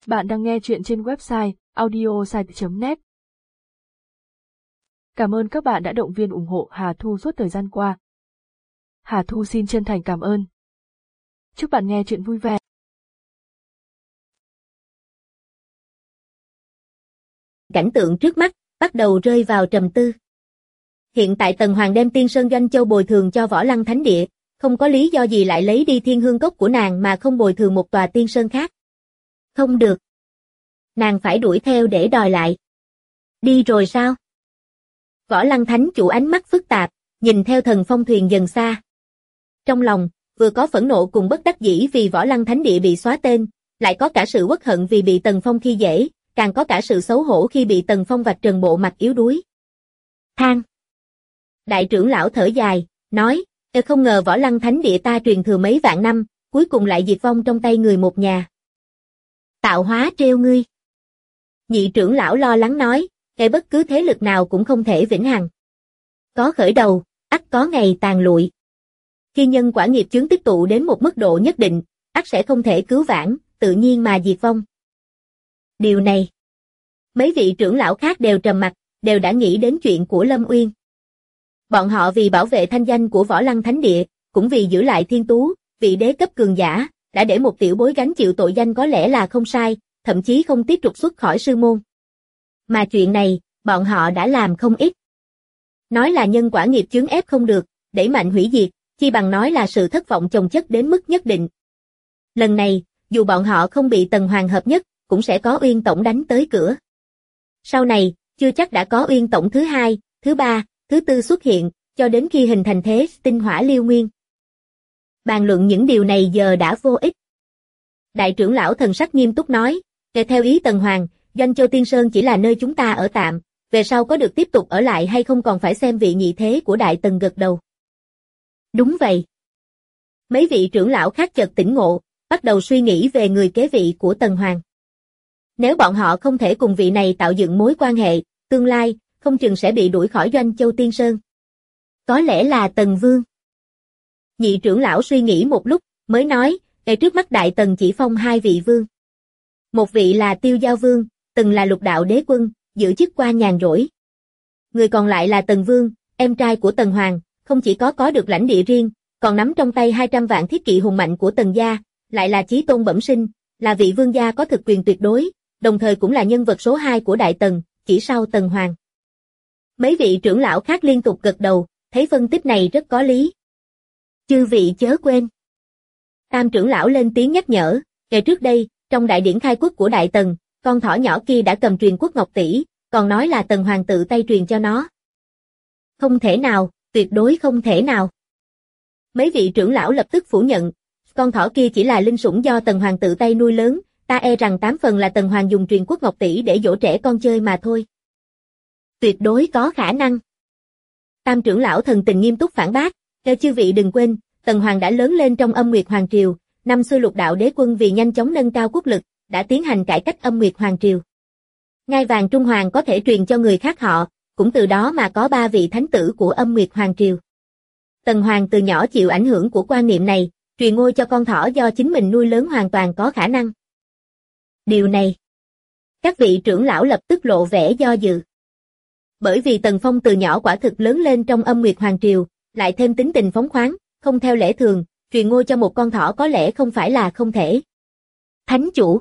Bạn đang nghe chuyện trên website audiosite.net. Cảm ơn các bạn đã động viên ủng hộ Hà Thu suốt thời gian qua. Hà Thu xin chân thành cảm ơn. Chúc bạn nghe chuyện vui vẻ. Cảnh tượng trước mắt bắt đầu rơi vào trầm tư. Hiện tại Tần Hoàng đem Tiên Sơn Doanh Châu bồi thường cho Võ Lăng Thánh Địa, không có lý do gì lại lấy đi Thiên Hương Cốc của nàng mà không bồi thường một tòa tiên sơn khác. Không được. Nàng phải đuổi theo để đòi lại. Đi rồi sao? Võ Lăng Thánh Chủ ánh mắt phức tạp, nhìn theo thần phong thuyền dần xa. Trong lòng, vừa có phẫn nộ cùng bất đắc dĩ vì Võ Lăng Thánh Địa bị xóa tên, lại có cả sự uất hận vì bị Tần Phong khi dễ, càng có cả sự xấu hổ khi bị Tần Phong vạch trần bộ mặt yếu đuối. Than. Đại trưởng lão thở dài, nói, không ngờ Võ Lăng Thánh Địa ta truyền thừa mấy vạn năm, cuối cùng lại diệt vong trong tay người một nhà. Tạo hóa trêu ngươi. Nhị trưởng lão lo lắng nói, bất cứ thế lực nào cũng không thể vĩnh hằng. Có khởi đầu, ắt có ngày tàn lụi. Khi nhân quả nghiệp chướng tích tụ đến một mức độ nhất định, ắt sẽ không thể cứu vãn, tự nhiên mà diệt vong. Điều này, mấy vị trưởng lão khác đều trầm mặc, đều đã nghĩ đến chuyện của Lâm Uyên. Bọn họ vì bảo vệ thanh danh của Võ Lăng Thánh Địa, cũng vì giữ lại Thiên Tú, vị đế cấp cường giả, đã để một tiểu bối gánh chịu tội danh có lẽ là không sai, thậm chí không tiếp trục xuất khỏi sư môn. Mà chuyện này, bọn họ đã làm không ít. Nói là nhân quả nghiệp chướng ép không được, đẩy mạnh hủy diệt, chi bằng nói là sự thất vọng chồng chất đến mức nhất định. Lần này, dù bọn họ không bị Tần Hoàng hợp nhất, cũng sẽ có Uyên Tổng đánh tới cửa. Sau này, chưa chắc đã có Uyên Tổng thứ hai, thứ ba, thứ tư xuất hiện, cho đến khi hình thành thế tinh hỏa liêu nguyên. Bàn luận những điều này giờ đã vô ích. Đại trưởng lão thần sắc nghiêm túc nói, theo ý Tần Hoàng, Doanh Châu Tiên Sơn chỉ là nơi chúng ta ở tạm, về sau có được tiếp tục ở lại hay không còn phải xem vị nhị thế của Đại Tần gật đầu. Đúng vậy. Mấy vị trưởng lão khác chợt tỉnh ngộ, bắt đầu suy nghĩ về người kế vị của Tần Hoàng. Nếu bọn họ không thể cùng vị này tạo dựng mối quan hệ, tương lai, không chừng sẽ bị đuổi khỏi Doanh Châu Tiên Sơn. Có lẽ là Tần Vương. Nhị trưởng lão suy nghĩ một lúc, mới nói, trước mắt Đại Tần chỉ phong hai vị vương. Một vị là Tiêu Giao Vương, từng là lục đạo đế quân, giữ chức qua nhàn rỗi. Người còn lại là Tần Vương, em trai của Tần Hoàng, không chỉ có được lãnh địa riêng, còn nắm trong tay 200 vạn thiết kỵ hùng mạnh của Tần gia, lại là chí tôn bẩm sinh, là vị vương gia có thực quyền tuyệt đối, đồng thời cũng là nhân vật số 2 của Đại Tần, chỉ sau Tần Hoàng. Mấy vị trưởng lão khác liên tục gật đầu, thấy phân tích này rất có lý. Chư vị chớ quên. Tam trưởng lão lên tiếng nhắc nhở, ngày trước đây, trong đại điển khai quốc của Đại Tần, con thỏ nhỏ kia đã cầm truyền quốc ngọc tỷ, còn nói là Tần Hoàng tự tay truyền cho nó. Không thể nào, tuyệt đối không thể nào. Mấy vị trưởng lão lập tức phủ nhận, con thỏ kia chỉ là linh sủng do Tần Hoàng tự tay nuôi lớn, ta e rằng 8 phần là Tần Hoàng dùng truyền quốc ngọc tỷ để dỗ trẻ con chơi mà thôi. Tuyệt đối có khả năng. Tam trưởng lão thần tình nghiêm túc phản bác, chư vị đừng quên, Tần Hoàng đã lớn lên trong Âm Nguyệt Hoàng Triều, năm xưa lục đạo đế quân vì nhanh chóng nâng cao quốc lực, đã tiến hành cải cách Âm Nguyệt Hoàng Triều. Ngai vàng Trung Hoàng có thể truyền cho người khác họ, cũng từ đó mà có 3 vị thánh tử của Âm Nguyệt Hoàng Triều. Tần Hoàng từ nhỏ chịu ảnh hưởng của quan niệm này, truyền ngôi cho con thỏ do chính mình nuôi lớn hoàn toàn có khả năng. Điều này, các vị trưởng lão lập tức lộ vẻ do dự. Bởi vì Tần Phong từ nhỏ quả thực lớn lên trong Âm Nguyệt Hoàng Triều, lại thêm tính tình phóng khoáng, không theo lẽ thường, truyền ngôi cho một con thỏ có lẽ không phải là không thể. Thánh chủ.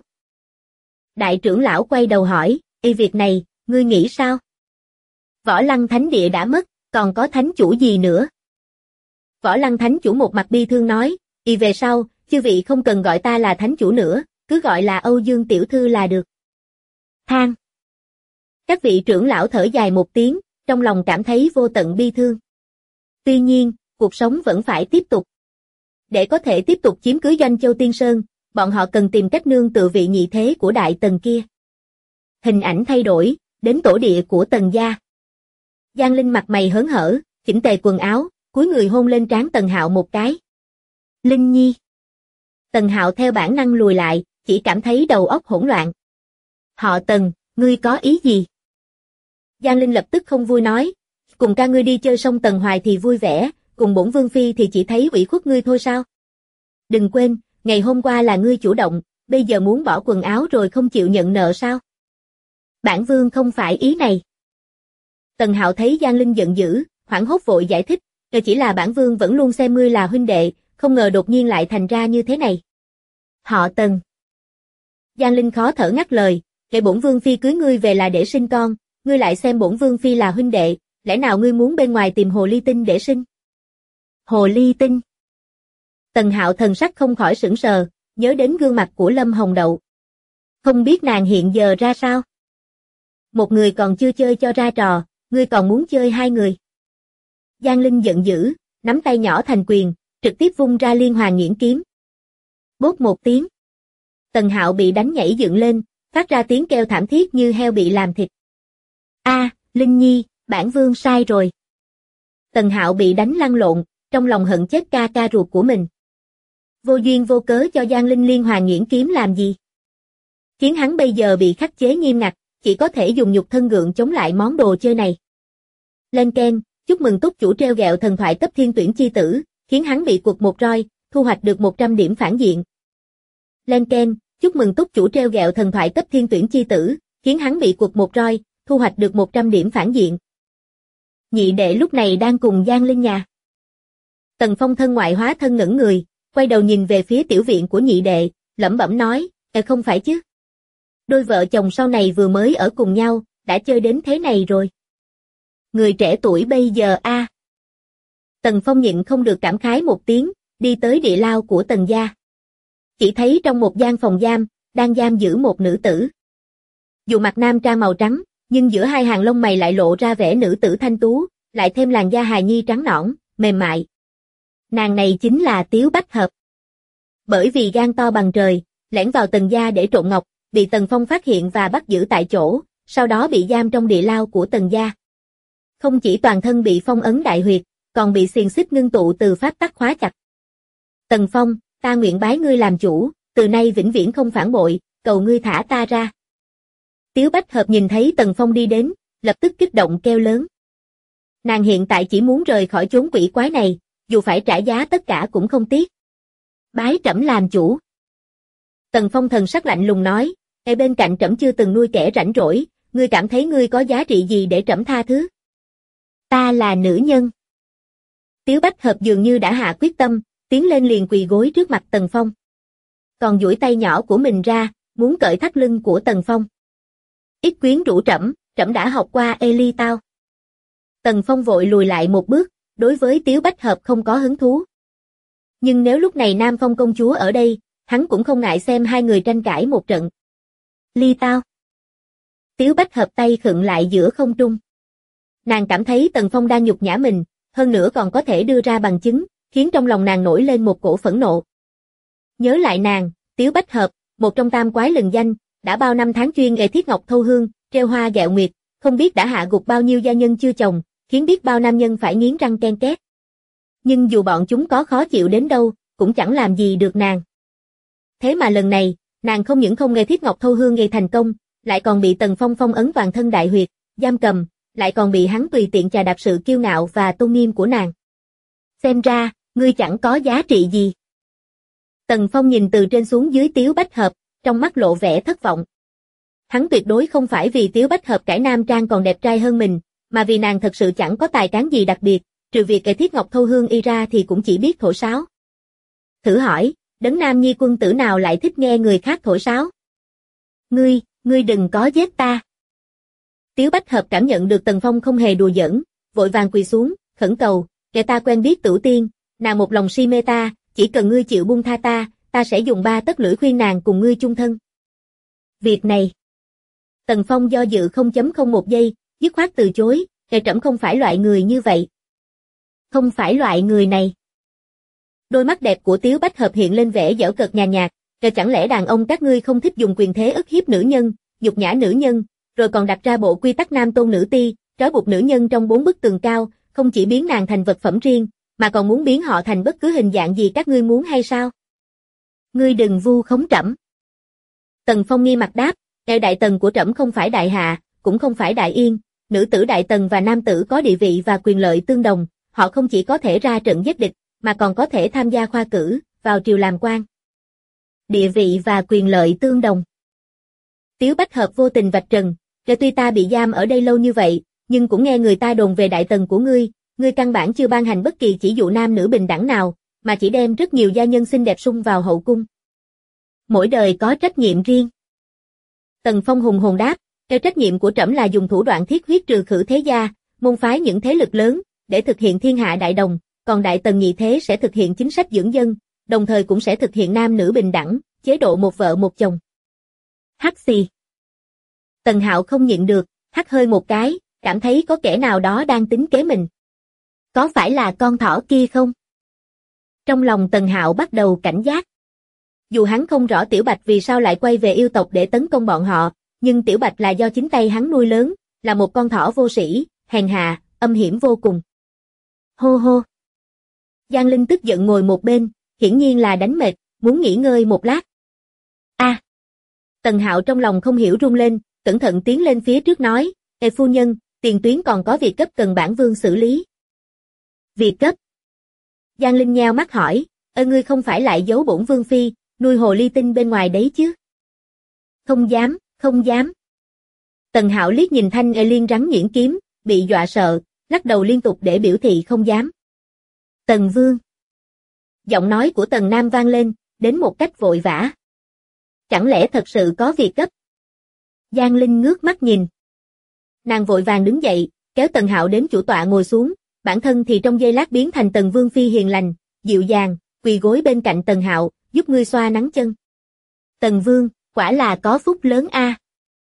Đại trưởng lão quay đầu hỏi, việc này, ngươi nghĩ sao? Võ Lăng Thánh Địa đã mất, còn có thánh chủ gì nữa? Võ Lăng Thánh chủ một mặt bi thương nói, về sau, chư vị không cần gọi ta là thánh chủ nữa, cứ gọi là Âu Dương tiểu thư là được. Than. Các vị trưởng lão thở dài một tiếng, trong lòng cảm thấy vô tận bi thương. Tuy nhiên, cuộc sống vẫn phải tiếp tục. Để có thể tiếp tục chiếm cứ Doanh Châu Tiên Sơn, bọn họ cần tìm cách nương tựa vị nhị thế của Đại Tần kia. Hình ảnh thay đổi, đến tổ địa của Tần gia. Giang Linh mặt mày hớn hở, chỉnh tề quần áo, cúi người hôn lên trán Tần Hạo một cái. Linh Nhi. Tần Hạo theo bản năng lùi lại, chỉ cảm thấy đầu óc hỗn loạn. Họ Tần, ngươi có ý gì? Giang Linh lập tức không vui nói, cùng ca ngươi đi chơi sông Tần Hoài thì vui vẻ, cùng bổn vương phi thì chỉ thấy ủy khuất ngươi thôi sao? Đừng quên, ngày hôm qua là ngươi chủ động, bây giờ muốn bỏ quần áo rồi không chịu nhận nợ sao? Bản vương không phải ý này. Tần Hạo thấy Giang Linh giận dữ, hoảng hốt vội giải thích, chỉ là bản vương vẫn luôn xem ngươi là huynh đệ, không ngờ đột nhiên lại thành ra như thế này. Họ Tần. Giang Linh khó thở ngắt lời, để bổn vương phi cưới ngươi về là để sinh con, ngươi lại xem bổn vương phi là huynh đệ, lẽ nào ngươi muốn bên ngoài tìm hồ ly tinh để sinh? Hồ ly tinh. Tần Hạo thần sắc không khỏi sững sờ, nhớ đến gương mặt của Lâm Hồng Đậu. Không biết nàng hiện giờ ra sao? Một người còn chưa chơi cho ra trò, ngươi còn muốn chơi hai người. Giang Linh giận dữ, nắm tay nhỏ thành quyền, trực tiếp vung ra liên hoàn nghiễn kiếm. Bốp một tiếng. Tần Hạo bị đánh nhảy dựng lên, phát ra tiếng kêu thảm thiết như heo bị làm thịt. A, Linh Nhi, bản vương sai rồi. Tần Hạo bị đánh lăn lộn, trong lòng hận chết ca ca ruột của mình. Vô duyên vô cớ cho Giang Linh liên hoàn nghiễn kiếm làm gì? Khiến hắn bây giờ bị khắc chế nghiêm ngặt, chỉ có thể dùng nhục thân gượng chống lại món đồ chơi này. Lên keng, chúc mừng túc chủ treo gẹo thần thoại cấp thiên tuyển chi tử, khiến hắn bị quật một roi, thu hoạch được 100 điểm phản diện. Lên keng, chúc mừng túc chủ treo gẹo thần thoại cấp thiên tuyển chi tử, khiến hắn bị quật một roi, thu hoạch được 100 điểm phản diện. Nhị đệ lúc này đang cùng Giang Linh nhà. Tần Phong thân ngoại hóa thân ngẩn người, quay đầu nhìn về phía tiểu viện của nhị đệ, lẩm bẩm nói, không phải chứ. Đôi vợ chồng sau này vừa mới ở cùng nhau, đã chơi đến thế này rồi. Người trẻ tuổi bây giờ a. Tần Phong nhịn không được cảm khái một tiếng, đi tới địa lao của Tần gia. Chỉ thấy trong một gian phòng giam, đang giam giữ một nữ tử. Dù mặc nam trang màu trắng, nhưng giữa hai hàng lông mày lại lộ ra vẻ nữ tử thanh tú, lại thêm làn da hài nhi trắng nõn, mềm mại. Nàng này chính là Tiếu Bách Hợp. Bởi vì gan to bằng trời, lẻn vào Tần gia để trộm ngọc, bị Tần Phong phát hiện và bắt giữ tại chỗ, sau đó bị giam trong địa lao của Tần gia. Không chỉ toàn thân bị phong ấn đại huyệt, còn bị xiềng xích ngưng tụ từ pháp tắc khóa chặt. Tần Phong, ta nguyện bái ngươi làm chủ, từ nay vĩnh viễn không phản bội, cầu ngươi thả ta ra. Tiếu Bách Hợp nhìn thấy Tần Phong đi đến, lập tức kích động kêu lớn. Nàng hiện tại chỉ muốn rời khỏi chốn quỷ quái này, dù phải trả giá tất cả cũng không tiếc. Bái trẫm làm chủ. Tần Phong thần sắc lạnh lùng nói, bên cạnh trẫm chưa từng nuôi kẻ rảnh rỗi, ngươi cảm thấy ngươi có giá trị gì để trẫm tha thứ? Ta là nữ nhân. Tiếu Bách Hợp dường như đã hạ quyết tâm, tiến lên liền quỳ gối trước mặt Tần Phong. Còn duỗi tay nhỏ của mình ra, muốn cởi thắt lưng của Tần Phong. Ít quyến rũ trẫm, trẫm đã học qua ly tao. Tần Phong vội lùi lại một bước, đối với Tiếu Bách Hợp không có hứng thú. Nhưng nếu lúc này Nam Phong công chúa ở đây, hắn cũng không ngại xem hai người tranh cãi một trận. Ly tao. Tiếu Bách Hợp tay khựng lại giữa không trung. Nàng cảm thấy Tần Phong đang nhục nhã mình, hơn nữa còn có thể đưa ra bằng chứng, khiến trong lòng nàng nổi lên một cổ phẫn nộ. Nhớ lại nàng, Tiếu Bách Hợp, một trong tam quái lừng danh, đã bao năm tháng chuyên nghề thiết ngọc thâu hương, treo hoa gẹo nguyệt, không biết đã hạ gục bao nhiêu gia nhân chưa chồng, khiến biết bao nam nhân phải nghiến răng ken két. Nhưng dù bọn chúng có khó chịu đến đâu, cũng chẳng làm gì được nàng. Thế mà lần này, nàng không những không nghề thiết ngọc thâu hương nghề thành công, lại còn bị Tần Phong phong ấn toàn thân đại huyệt, giam cầm, lại còn bị hắn tùy tiện chà đạp sự kiêu ngạo và tôn nghiêm của nàng. Xem ra, ngươi chẳng có giá trị gì. Tần Phong nhìn từ trên xuống dưới Tiếu Bách Hợp, trong mắt lộ vẻ thất vọng. Hắn tuyệt đối không phải vì Tiếu Bách Hợp cải nam trang còn đẹp trai hơn mình, mà vì nàng thật sự chẳng có tài cán gì đặc biệt, trừ việc kẻ thiết ngọc thâu hương y ra thì cũng chỉ biết thổi sáo. Thử hỏi, đấng nam nhi quân tử nào lại thích nghe người khác thổi sáo? Ngươi đừng có giết ta. Tiếu Bách Hợp cảm nhận được Tần Phong không hề đùa giỡn, vội vàng quỳ xuống, khẩn cầu, kẻ ta quen biết Tửu Tiên, nàng một lòng si mê ta, chỉ cần ngươi chịu buông tha ta, ta sẽ dùng 3 tấc lưỡi khuyên nàng cùng ngươi chung thân. Việc này. Tần Phong do dự 0.01 giây, dứt khoát từ chối, kẻ trẫm không phải loại người như vậy. Không phải loại người này. Đôi mắt đẹp của Tiếu Bách Hợp hiện lên vẻ giễu cợt nhàn nhạt, kẻ chẳng lẽ đàn ông các ngươi không thích dùng quyền thế ức hiếp nữ nhân, nhục nhã nữ nhân, rồi còn đặt ra bộ quy tắc nam tôn nữ ti, trói buộc nữ nhân trong 4 bức tường cao, không chỉ biến nàng thành vật phẩm riêng, mà còn muốn biến họ thành bất cứ hình dạng gì các ngươi muốn hay sao? Ngươi đừng vu khống trẫm. Tần Phong nghi mặt đáp, đại tần của trẫm không phải đại hạ, cũng không phải đại yên, nữ tử đại tần và nam tử có địa vị và quyền lợi tương đồng, họ không chỉ có thể ra trận giết địch, mà còn có thể tham gia khoa cử, vào triều làm quan. Địa vị và quyền lợi tương đồng. Tiếu Bách Hợp vô tình vạch trần, tuy ta bị giam ở đây lâu như vậy, nhưng cũng nghe người ta đồn về đại tần của ngươi căn bản chưa ban hành bất kỳ chỉ dụ nam nữ bình đẳng nào, mà chỉ đem rất nhiều gia nhân xinh đẹp sung vào hậu cung. Mỗi đời có trách nhiệm riêng. Tần Phong hùng hồn đáp, theo trách nhiệm của trẫm là dùng thủ đoạn thiết huyết trừ khử thế gia, môn phái những thế lực lớn, để thực hiện thiên hạ đại đồng, còn đại tần nhị thế sẽ thực hiện chính sách dưỡng dân, đồng thời cũng sẽ thực hiện nam nữ bình đẳng, chế độ một vợ một chồng. Hắc xì. Tần Hạo không nhịn được, hắt hơi một cái, cảm thấy có kẻ nào đó đang tính kế mình. Có phải là con thỏ kia không? Trong lòng Tần Hạo bắt đầu cảnh giác. Dù hắn không rõ Tiểu Bạch vì sao lại quay về yêu tộc để tấn công bọn họ, nhưng Tiểu Bạch là do chính tay hắn nuôi lớn, là một con thỏ vô sĩ, hèn hạ, âm hiểm vô cùng. Hô hô. Giang Linh tức giận ngồi một bên, hiển nhiên là đánh mệt, muốn nghỉ ngơi một lát. A. Tần Hạo trong lòng không hiểu run lên, cẩn thận tiến lên phía trước nói, Ê phu nhân, tiền tuyến còn có việc cấp cần bản vương xử lý. Việc cấp? Giang Linh nheo mắt hỏi, ngươi không phải lại giấu bổn vương phi, nuôi hồ ly tinh bên ngoài đấy chứ? Không dám, không dám. Tần Hạo liếc nhìn thanh liên rắn nhuyễn kiếm, bị dọa sợ, lắc đầu liên tục để biểu thị không dám. Tần vương. Giọng nói của Tần Nam vang lên, đến một cách vội vã. Chẳng lẽ thật sự có việc cấp? Giang Linh ngước mắt nhìn. Nàng vội vàng đứng dậy, kéo Tần Hạo đến chủ tọa ngồi xuống, bản thân thì trong giây lát biến thành Tần Vương phi hiền lành, dịu dàng, quỳ gối bên cạnh Tần Hạo, giúp ngươi xoa nắng chân. Tần Vương, quả là có phúc lớn a.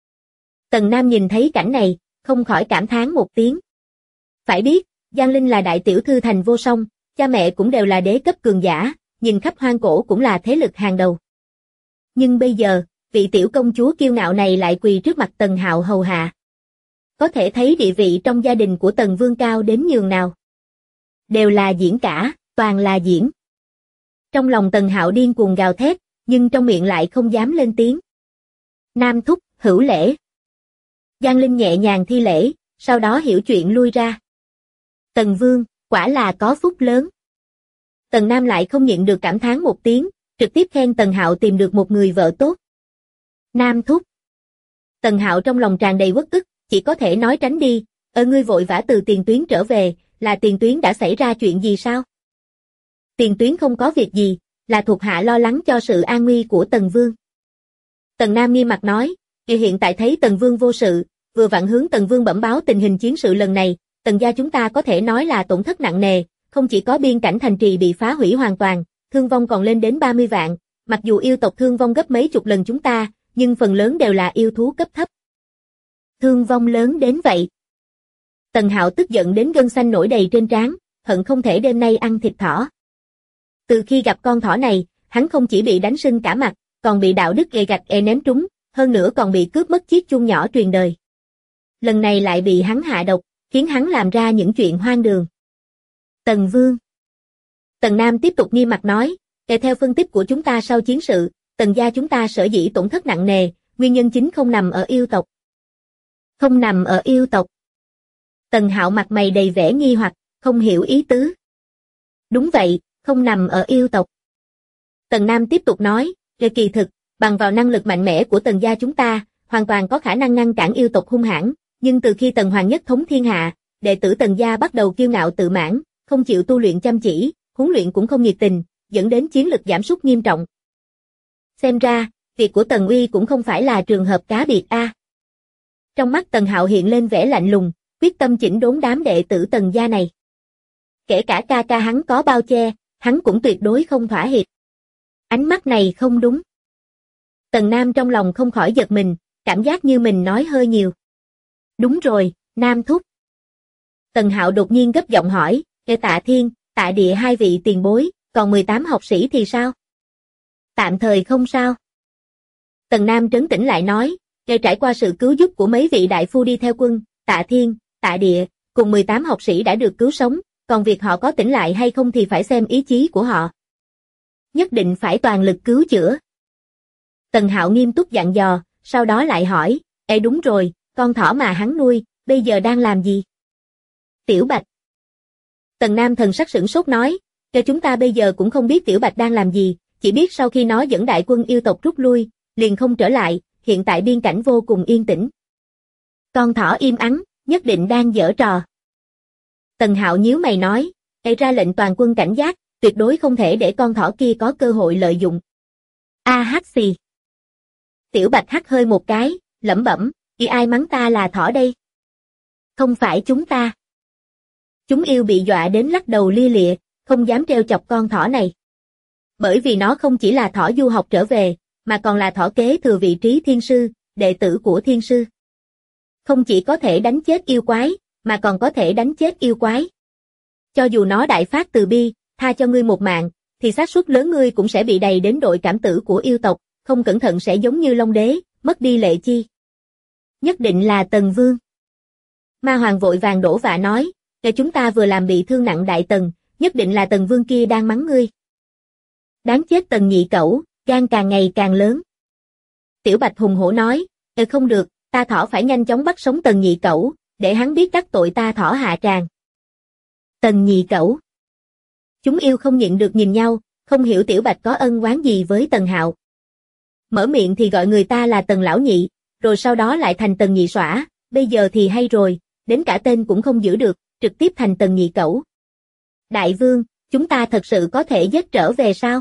Tần Nam nhìn thấy cảnh này, không khỏi cảm thán một tiếng. Phải biết, Giang Linh là đại tiểu thư thành vô song, cha mẹ cũng đều là đế cấp cường giả, nhìn khắp hoang cổ cũng là thế lực hàng đầu. Nhưng bây giờ, vị tiểu công chúa kiêu ngạo này lại quỳ trước mặt Tần Hạo hầu hạ. Có thể thấy địa vị trong gia đình của Tần Vương cao đến nhường nào. Đều là diễn cả, toàn là diễn. Trong lòng Tần Hạo điên cuồng gào thét, nhưng trong miệng lại không dám lên tiếng. Nam thúc, hữu lễ. Giang Linh nhẹ nhàng thi lễ, sau đó hiểu chuyện lui ra. Tần Vương, quả là có phúc lớn. Tần Nam lại không nhịn được cảm thán một tiếng, trực tiếp khen Tần Hạo tìm được một người vợ tốt. Nam thúc. Tần Hạo trong lòng tràn đầy uất ức, chỉ có thể nói tránh đi, ngươi vội vã từ tiền tuyến trở về, là tiền tuyến đã xảy ra chuyện gì sao? Tiền tuyến không có việc gì, là thuộc hạ lo lắng cho sự an nguy của Tần Vương. Tần Nam nghiêm mặt nói, hiện tại thấy Tần Vương vô sự, vừa vặn hướng Tần Vương bẩm báo tình hình chiến sự lần này, Tần gia chúng ta có thể nói là tổn thất nặng nề, không chỉ có biên cảnh thành trì bị phá hủy hoàn toàn, thương vong còn lên đến 30 vạn, mặc dù yêu tộc thương vong gấp mấy chục lần chúng ta, nhưng phần lớn đều là yêu thú cấp thấp. Thương vong lớn đến vậy. Tần Hạo tức giận đến gân xanh nổi đầy trên trán, hận không thể đêm nay ăn thịt thỏ. Từ khi gặp con thỏ này, hắn không chỉ bị đánh sưng cả mặt, còn bị đạo đức gậy gạch ném trúng, hơn nữa còn bị cướp mất chiếc chuông nhỏ truyền đời. Lần này lại bị hắn hạ độc, khiến hắn làm ra những chuyện hoang đường. Tần Vương. Tần Nam tiếp tục nghiêm mặt nói, theo phân tích của chúng ta sau chiến sự, Tần gia chúng ta sở dĩ tổn thất nặng nề, nguyên nhân chính không nằm ở yêu tộc. Không nằm ở yêu tộc. Tần Hạo mặt mày đầy vẻ nghi hoặc, không hiểu ý tứ. Đúng vậy, không nằm ở yêu tộc. Tần Nam tiếp tục nói, kỳ thực, bằng vào năng lực mạnh mẽ của Tần gia chúng ta, hoàn toàn có khả năng ngăn cản yêu tộc hung hãn, nhưng từ khi Tần Hoàng nhất thống thiên hạ, đệ tử Tần gia bắt đầu kiêu ngạo tự mãn, không chịu tu luyện chăm chỉ, huấn luyện cũng không nhiệt tình, dẫn đến chiến lực giảm sút nghiêm trọng. Xem ra, việc của Tần Uy cũng không phải là trường hợp cá biệt a. Trong mắt Tần Hạo hiện lên vẻ lạnh lùng, quyết tâm chỉnh đốn đám đệ tử Tần gia này. Kể cả ca ca hắn có bao che, hắn cũng tuyệt đối không thỏa hiệp. Ánh mắt này không đúng. Tần Nam trong lòng không khỏi giật mình, cảm giác như mình nói hơi nhiều. Đúng rồi, Nam thúc. Tần Hạo đột nhiên gấp giọng hỏi, Tạ Thiên, Tạ Địa hai vị tiền bối, còn 18 học sĩ thì sao? Tạm thời không sao. Tần Nam trấn tĩnh lại nói, trải qua sự cứu giúp của mấy vị đại phu đi theo quân, Tạ Thiên, Tạ Địa, cùng 18 học sĩ đã được cứu sống, còn việc họ có tỉnh lại hay không thì phải xem ý chí của họ. Nhất định phải toàn lực cứu chữa. Tần Hạo nghiêm túc dặn dò, sau đó lại hỏi, đúng rồi, con thỏ mà hắn nuôi, bây giờ đang làm gì? Tiểu Bạch. Tần Nam thần sắc sửng sốt nói, chúng ta bây giờ cũng không biết Tiểu Bạch đang làm gì, chỉ biết sau khi nó dẫn đại quân yêu tộc rút lui, liền không trở lại, hiện tại biên cảnh vô cùng yên tĩnh. Con thỏ im ắng, nhất định đang giở trò. Tần Hạo nhíu mày nói, ra lệnh toàn quân cảnh giác, tuyệt đối không thể để con thỏ kia có cơ hội lợi dụng. Hắc xì. Tiểu Bạch hắt hơi một cái, lẩm bẩm, ai mắng ta là thỏ đây? Không phải chúng ta. Chúng yêu bị dọa đến lắc đầu lia lịa, không dám trêu chọc con thỏ này. Bởi vì nó không chỉ là thỏ du học trở về, mà còn là thỏ kế thừa vị trí thiên sư, đệ tử của thiên sư. Không chỉ có thể đánh chết yêu quái, mà còn có thể đánh chết yêu quái. Cho dù nó đại phát từ bi, tha cho ngươi một mạng, thì xác suất lớn ngươi cũng sẽ bị đầy đến đội cảm tử của yêu tộc, không cẩn thận sẽ giống như Long Đế, mất đi lệ chi. Nhất định là Tần Vương. Ma Hoàng vội vàng đổ vạ nói, chúng ta vừa làm bị thương nặng Đại Tần, nhất định là Tần Vương kia đang mắng ngươi. Đáng chết Tần nhị cẩu, gan càng ngày càng lớn. Tiểu Bạch hùng hổ nói, không được, ta thỏ phải nhanh chóng bắt sống Tần nhị cẩu, để hắn biết đắc tội ta thỏ hạ tràng. Tần nhị cẩu. Chúng yêu không nhịn được nhìn nhau, không hiểu Tiểu Bạch có ân oán gì với Tần Hạo. Mở miệng thì gọi người ta là Tần lão nhị, rồi sau đó lại thành Tần nhị xõa, bây giờ thì hay rồi, đến cả tên cũng không giữ được, trực tiếp thành Tần nhị cẩu. Đại vương, chúng ta thật sự có thể giết trở về sao?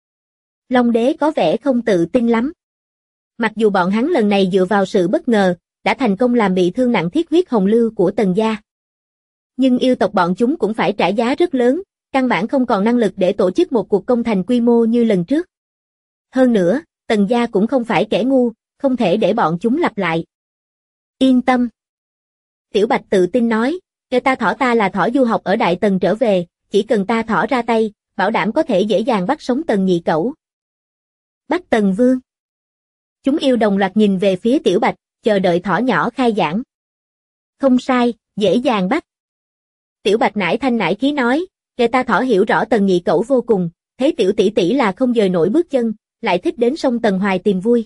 Long Đế có vẻ không tự tin lắm. Mặc dù bọn hắn lần này dựa vào sự bất ngờ, đã thành công làm bị thương nặng thiết huyết hồng lưu của Tần gia. Nhưng yêu tộc bọn chúng cũng phải trả giá rất lớn, căn bản không còn năng lực để tổ chức một cuộc công thành quy mô như lần trước. Hơn nữa, Tần gia cũng không phải kẻ ngu, không thể để bọn chúng lặp lại. Yên tâm. Tiểu Bạch tự tin nói, ta thỏ ta là thỏ du học ở Đại Tần trở về, chỉ cần ta thỏ ra tay, bảo đảm có thể dễ dàng bắt sống Tần nhị cẩu. Bắt Tần Vương. Chúng yêu đồng loạt nhìn về phía Tiểu Bạch, chờ đợi thỏ nhỏ khai giảng. Không sai, dễ dàng bắt. Tiểu Bạch nải thanh nải khí nói, ta thỏ hiểu rõ Tần nhị cẩu vô cùng, thấy tiểu tỷ tỷ là không dời nổi bước chân, lại thích đến sông Tần Hoài tìm vui.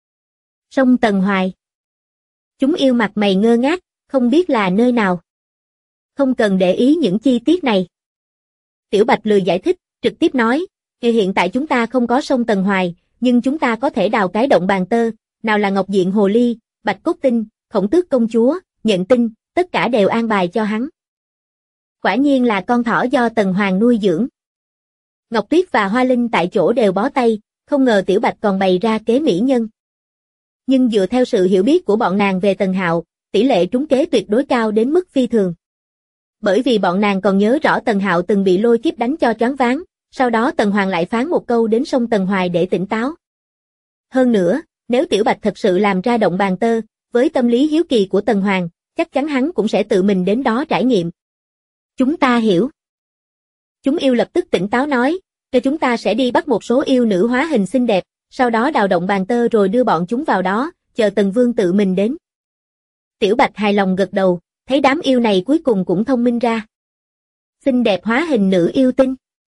Sông Tần Hoài. Chúng yêu mặt mày ngơ ngác, không biết là nơi nào. Không cần để ý những chi tiết này. Tiểu Bạch lười giải thích, trực tiếp nói, hiện tại chúng ta không có sông Tần Hoài, nhưng chúng ta có thể đào cái động bàn tơ, nào là Ngọc Diện Hồ Ly, Bạch Cốt Tinh, Khổng Tước Công Chúa, Nhận Tinh, tất cả đều an bài cho hắn. Quả nhiên là con thỏ do Tần Hoàng nuôi dưỡng. Ngọc Tuyết và Hoa Linh tại chỗ đều bó tay, không ngờ Tiểu Bạch còn bày ra kế mỹ nhân. Nhưng dựa theo sự hiểu biết của bọn nàng về Tần Hạo, tỷ lệ trúng kế tuyệt đối cao đến mức phi thường. Bởi vì bọn nàng còn nhớ rõ Tần Hạo từng bị lôi kiếp đánh cho choáng váng, sau đó Tần Hoàng lại phán một câu đến sông Tần Hoài để tỉnh táo. Hơn nữa, nếu Tiểu Bạch thật sự làm ra động bàn tơ, với tâm lý hiếu kỳ của Tần Hoàng, chắc chắn hắn cũng sẽ tự mình đến đó trải nghiệm. Chúng ta hiểu. Chúng yêu lập tức tỉnh táo nói, chúng ta sẽ đi bắt một số yêu nữ hóa hình xinh đẹp, sau đó đào động bàn tơ rồi đưa bọn chúng vào đó, chờ Tần Vương tự mình đến. Tiểu Bạch hài lòng gật đầu, thấy đám yêu này cuối cùng cũng thông minh ra. Xinh đẹp hóa hình nữ yêu tinh.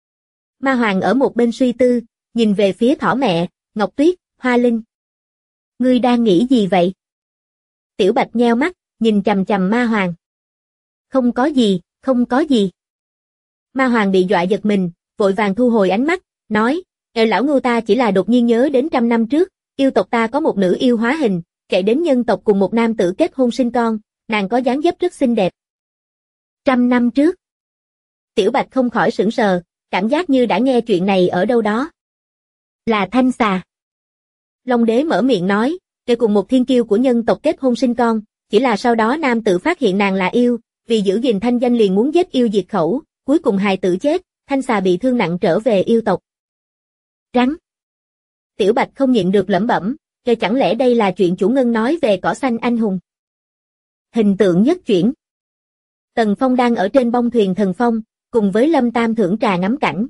Ma Hoàng ở một bên suy tư, nhìn về phía thỏ mẹ, Ngọc Tuyết, Hoa Linh. Ngươi đang nghĩ gì vậy? Tiểu Bạch nheo mắt, nhìn chằm chằm Ma Hoàng. Không có gì, không có gì. Ma Hoàng bị dọa giật mình, vội vàng thu hồi ánh mắt, nói, lão ngưu ta chỉ là đột nhiên nhớ đến 100 năm trước, yêu tộc ta có một nữ yêu hóa hình, kể đến nhân tộc cùng một nam tử kết hôn sinh con, nàng có dáng dấp rất xinh đẹp. 100 năm trước. Tiểu Bạch không khỏi sửng sờ, cảm giác như đã nghe chuyện này ở đâu đó. Là Thanh Xà. Long Đế mở miệng nói, kể cùng một thiên kiêu của nhân tộc kết hôn sinh con, chỉ là sau đó nam tử phát hiện nàng là yêu, vì giữ gìn thanh danh liền muốn giết yêu diệt khẩu, cuối cùng hài tử chết, Thanh Xà bị thương nặng trở về yêu tộc. Rắn. Tiểu Bạch không nhịn được lẩm bẩm, chẳng lẽ đây là chuyện chủ ngân nói về cỏ xanh anh hùng? Hình tượng nhất chuyển. Tần Phong đang ở trên bông thuyền thần phong, cùng với Lâm Tam thưởng trà ngắm cảnh.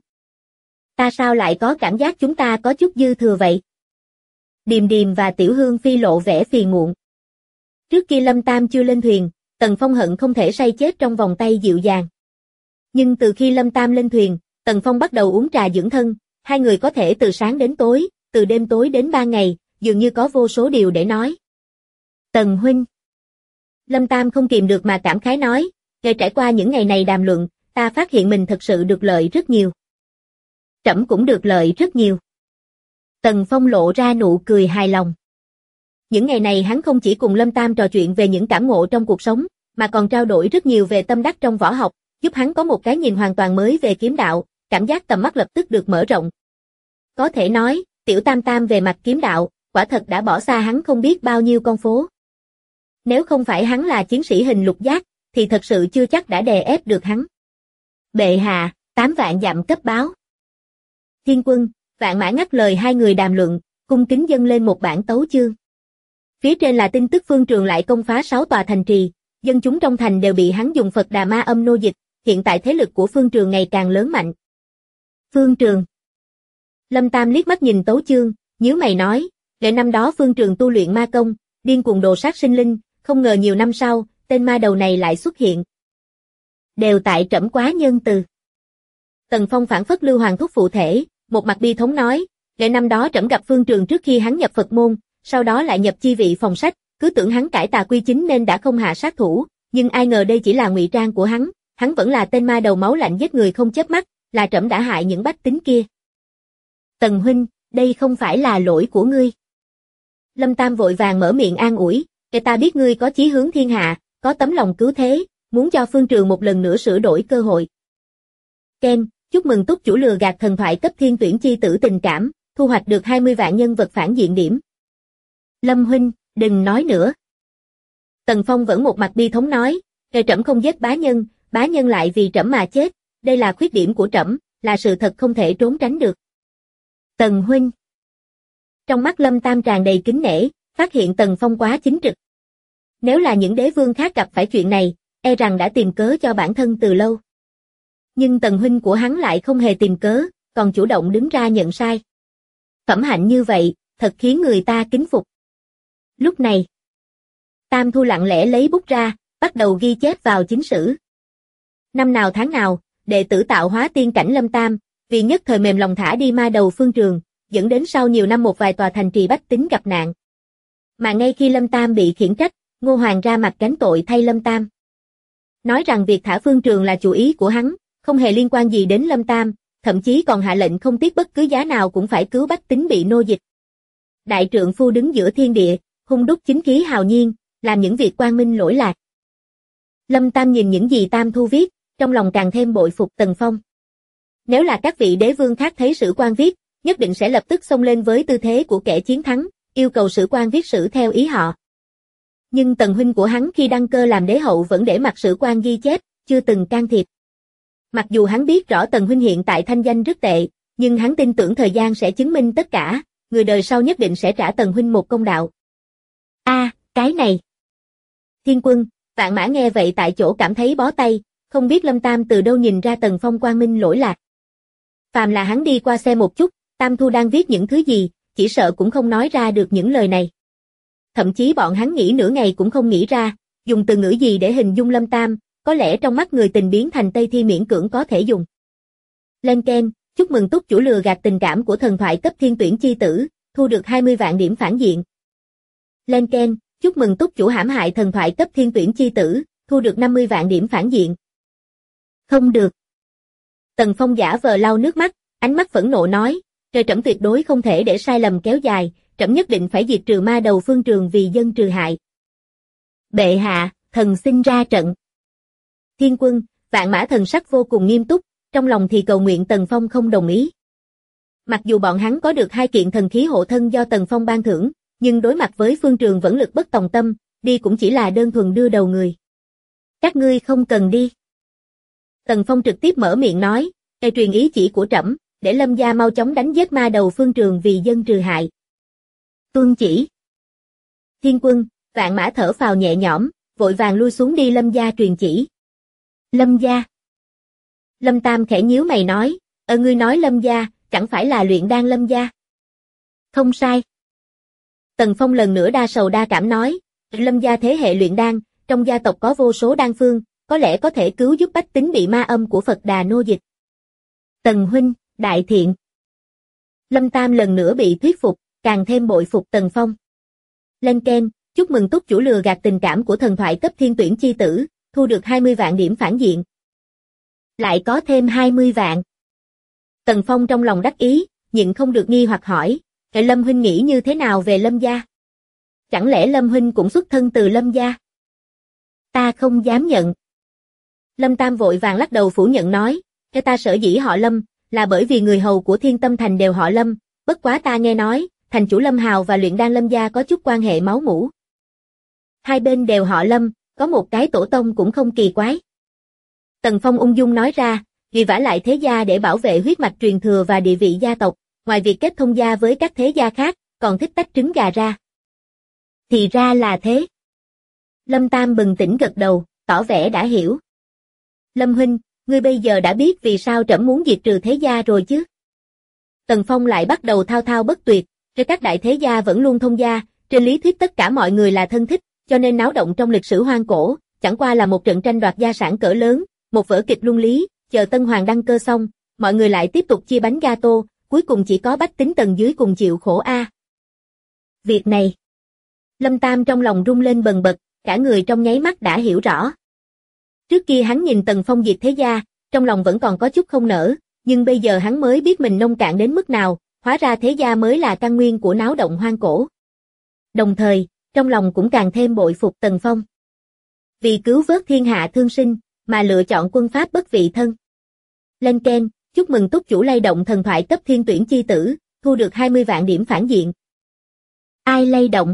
Ta sao lại có cảm giác chúng ta có chút dư thừa vậy? Điềm Điềm và Tiểu Hương Phi lộ vẻ phiền muộn. Trước khi Lâm Tam chưa lên thuyền, Tần Phong hận không thể say chết trong vòng tay dịu dàng. Nhưng từ khi Lâm Tam lên thuyền, Tần Phong bắt đầu uống trà dưỡng thân, hai người có thể từ sáng đến tối, từ đêm tối đến 3 ngày, dường như có vô số điều để nói. Tần huynh. Lâm Tam không kìm được mà cảm khái nói, trải qua những ngày này đàm luận, ta phát hiện mình thật sự được lợi rất nhiều. Trẫm cũng được lợi rất nhiều. Tần Phong lộ ra nụ cười hài lòng. Những ngày này hắn không chỉ cùng Lâm Tam trò chuyện về những cảm ngộ trong cuộc sống, mà còn trao đổi rất nhiều về tâm đắc trong võ học, giúp hắn có một cái nhìn hoàn toàn mới về kiếm đạo, cảm giác tầm mắt lập tức được mở rộng. Có thể nói, Tiểu Tam Tam về mặt kiếm đạo, quả thật đã bỏ xa hắn không biết bao nhiêu con phố. Nếu không phải hắn là chiến sĩ hình lục giác, thì thật sự chưa chắc đã đè ép được hắn. Bệ hạ, 8 vạn dặm cấp báo. Thiên Quân, Vạn Mã ngắt lời hai người đàm luận, cung kính dâng lên một bản tấu chương. Phía trên là tin tức Phương Trường lại công phá 6 tòa thành trì, dân chúng trong thành đều bị hắn dùng Phật Đà Ma Âm nô dịch, hiện tại thế lực của Phương Trường ngày càng lớn mạnh. Phương Trường. Lâm Tam liếc mắt nhìn tấu chương, nhíu mày nói, lẽ năm đó Phương Trường tu luyện ma công, điên cuồng đồ sát sinh linh, không ngờ nhiều năm sau, tên ma đầu này lại xuất hiện. Đều tại trẫm quá nhân từ. Tần Phong phản phất Lưu Hoàng thúc phụ thể, một mặt bi thống nói, lẽ năm đó trẫm gặp Phương Trường trước khi hắn nhập Phật môn, sau đó lại nhập chi vị phòng sách, cứ tưởng hắn cải tà quy chính nên đã không hạ sát thủ, nhưng ai ngờ đây chỉ là ngụy trang của hắn vẫn là tên ma đầu máu lạnh giết người không chớp mắt, là trẫm đã hại những bách tính kia. Tần huynh, đây không phải là lỗi của ngươi. Lâm Tam vội vàng mở miệng an ủi, kể ta biết ngươi có chí hướng thiên hạ, có tấm lòng cứu thế, muốn cho Phương Trường một lần nữa sửa đổi cơ hội. Ken, chúc mừng túc chủ lừa gạt thần thoại cấp thiên tuyển chi tử tình cảm, thu hoạch được 20 vạn nhân vật phản diện điểm. Lâm huynh, đừng nói nữa. Tần Phong vẫn một mặt bi thống nói, trẫm không giết bá nhân lại vì trẫm mà chết, đây là khuyết điểm của trẫm, là sự thật không thể trốn tránh được. Tần huynh. Trong mắt Lâm Tam tràn đầy kính nể, phát hiện Tần Phong quá chính trực. Nếu là những đế vương khác gặp phải chuyện này, e rằng đã tìm cớ cho bản thân từ lâu. Nhưng Tần huynh của hắn lại không hề tìm cớ, còn chủ động đứng ra nhận sai. Phẩm hạnh như vậy, thật khiến người ta kính phục. Lúc này, Tam Thu lặng lẽ lấy bút ra, bắt đầu ghi chép vào chính sử. Năm nào tháng nào, đệ tử tạo hóa tiên cảnh Lâm Tam, vì nhất thời mềm lòng thả đi ma đầu Phương Trường, dẫn đến sau nhiều năm một vài tòa thành trì bách tính gặp nạn. Mà ngay khi Lâm Tam bị khiển trách, Ngô Hoàng ra mặt gánh tội thay Lâm Tam. Nói rằng việc thả Phương Trường là chủ ý của hắn, không hề liên quan gì đến Lâm Tam, thậm chí còn hạ lệnh không tiếc bất cứ giá nào cũng phải cứu bách tính bị nô dịch. Đại trượng phu đứng giữa thiên địa, hung đúc chính khí hào nhiên, làm những việc quang minh lỗi lạc. Lâm Tam nhìn những gì Tam Thu viết, trong lòng càng thêm bội phục Tần Phong. Nếu là các vị đế vương khác thấy sử quan viết, nhất định sẽ lập tức xông lên với tư thế của kẻ chiến thắng, yêu cầu sử quan viết sử theo ý họ. Nhưng Tần huynh của hắn khi đăng cơ làm đế hậu vẫn để mặc sử quan ghi chép, chưa từng can thiệp. Mặc dù hắn biết rõ Tần huynh hiện tại thanh danh rất tệ, nhưng hắn tin tưởng thời gian sẽ chứng minh tất cả, người đời sau nhất định sẽ trả Tần huynh một công đạo. Cái này. Thiên Quân, Vạn Mã nghe vậy tại chỗ cảm thấy bó tay, không biết Lâm Tam từ đâu nhìn ra Tần Phong quang minh lỗi lạc. Phàm là hắn đi qua xem một chút, Tam Thu đang viết những thứ gì, chỉ sợ cũng không nói ra được những lời này. Thậm chí bọn hắn nghĩ nửa ngày cũng không nghĩ ra, dùng từ ngữ gì để hình dung Lâm Tam, có lẽ trong mắt người tình biến thành Tây Thi miễn cưỡng có thể dùng. Lên Ken, chúc mừng túc chủ lừa gạt tình cảm của thần thoại cấp thiên tuyển chi tử, thu được 20 vạn điểm phản diện. Lên Ken, chúc mừng túc chủ hãm hại thần thoại cấp thiên tuyển chi tử, thu được 50 vạn điểm phản diện. Không được. Tần Phong giả vờ lau nước mắt, ánh mắt phẫn nộ nói, trời trẫm tuyệt đối không thể để sai lầm kéo dài, trẫm nhất định phải diệt trừ ma đầu Phương Trường vì dân trừ hại. Bệ hạ, thần xin ra trận. Thiên Quân, Vạn Mã thần sắc vô cùng nghiêm túc, trong lòng thì cầu nguyện Tần Phong không đồng ý. Mặc dù bọn hắn có được 2 kiện thần khí hộ thân do Tần Phong ban thưởng, nhưng đối mặt với Phương Trường vẫn lực bất tòng tâm, đi cũng chỉ là đơn thuần đưa đầu người. Các ngươi không cần đi. Tần Phong trực tiếp mở miệng nói, "Ngài truyền ý chỉ của trẫm, để Lâm gia mau chóng đánh giết ma đầu Phương Trường vì dân trừ hại." Tuân chỉ. Thiên Quân, Vạn Mã thở phào nhẹ nhõm, vội vàng lui xuống đi Lâm gia truyền chỉ. Lâm gia. Lâm Tam khẽ nhíu mày nói, ngươi nói Lâm gia, chẳng phải là luyện đan Lâm gia? Không sai. Tần Phong lần nữa đa sầu đa cảm nói, Lâm gia thế hệ luyện đan, trong gia tộc có vô số đan phương, có lẽ có thể cứu giúp bách tính bị ma âm của Phật Đà nô dịch. Tần huynh, đại thiện. Lâm Tam lần nữa bị thuyết phục, càng thêm bội phục Tần Phong. Lên Ken, chúc mừng túc chủ lừa gạt tình cảm của thần thoại cấp thiên tuyển chi tử, thu được 20 vạn điểm phản diện. Lại có thêm 20 vạn. Tần Phong trong lòng đắc ý, nhịn không được nghi hoặc hỏi, Lâm huynh nghĩ như thế nào về Lâm gia? Chẳng lẽ Lâm huynh cũng xuất thân từ Lâm gia? Ta không dám nhận. Lâm Tam vội vàng lắc đầu phủ nhận nói, ta sở dĩ họ Lâm, là bởi vì người hầu của Thiên Tâm Thành đều họ Lâm, bất quá ta nghe nói, thành chủ Lâm Hào và luyện đan Lâm gia có chút quan hệ máu mủ. Hai bên đều họ Lâm, có một cái tổ tông cũng không kỳ quái. Tần Phong ung dung nói ra, vì vả lại thế gia để bảo vệ huyết mạch truyền thừa và địa vị gia tộc, ngoài việc kết thông gia với các thế gia khác, còn thích tách trứng gà ra. Thì ra là thế. Lâm Tam bừng tỉnh gật đầu, tỏ vẻ đã hiểu. Lâm huynh, ngươi bây giờ đã biết vì sao trẫm muốn diệt trừ thế gia rồi chứ? Tần Phong lại bắt đầu thao thao bất tuyệt, trên các đại thế gia vẫn luôn thông gia, trên lý thuyết tất cả mọi người là thân thích, cho nên náo động trong lịch sử hoang cổ, chẳng qua là một trận tranh đoạt gia sản cỡ lớn, một vở kịch luân lý, chờ Tân Hoàng đăng cơ xong, mọi người lại tiếp tục chia bánh gato, cuối cùng chỉ có bách tính tầng dưới cùng chịu khổ a. Việc này, Lâm Tam trong lòng rung lên bần bật, cả người trong nháy mắt đã hiểu rõ. Trước kia hắn nhìn Tần Phong diệt thế gia, trong lòng vẫn còn có chút không nỡ, nhưng bây giờ hắn mới biết mình nông cạn đến mức nào, hóa ra thế gia mới là căn nguyên của náo động hoang cổ. Đồng thời, trong lòng cũng càng thêm bội phục Tần Phong. Vì cứu vớt thiên hạ thương sinh, mà lựa chọn quân pháp bất vị thân. Lên keng, chúc mừng túc chủ lay động thần thoại cấp thiên tuyển chi tử, thu được 20 vạn điểm phản diện. Ai lay động?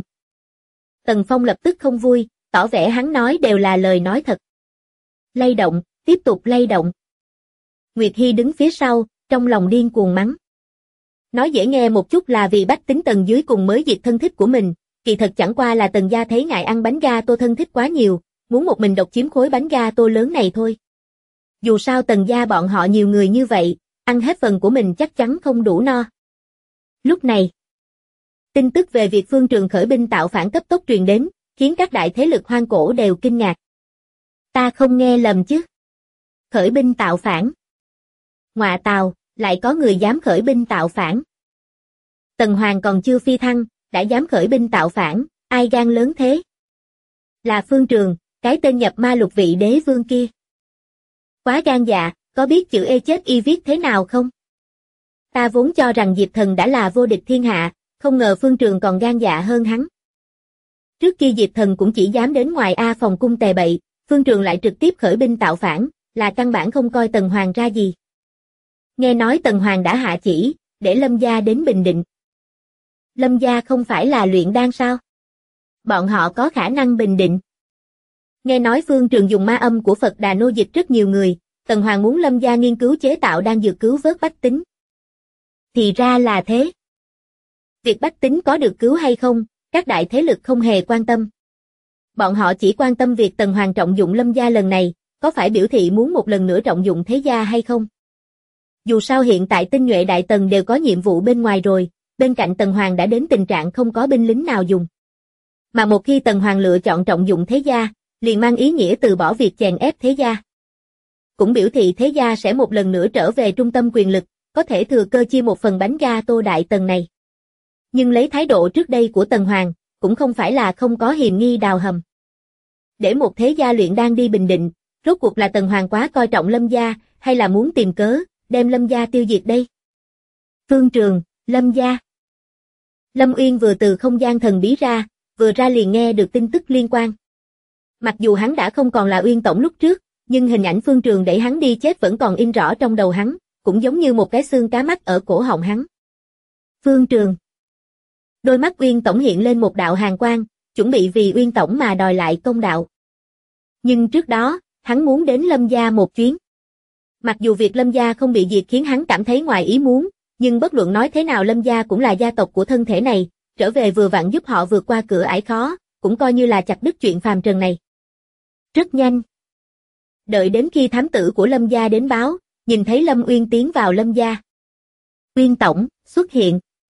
Tần Phong lập tức không vui, tỏ vẻ hắn nói đều là lời nói thật. Lay động, tiếp tục lay động. Nguyệt Hy đứng phía sau, trong lòng điên cuồng mắng. Nói dễ nghe một chút là vì bách tính tầng dưới cùng mới diệt thân thích của mình, kỳ thật chẳng qua là Tần gia thấy ngại ăn bánh gato thân thích quá nhiều, muốn một mình độc chiếm khối bánh gato lớn này thôi. Dù sao Tần gia bọn họ nhiều người như vậy, ăn hết phần của mình chắc chắn không đủ no. Lúc này, tin tức về việc Phương Trường khởi binh tạo phản cấp tốc truyền đến, khiến các đại thế lực hoang cổ đều kinh ngạc. Ta không nghe lầm chứ? Khởi binh tạo phản. Ngọa tào, lại có người dám khởi binh tạo phản. Tần Hoàng còn chưa phi thăng, đã dám khởi binh tạo phản, ai gan lớn thế? Là Phương Trường, cái tên nhập ma lục vị đế vương kia. Quá gan dạ, có biết chữ E chết y viết thế nào không? Ta vốn cho rằng Diệp Thần đã là vô địch thiên hạ, không ngờ Phương Trường còn gan dạ hơn hắn. Trước kia Diệp Thần cũng chỉ dám đến ngoài A phòng cung tè bậy, Phương Trường lại trực tiếp khởi binh tạo phản, là căn bản không coi Tần Hoàng ra gì. Nghe nói Tần Hoàng đã hạ chỉ, để Lâm gia đến Bình Định. Lâm gia không phải là luyện đan sao? Bọn họ có khả năng bình định. Nghe nói Phương Trường dùng ma âm của Phật Đà nô dịch rất nhiều người, Tần Hoàng muốn Lâm gia nghiên cứu chế tạo đan dược cứu vớt bách tính. Thì ra là thế. Việc bách tính có được cứu hay không, các đại thế lực không hề quan tâm. Bọn họ chỉ quan tâm việc Tần Hoàng trọng dụng Lâm gia lần này, có phải biểu thị muốn một lần nữa trọng dụng thế gia hay không? Dù sao hiện tại tinh nhuệ đại tần đều có nhiệm vụ bên ngoài rồi, bên cạnh Tần Hoàng đã đến tình trạng không có binh lính nào dùng. Mà một khi Tần Hoàng lựa chọn trọng dụng thế gia, liền mang ý nghĩa từ bỏ việc chèn ép thế gia. Cũng biểu thị thế gia sẽ một lần nữa trở về trung tâm quyền lực, có thể thừa cơ chia một phần bánh gato đại tần này. Nhưng lấy thái độ trước đây của Tần Hoàng, cũng không phải là không có hiềm nghi đào hầm. Để một thế gia luyện đan đi Bình Định, rốt cuộc là Tần Hoàng quá coi trọng Lâm gia, hay là muốn tìm cớ, đem Lâm gia tiêu diệt đây? Phương Trường, Lâm gia. Lâm Uyên vừa từ không gian thần bí ra, vừa ra liền nghe được tin tức liên quan. Mặc dù hắn đã không còn là Uyên Tổng lúc trước, nhưng hình ảnh Phương Trường đẩy hắn đi chết vẫn còn in rõ trong đầu hắn, cũng giống như một cái xương cá mắc ở cổ họng hắn. Phương Trường. Đôi mắt Uyên Tổng hiện lên một đạo hàn quang, chuẩn bị vì Uyên Tổng mà đòi lại công đạo. Nhưng trước đó, hắn muốn đến Lâm gia một chuyến. Mặc dù việc Lâm gia không bị diệt khiến hắn cảm thấy ngoài ý muốn, nhưng bất luận nói thế nào Lâm gia cũng là gia tộc của thân thể này, trở về vừa vặn giúp họ vượt qua cửa ải khó, cũng coi như là chặt đứt chuyện phàm trần này. Rất nhanh. Đợi đến khi thám tử của Lâm gia đến báo, nhìn thấy Lâm Uyên tiến vào Lâm gia. Uyên Tổng, xuất hiện.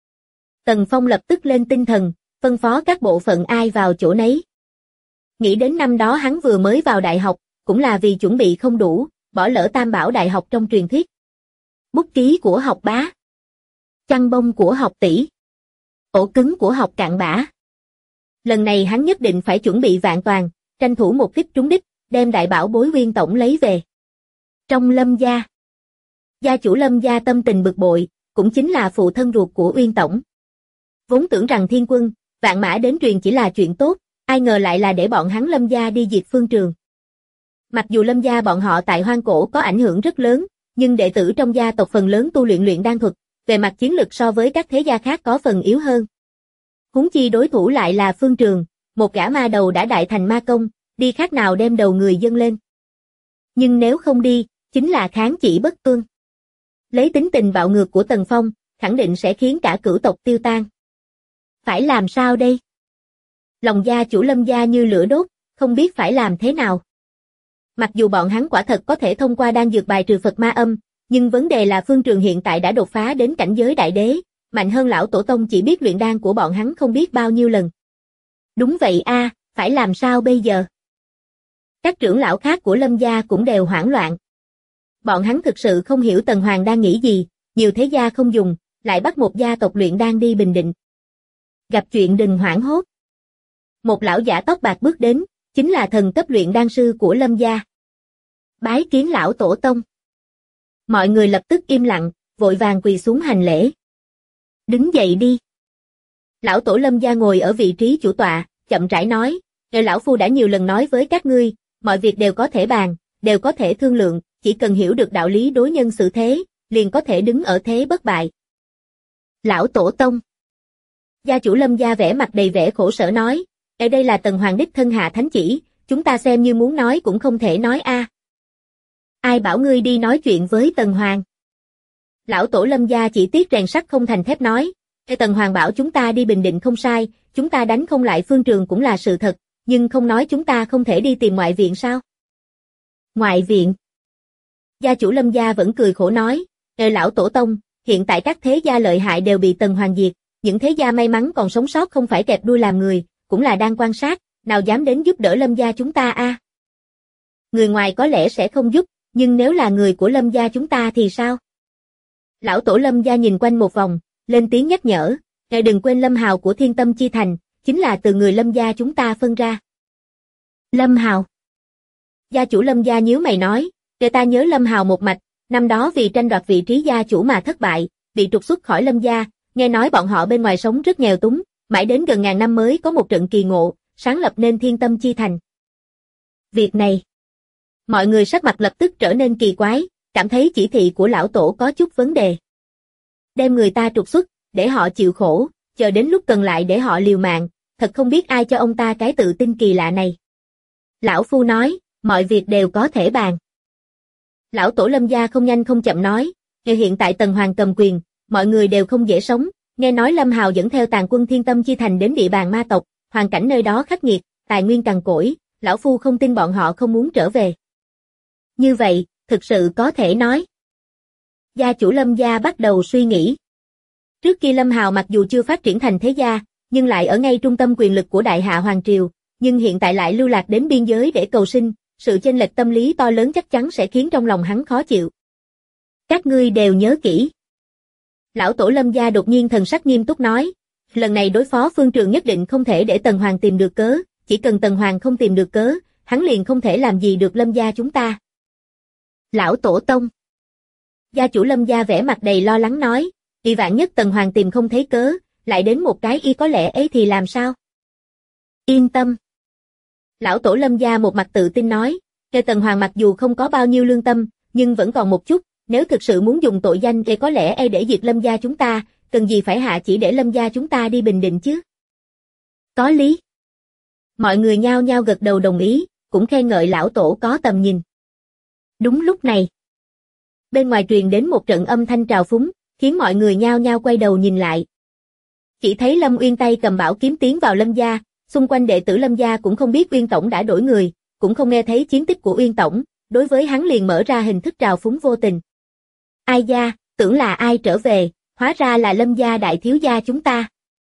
Tần Phong lập tức lên tinh thần, phân phó các bộ phận ai vào chỗ nấy. Nghĩ đến năm đó hắn vừa mới vào đại học, cũng là vì chuẩn bị không đủ, bỏ lỡ tam bảo đại học trong truyền thuyết. Bút ký của học bá. Chăn bông của học tỷ. Ổ cứng của học cạn bã. Lần này hắn nhất định phải chuẩn bị vạn toàn, tranh thủ một kích trúng đích, đem đại bảo bối Uyên Tổng lấy về. Trong Lâm gia, Gia chủ Lâm gia tâm tình bực bội, cũng chính là phụ thân ruột của Uyên Tổng. Vốn tưởng rằng thiên quân, vạn mã đến truyền chỉ là chuyện tốt, ai ngờ lại là để bọn hắn Lâm gia đi diệt Phương Trường. Mặc dù Lâm gia bọn họ tại Hoang Cổ có ảnh hưởng rất lớn, nhưng đệ tử trong gia tộc phần lớn tu luyện đan thuật, về mặt chiến lực so với các thế gia khác có phần yếu hơn. Huống chi đối thủ lại là Phương Trường, một gã ma đầu đã đại thành ma công, đi khác nào đem đầu người dâng lên. Nhưng nếu không đi, chính là kháng chỉ bất tuân. Lấy tính tình bạo ngược của Tần Phong, khẳng định sẽ khiến cả cửu tộc tiêu tan. Phải làm sao đây? Lòng gia chủ Lâm gia như lửa đốt, không biết phải làm thế nào. Mặc dù bọn hắn quả thật có thể thông qua đan dược bài trừ Phật ma âm, nhưng vấn đề là Phương Trường hiện tại đã đột phá đến cảnh giới đại đế, mạnh hơn lão tổ tông chỉ biết luyện đan của bọn hắn không biết bao nhiêu lần. Đúng vậy a, phải làm sao bây giờ? Các trưởng lão khác của Lâm gia cũng đều hoảng loạn. Bọn hắn thực sự không hiểu Tần Hoàng đang nghĩ gì, nhiều thế gia không dùng, lại bắt một gia tộc luyện đan đi Bình Định. Gặp chuyện đừng hoảng hốt. Một lão giả tóc bạc bước đến, chính là thần cấp luyện đan sư của Lâm gia. Bái kiến lão tổ tông. Mọi người lập tức im lặng, vội vàng quỳ xuống hành lễ. Đứng dậy đi. Lão tổ Lâm gia ngồi ở vị trí chủ tọa, chậm rãi nói, lão phu đã nhiều lần nói với các ngươi, mọi việc đều có thể bàn, đều có thể thương lượng, chỉ cần hiểu được đạo lý đối nhân xử thế, liền có thể đứng ở thế bất bại. Lão tổ tông. Gia chủ Lâm gia vẻ mặt đầy vẻ khổ sở nói, ở đây là Tần Hoàng đích thân hạ thánh chỉ, chúng ta xem như muốn nói cũng không thể nói a. Ai bảo ngươi đi nói chuyện với Tần Hoàng? Lão tổ Lâm gia chỉ tiếc rèn sắt không thành thép nói, Tần Hoàng bảo chúng ta đi Bình Định không sai, chúng ta đánh không lại Phương Trường cũng là sự thật, nhưng không nói chúng ta không thể đi tìm ngoại viện sao? Ngoại viện? Gia chủ Lâm gia vẫn cười khổ nói, lão tổ tông, hiện tại các thế gia lợi hại đều bị Tần Hoàng diệt, những thế gia may mắn còn sống sót không phải kẹp đuôi làm người, cũng là đang quan sát, nào dám đến giúp đỡ Lâm gia chúng ta a? Người ngoài có lẽ sẽ không giúp, nhưng nếu là người của Lâm gia chúng ta thì sao? Lão tổ Lâm gia nhìn quanh một vòng, lên tiếng nhắc nhở, đừng quên Lâm Hào của Thiên Tâm Chi Thành, chính là từ người Lâm gia chúng ta phân ra. Lâm Hào. Gia chủ Lâm gia nhíu mày nói, để ta nhớ Lâm Hào một mạch, năm đó vì tranh đoạt vị trí gia chủ mà thất bại, bị trục xuất khỏi Lâm gia, nghe nói bọn họ bên ngoài sống rất nghèo túng, mãi đến gần ngàn năm mới có một trận kỳ ngộ, sáng lập nên Thiên Tâm Chi Thành. Việc này, mọi người sắc mặt lập tức trở nên kỳ quái, cảm thấy chỉ thị của lão tổ có chút vấn đề. Đem người ta trục xuất, để họ chịu khổ, chờ đến lúc cần lại để họ liều mạng, thật không biết ai cho ông ta cái tự tin kỳ lạ này. Lão phu nói, mọi việc đều có thể bàn. Lão tổ Lâm gia không nhanh không chậm nói, hiện tại Tần Hoàng cầm quyền, mọi người đều không dễ sống, nghe nói Lâm Hào dẫn theo tàn quân Thiên Tâm Chi Thành đến địa bàn ma tộc, hoàn cảnh nơi đó khắc nghiệt, tài nguyên cằn cỗi, lão phu không tin bọn họ không muốn trở về. Như vậy, thực sự có thể nói. Gia chủ Lâm gia bắt đầu suy nghĩ. Trước kia Lâm Hào mặc dù chưa phát triển thành thế gia, nhưng lại ở ngay trung tâm quyền lực của Đại Hạ Hoàng Triều, nhưng hiện tại lại lưu lạc đến biên giới để cầu sinh, sự chênh lệch tâm lý to lớn chắc chắn sẽ khiến trong lòng hắn khó chịu. Các ngươi đều nhớ kỹ. Lão tổ Lâm gia đột nhiên thần sắc nghiêm túc nói, lần này đối phó Phương Trường nhất định không thể để Tần Hoàng tìm được cớ, chỉ cần Tần Hoàng không tìm được cớ, hắn liền không thể làm gì được Lâm gia chúng ta. Lão tổ tông. Gia chủ Lâm gia vẻ mặt đầy lo lắng nói, y vạn nhất Tần Hoàng tìm không thấy cớ, lại đến một cái y có lẽ ấy thì làm sao? Yên tâm. Lão tổ Lâm gia một mặt tự tin nói, Tần Hoàng mặc dù không có bao nhiêu lương tâm, nhưng vẫn còn một chút, nếu thực sự muốn dùng tội danh thì có lẽ để diệt Lâm gia chúng ta, cần gì phải hạ chỉ để Lâm gia chúng ta đi Bình Định chứ? Có lý. Mọi người nhao nhao gật đầu đồng ý, cũng khen ngợi lão tổ có tầm nhìn. Đúng lúc này, bên ngoài truyền đến một trận âm thanh trào phúng, khiến mọi người nhao nhao quay đầu nhìn lại. Chỉ thấy Lâm Uyên tay cầm bảo kiếm tiến vào Lâm gia, xung quanh đệ tử Lâm gia cũng không biết Uyên tổng đã đổi người, cũng không nghe thấy chiến tích của Uyên tổng, đối với hắn liền mở ra hình thức trào phúng vô tình. Ai gia, tưởng là ai trở về, hóa ra là Lâm gia đại thiếu gia chúng ta.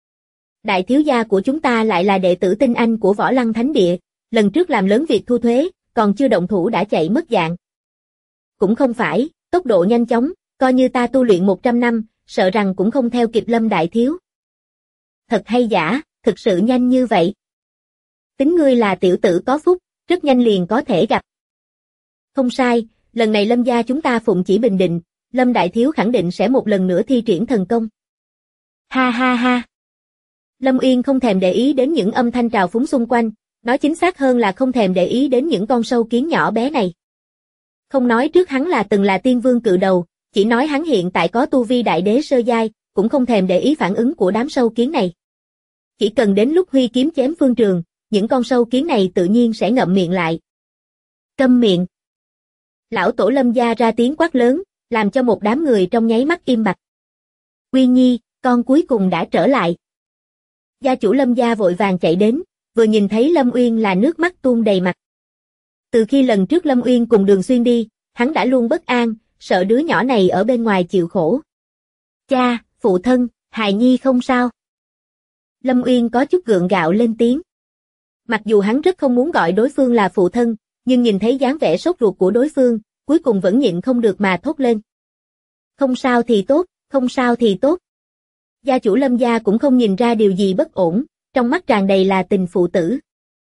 Đại thiếu gia của chúng ta lại là đệ tử tinh anh của Võ Lăng Thánh Địa, lần trước làm lớn việc thu thuế, còn chưa động thủ đã chạy mất dạng. Cũng không phải, tốc độ nhanh chóng, coi như ta tu luyện 100 năm, sợ rằng cũng không theo kịp Lâm đại thiếu. Thật hay giả, thực sự nhanh như vậy. Tính ngươi là tiểu tử có phúc, rất nhanh liền có thể gặp. Không sai, lần này Lâm gia chúng ta phụng chỉ Bình Định, Lâm Đại Thiếu khẳng định sẽ một lần nữa thi triển thần công. Ha ha ha. Lâm Uyên không thèm để ý đến những âm thanh trào phúng xung quanh, nói chính xác hơn là không thèm để ý đến những con sâu kiến nhỏ bé này. Không nói trước hắn là từng là tiên vương cự đầu, chỉ nói hắn hiện tại có tu vi đại đế sơ giai, cũng không thèm để ý phản ứng của đám sâu kiến này. Chỉ cần đến lúc huy kiếm chém Phương Trường, những con sâu kiến này tự nhiên sẽ ngậm miệng lại. Câm miệng. Lão tổ Lâm gia ra tiếng quát lớn, làm cho một đám người trong nháy mắt im bặt. Uyên Nhi, con cuối cùng đã trở lại. Gia chủ Lâm gia vội vàng chạy đến, vừa nhìn thấy Lâm Uyên là nước mắt tuôn đầy mặt. Từ khi lần trước Lâm Uyên cùng Đường Xuyên đi, hắn đã luôn bất an, sợ đứa nhỏ này ở bên ngoài chịu khổ. Cha, phụ thân, hài nhi không sao. Lâm Uyên có chút gượng gạo lên tiếng. Mặc dù hắn rất không muốn gọi đối phương là phụ thân, nhưng nhìn thấy dáng vẻ sốt ruột của đối phương, cuối cùng vẫn nhịn không được mà thốt lên. Không sao thì tốt, không sao thì tốt. Gia chủ Lâm gia cũng không nhìn ra điều gì bất ổn, trong mắt tràn đầy là tình phụ tử.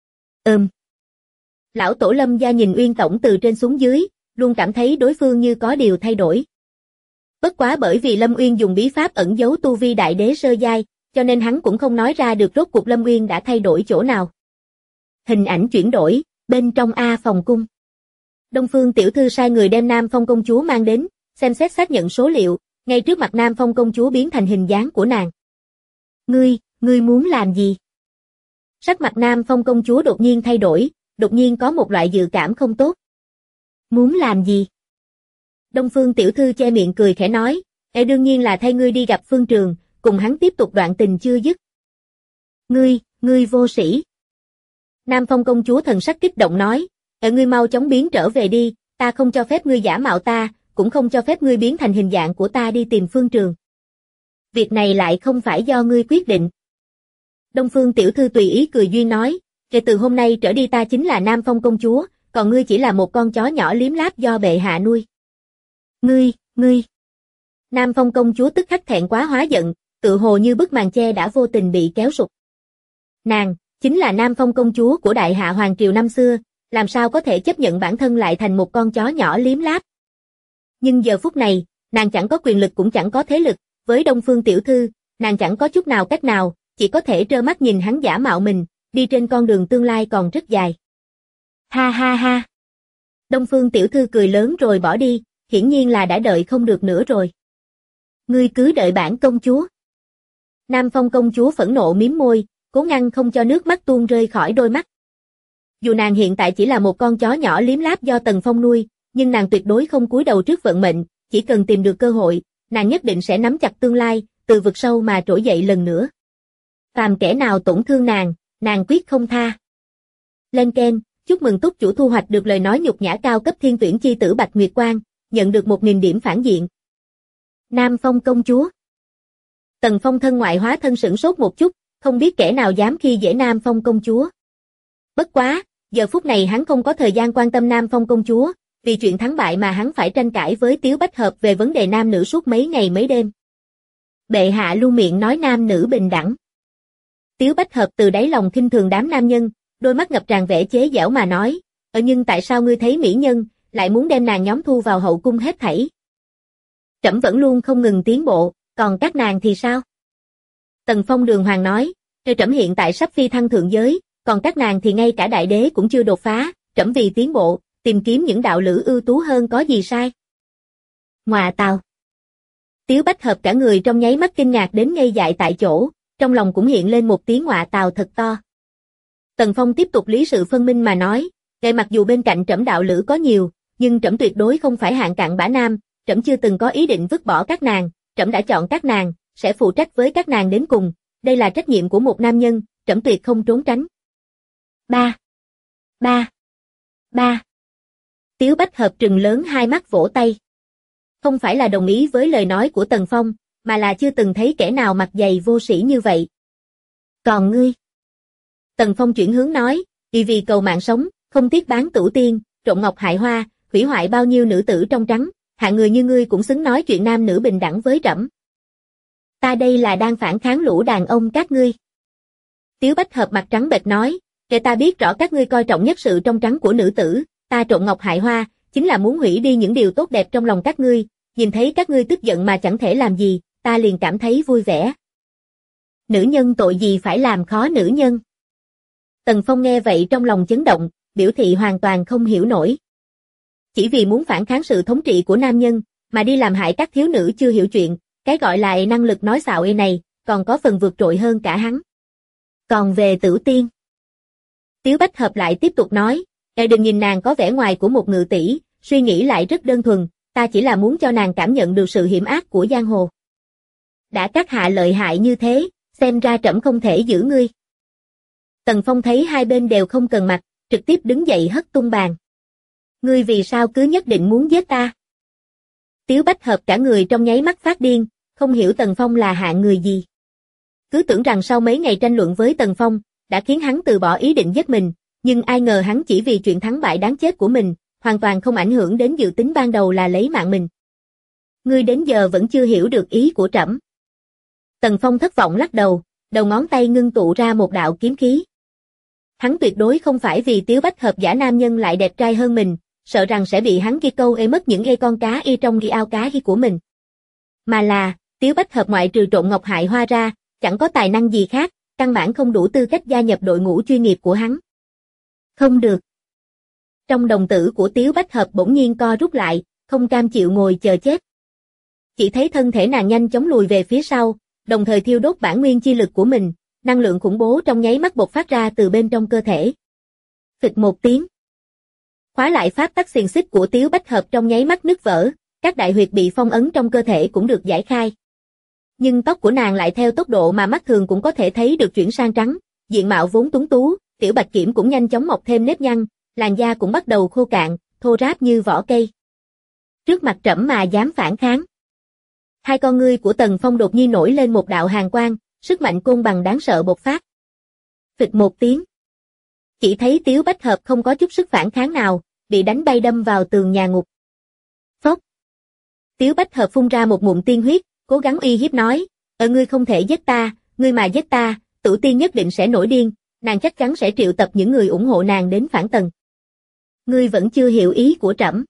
Lão tổ Lâm gia nhìn Uyên tổng từ trên xuống dưới, luôn cảm thấy đối phương như có điều thay đổi. Bất quá bởi vì Lâm Uyên dùng bí pháp ẩn giấu tu vi đại đế sơ giai, cho nên hắn cũng không nói ra được rốt cuộc Lâm Uyên đã thay đổi chỗ nào. Hình ảnh chuyển đổi, bên trong A phòng cung. Đông Phương tiểu thư sai người đem Nam Phong công chúa mang đến, xem xét xác nhận số liệu, ngay trước mặt Nam Phong công chúa biến thành hình dáng của nàng. Ngươi muốn làm gì? Sắc mặt Nam Phong công chúa đột nhiên thay đổi, đột nhiên có một loại dự cảm không tốt. Muốn làm gì? Đông Phương tiểu thư che miệng cười khẽ nói, đương nhiên là thay ngươi đi gặp Phương Trường, cùng hắn tiếp tục đoạn tình chưa dứt. Ngươi vô sĩ. Nam Phong công chúa thần sắc kích động nói, ngươi mau chóng biến trở về đi, ta không cho phép ngươi giả mạo ta, cũng không cho phép ngươi biến thành hình dạng của ta đi tìm Phương Trường. Việc này lại không phải do ngươi quyết định. Đông Phương tiểu thư tùy ý cười duyên nói, kể từ hôm nay trở đi ta chính là Nam Phong công chúa, còn ngươi chỉ là một con chó nhỏ liếm láp do bệ hạ nuôi. Ngươi. Nam Phong công chúa tức khắc thẹn quá hóa giận, tự hồ như bức màn che đã vô tình bị kéo sụp. Nàng, chính là Nam Phong công chúa của Đại Hạ Hoàng Triều năm xưa, làm sao có thể chấp nhận bản thân lại thành một con chó nhỏ liếm láp. Nhưng giờ phút này, nàng chẳng có quyền lực cũng chẳng có thế lực, với Đông Phương tiểu thư, nàng chẳng có chút nào cách nào, chỉ có thể trơ mắt nhìn hắn giả mạo mình, đi trên con đường tương lai còn rất dài. Ha ha ha. Đông Phương tiểu thư cười lớn rồi bỏ đi, hiển nhiên là đã đợi không được nữa rồi. Ngươi cứ đợi bản công chúa. Nam Phong công chúa phẫn nộ mím môi, cố ngăn không cho nước mắt tuôn rơi khỏi đôi mắt. Dù nàng hiện tại chỉ là một con chó nhỏ liếm láp do Tần Phong nuôi, nhưng nàng tuyệt đối không cúi đầu trước vận mệnh, chỉ cần tìm được cơ hội, nàng nhất định sẽ nắm chặt tương lai, từ vực sâu mà trỗi dậy lần nữa. Phàm kẻ nào tổn thương nàng quyết không tha. Lên keng, chúc mừng túc chủ thu hoạch được lời nói nhục nhã cao cấp thiên tuyển chi tử Bạch Nguyệt Quang, nhận được 1000 điểm phản diện. Nam Phong công chúa. Tần Phong thân ngoại hóa thân sửng sốt một chút, không biết kẻ nào dám khi dễ Nam Phong công chúa. Bất quá, giờ phút này hắn không có thời gian quan tâm Nam Phong công chúa, vì chuyện thắng bại mà hắn phải tranh cãi với Tiếu Bách Hợp về vấn đề nam nữ suốt mấy ngày mấy đêm. Bệ hạ luôn miệng nói nam nữ bình đẳng. Tiếu Bách Hợp từ đáy lòng khinh thường đám nam nhân, đôi mắt ngập tràn vẻ chế giễu mà nói, nhưng tại sao ngươi thấy mỹ nhân, lại muốn đem nàng nhóm thu vào hậu cung hết thảy? Trẫm vẫn luôn không ngừng tiến bộ, còn các nàng thì sao? Tần Phong đường hoàng nói, trẫm hiện tại sắp phi thăng thượng giới, còn các nàng thì ngay cả đại đế cũng chưa đột phá, trẫm vì tiến bộ, tìm kiếm những đạo lữ ưu tú hơn có gì sai? Ngoà tào. Tiếu Bách Hợp cả người trong nháy mắt kinh ngạc đến ngây dại tại chỗ, trong lòng cũng hiện lên một tiếng ngoạ tào thật to. Tần Phong tiếp tục lý sự phân minh mà nói, mặc dù bên cạnh trẫm đạo lữ có nhiều, nhưng trẫm tuyệt đối không phải hạng cặn bã nam, trẫm chưa từng có ý định vứt bỏ các nàng, trẫm đã chọn các nàng, sẽ phụ trách với các nàng đến cùng, đây là trách nhiệm của một nam nhân, trẫm tuyệt không trốn tránh. Ba. Tiếu Bách Hợp trừng lớn hai mắt vỗ tay. Không phải là đồng ý với lời nói của Tần Phong, mà là chưa từng thấy kẻ nào mặt dày vô sĩ như vậy. Còn ngươi? Tần Phong chuyển hướng nói, vì cầu mạng sống, không tiếc bán tửu tiên, trộm ngọc hại hoa, hủy hoại bao nhiêu nữ tử trong trắng, hạng người như ngươi cũng xứng nói chuyện nam nữ bình đẳng với trẫm. Ta đây là đang phản kháng lũ đàn ông các ngươi. Tiếu Bách Hợp mặt trắng bệch nói, kể ta biết rõ các ngươi coi trọng nhất sự trong trắng của nữ tử, ta trộm ngọc hại hoa, chính là muốn hủy đi những điều tốt đẹp trong lòng các ngươi, nhìn thấy các ngươi tức giận mà chẳng thể làm gì, ta liền cảm thấy vui vẻ. Nữ nhân tội gì phải làm khó nữ nhân? Tần Phong nghe vậy trong lòng chấn động, biểu thị hoàn toàn không hiểu nổi. Chỉ vì muốn phản kháng sự thống trị của nam nhân, mà đi làm hại các thiếu nữ chưa hiểu chuyện, cái gọi là năng lực nói xạo này, còn có phần vượt trội hơn cả hắn. Còn về Tử Tiên, Tiếu Bách Hợp lại tiếp tục nói, đừng nhìn nàng có vẻ ngoài của một ngự tỷ, suy nghĩ lại rất đơn thuần, ta chỉ là muốn cho nàng cảm nhận được sự hiểm ác của giang hồ. Đã các hạ lợi hại như thế, xem ra trẫm không thể giữ ngươi. Tần Phong thấy hai bên đều không cần mặt, trực tiếp đứng dậy hất tung bàn. Ngươi vì sao cứ nhất định muốn giết ta? Tiếu Bách Hợp cả người trong nháy mắt phát điên, không hiểu Tần Phong là hạng người gì. Cứ tưởng rằng sau mấy ngày tranh luận với Tần Phong, đã khiến hắn từ bỏ ý định giết mình, nhưng ai ngờ hắn chỉ vì chuyện thắng bại đáng chết của mình, hoàn toàn không ảnh hưởng đến dự tính ban đầu là lấy mạng mình. Ngươi đến giờ vẫn chưa hiểu được ý của trẫm. Tần Phong thất vọng lắc đầu, đầu ngón tay ngưng tụ ra một đạo kiếm khí. Hắn tuyệt đối không phải vì Tiếu Bách Hợp giả nam nhân lại đẹp trai hơn mình, sợ rằng sẽ bị hắn ghi câu mất những con cá trong ao cá của mình. Mà là, Tiếu Bách Hợp ngoại trừ trộn ngọc hại hoa ra, chẳng có tài năng gì khác, căn bản không đủ tư cách gia nhập đội ngũ chuyên nghiệp của hắn. Không được. Trong đồng tử của Tiếu Bách Hợp bỗng nhiên co rút lại, không cam chịu ngồi chờ chết. Chỉ thấy thân thể nàng nhanh chóng lùi về phía sau, đồng thời thiêu đốt bản nguyên chi lực của mình, năng lượng khủng bố trong nháy mắt bộc phát ra từ bên trong cơ thể. Phịch một tiếng. Khóa lại pháp tắc xiềng xích của Tiếu Bách Hợp trong nháy mắt nứt vỡ, các đại huyệt bị phong ấn trong cơ thể cũng được giải khai. Nhưng tóc của nàng lại theo tốc độ mà mắt thường cũng có thể thấy được chuyển sang trắng, diện mạo vốn tuấn tú, tiểu bạch kiểm cũng nhanh chóng mọc thêm nếp nhăn, làn da cũng bắt đầu khô cạn, thô ráp như vỏ cây. Trước mặt trẫm mà dám phản kháng. Hai con ngươi của Tần Phong đột nhiên nổi lên một đạo hàn quang, sức mạnh côn bằng đáng sợ bộc phát. Phịch một tiếng. Chỉ thấy Tiếu Bách Hợp không có chút sức phản kháng nào, bị đánh bay đâm vào tường nhà ngục. Phốc. Tiếu Bách Hợp phun ra một ngụm tiên huyết, cố gắng uy hiếp nói, ngươi không thể giết ta, ngươi mà giết ta, Tử Tiên nhất định sẽ nổi điên, nàng chắc chắn sẽ triệu tập những người ủng hộ nàng đến phản Tần. Ngươi vẫn chưa hiểu ý của trẫm.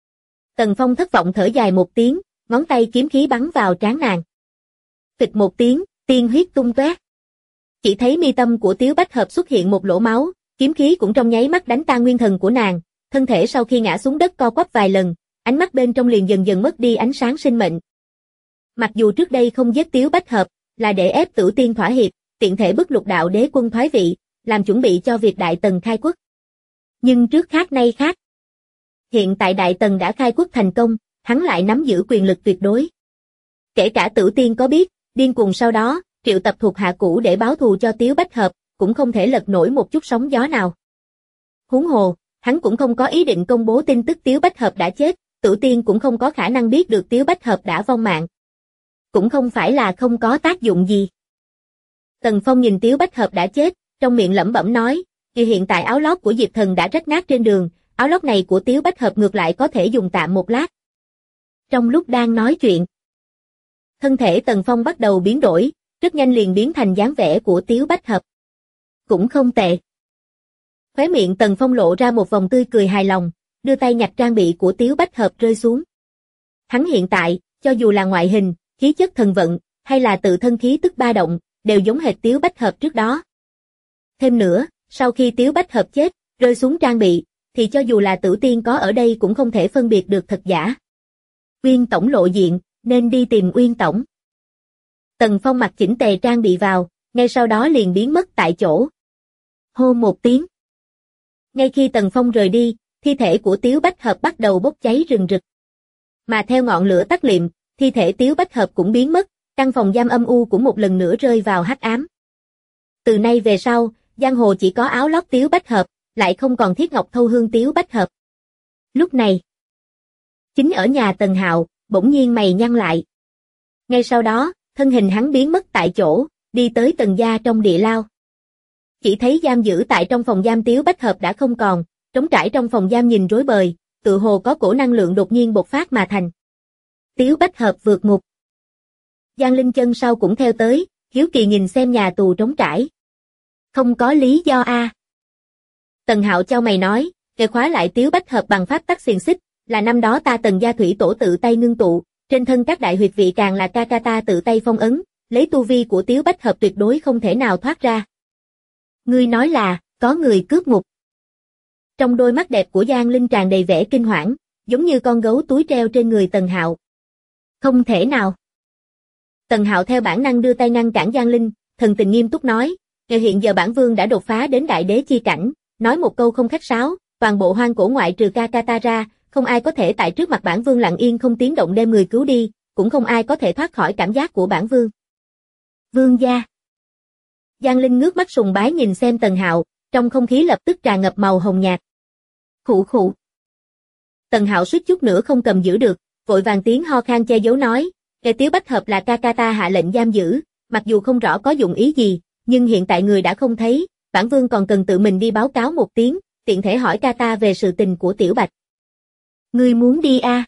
Tần Phong thất vọng thở dài một tiếng, ngón tay kiếm khí bắn vào trán nàng. Phịch một tiếng, tiên huyết tung tóe. Chỉ thấy mi tâm của Tiếu Bách Hợp xuất hiện một lỗ máu, kiếm khí cũng trong nháy mắt đánh tan nguyên thần của nàng, thân thể sau khi ngã xuống đất co quắp vài lần, ánh mắt bên trong liền dần dần mất đi ánh sáng sinh mệnh. Mặc dù trước đây không giết Tiếu Bách Hợp, là để ép Tử Tiên thỏa hiệp, tiện thể bức Lục Đạo Đế quân thoái vị, làm chuẩn bị cho việc Đại Tần khai quốc. Nhưng trước khác nay khác. Hiện tại Đại Tần đã khai quốc thành công, hắn lại nắm giữ quyền lực tuyệt đối. Kể cả Tử Tiên có biết, điên cuồng sau đó, triệu tập thuộc hạ cũ để báo thù cho Tiếu Bách Hợp, cũng không thể lật nổi một chút sóng gió nào. Huống hồ, hắn cũng không có ý định công bố tin tức Tiếu Bách Hợp đã chết, Tử Tiên cũng không có khả năng biết được Tiếu Bách Hợp đã vong mạng. Cũng không phải là không có tác dụng gì. Tần Phong nhìn Tiếu Bách Hợp đã chết, trong miệng lẩm bẩm nói, vì hiện tại áo lót của Diệp Thần đã rách nát trên đường, áo lót này của Tiếu Bách Hợp ngược lại có thể dùng tạm một lát. Trong lúc đang nói chuyện, thân thể Tần Phong bắt đầu biến đổi, rất nhanh liền biến thành dáng vẻ của Tiếu Bách Hợp. Cũng không tệ. Khóe miệng Tần Phong lộ ra một vòng tươi cười hài lòng, đưa tay nhặt trang bị của Tiếu Bách Hợp rơi xuống. Hắn hiện tại, cho dù là ngoại hình, khí chất thần vận, hay là tự thân khí tức ba động, đều giống hệt Tiếu Bách Hợp trước đó. Thêm nữa, sau khi Tiếu Bách Hợp chết, rơi xuống trang bị, thì cho dù là Tử Tiên có ở đây cũng không thể phân biệt được thật giả. Uyên Tổng lộ diện, nên đi tìm Uyên Tổng. Tần Phong mặc chỉnh tề trang bị vào, ngay sau đó liền biến mất tại chỗ. Hô một tiếng. Ngay khi Tần Phong rời đi, thi thể của Tiếu Bách Hợp bắt đầu bốc cháy rừng rực. Mà theo ngọn lửa tắt liệm, thi thể Tiếu Bách Hợp cũng biến mất, căn phòng giam âm u cũng một lần nữa rơi vào hắc ám. Từ nay về sau, giang hồ chỉ có áo lót Tiếu Bách Hợp, lại không còn thiết ngọc thâu hương Tiếu Bách Hợp. Lúc này, chính ở nhà Tần Hạo, bỗng nhiên mày nhăn lại. Ngay sau đó, thân hình hắn biến mất tại chỗ, đi tới Tần gia trong địa lao. Chỉ thấy giam giữ tại trong phòng giam Tiếu Bách Hợp đã không còn, trống trải trong phòng giam nhìn rối bời, tự hồ có cổ năng lượng đột nhiên bộc phát mà thành. Tiếu Bách Hợp vượt ngục. Giang Linh chân sau cũng theo tới, hiếu kỳ nhìn xem nhà tù trống trải. Không có lý do a. Tần Hạo chau mày nói, để khóa lại Tiếu Bách Hợp bằng pháp tắc xiềng xích, là năm đó ta Tần gia thủy tổ tự tay ngưng tụ, Trên thân các đại huyệt vị càng là Kakata tự tay phong ấn, lấy tu vi của Tiếu Bách Hợp tuyệt đối không thể nào thoát ra. Ngươi nói là, có người cướp ngục. Trong đôi mắt đẹp của Giang Linh tràn đầy vẻ kinh hoảng, giống như con gấu túi treo trên người Tần Hạo. Không thể nào. Tần Hạo theo bản năng đưa tay ngăn cản Giang Linh, thần tình nghiêm túc nói, hiện giờ bản vương đã đột phá đến đại đế chi cảnh, nói một câu không khách sáo, toàn bộ hoang cổ ngoại trừ Kakata ra, không ai có thể tại trước mặt bản vương lặng yên không tiếng động đem người cứu đi, cũng không ai có thể thoát khỏi cảm giác của bản vương. Vương gia. Giang Linh ngước mắt sùng bái nhìn xem Tần Hạo, trong không khí lập tức tràn ngập màu hồng nhạt. Khụ khụ. Tần Hạo suýt chút nữa không cầm giữ được, vội vàng tiếng ho khan che giấu nói, Kẻ Tiếu Bách Hợp là Kakata hạ lệnh giam giữ, mặc dù không rõ có dụng ý gì, nhưng hiện tại người đã không thấy, bản vương còn cần tự mình đi báo cáo một tiếng, tiện thể hỏi Kata về sự tình của Tiểu Bạch. Ngươi muốn đi à?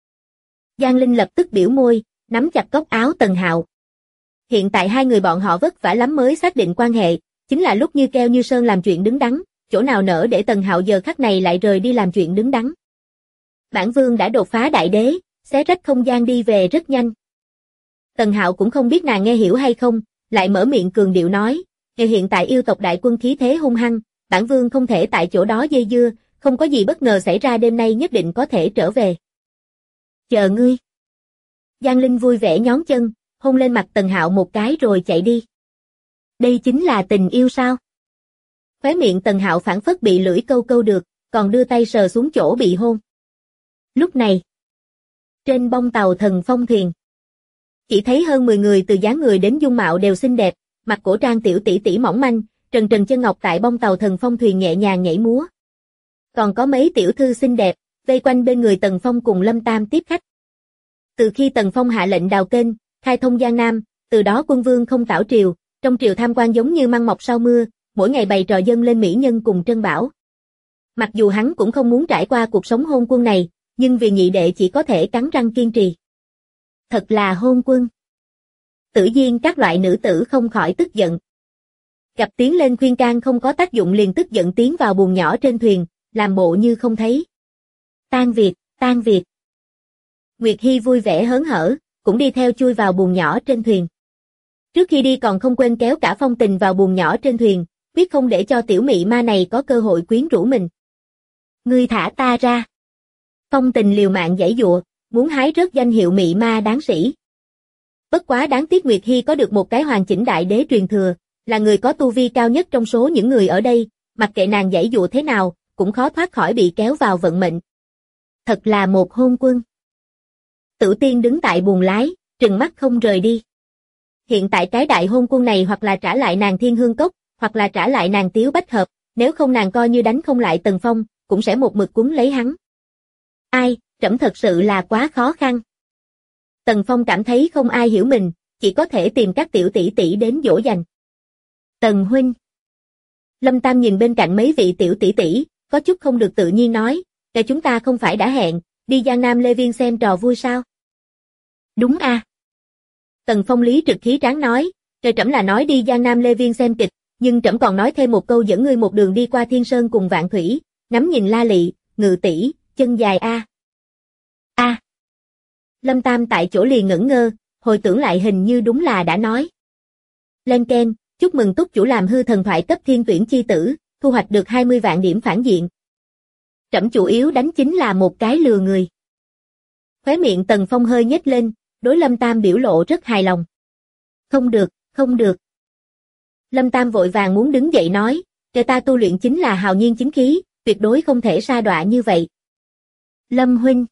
Giang Linh lập tức biểu môi, nắm chặt cốc áo Tần Hạo. Hiện tại hai người bọn họ vất vả lắm mới xác định quan hệ, chính là lúc như keo như sơn làm chuyện đứng đắn, chỗ nào nỡ để Tần Hạo giờ khắc này lại rời đi làm chuyện đứng đắn. Bản vương đã đột phá đại đế, xé rách không gian đi về rất nhanh. Tần Hạo cũng không biết nàng nghe hiểu hay không, lại mở miệng cường điệu nói, hiện tại yêu tộc đại quân khí thế hung hăng, bản vương không thể tại chỗ đó dây dưa, không có gì bất ngờ xảy ra đêm nay nhất định có thể trở về. Chờ ngươi. Giang Linh vui vẻ nhón chân, hôn lên mặt Tần Hạo một cái rồi chạy đi. Đây chính là tình yêu sao? Khóe miệng Tần Hạo phảng phất bị lưỡi câu câu được, còn đưa tay sờ xuống chỗ bị hôn. Lúc này, trên bông tàu Thần Phong thuyền, chỉ thấy hơn 10 người từ dáng người đến dung mạo đều xinh đẹp, mặc cổ trang tiểu tỷ tỷ mỏng manh, trần trần chân ngọc tại bông tàu Thần Phong thuyền nhẹ nhàng nhảy múa. Còn có mấy tiểu thư xinh đẹp, vây quanh bên người Tần Phong cùng Lâm Tam tiếp khách. Từ khi Tần Phong hạ lệnh đào kênh, khai thông Giang Nam, từ đó quân vương không tảo triều, trong triều tham quan giống như măng mọc sau mưa, mỗi ngày bày trò dâng lên mỹ nhân cùng trân bảo. Mặc dù hắn cũng không muốn trải qua cuộc sống hôn quân này, nhưng vì nhị đệ chỉ có thể cắn răng kiên trì. Thật là hôn quân. Tự nhiên các loại nữ tử không khỏi tức giận. Gặp tiến lên khuyên can không có tác dụng liền tức giận tiến vào buồng nhỏ trên thuyền, làm bộ như không thấy. Tan việc, tan việc. Nguyệt Hy vui vẻ hớn hở, cũng đi theo chui vào buồng nhỏ trên thuyền. Trước khi đi còn không quên kéo cả Phong Tình vào buồng nhỏ trên thuyền, quyết không để cho tiểu mị ma này có cơ hội quyến rũ mình. Ngươi thả ta ra. Phong Tình liều mạng giãy giụa, muốn hái rớt danh hiệu mị ma đáng sĩ. Bất quá đáng tiếc Nguyệt Hy có được một cái hoàn chỉnh đại đế truyền thừa, là người có tu vi cao nhất trong số những người ở đây, mặc kệ nàng giãy giụa thế nào, cũng khó thoát khỏi bị kéo vào vận mệnh. Thật là một hôn quân. Tử Tiên đứng tại buồng lái, trừng mắt không rời đi. Hiện tại cái đại hôn quân này hoặc là trả lại nàng Thiên Hương Cốc, hoặc là trả lại nàng Tiếu Bách Hợp, nếu không nàng coi như đánh không lại Tần Phong, cũng sẽ một mực cuốn lấy hắn. Ai, trẫm thật sự là quá khó khăn. Tần Phong cảm thấy không ai hiểu mình, chỉ có thể tìm các tiểu tỷ tỷ đến dỗ dành. Tần huynh. Lâm Tam nhìn bên cạnh mấy vị tiểu tỷ tỷ, có chút không được tự nhiên nói, để chúng ta không phải đã hẹn, đi Giang Nam Lê Viên xem trò vui sao? Đúng a. Tần Phong lý trực khí tráng nói, trời trẫm là nói đi Giang Nam Lê Viên xem kịch, nhưng trẫm còn nói thêm một câu dẫn ngươi một đường đi qua Thiên Sơn cùng Vạn Thủy, ngắm nhìn La Lị, Ngự tỷ, chân dài a. A. Lâm Tam tại chỗ liền ngẩn ngơ, hồi tưởng lại hình như đúng là đã nói. Lên Ken, chúc mừng túc chủ làm hư thần thoại cấp thiên tuyển chi tử, thu hoạch được 20 vạn điểm phản diện. Trẫm chủ yếu đánh chính là một cái lừa người. Khóe miệng Tần Phong hơi nhếch lên, đối Lâm Tam biểu lộ rất hài lòng. Không được, không được. Lâm Tam vội vàng muốn đứng dậy nói, kẻ ta tu luyện chính là hào nhiên chính khí, tuyệt đối không thể sa đọa như vậy. Lâm huynh.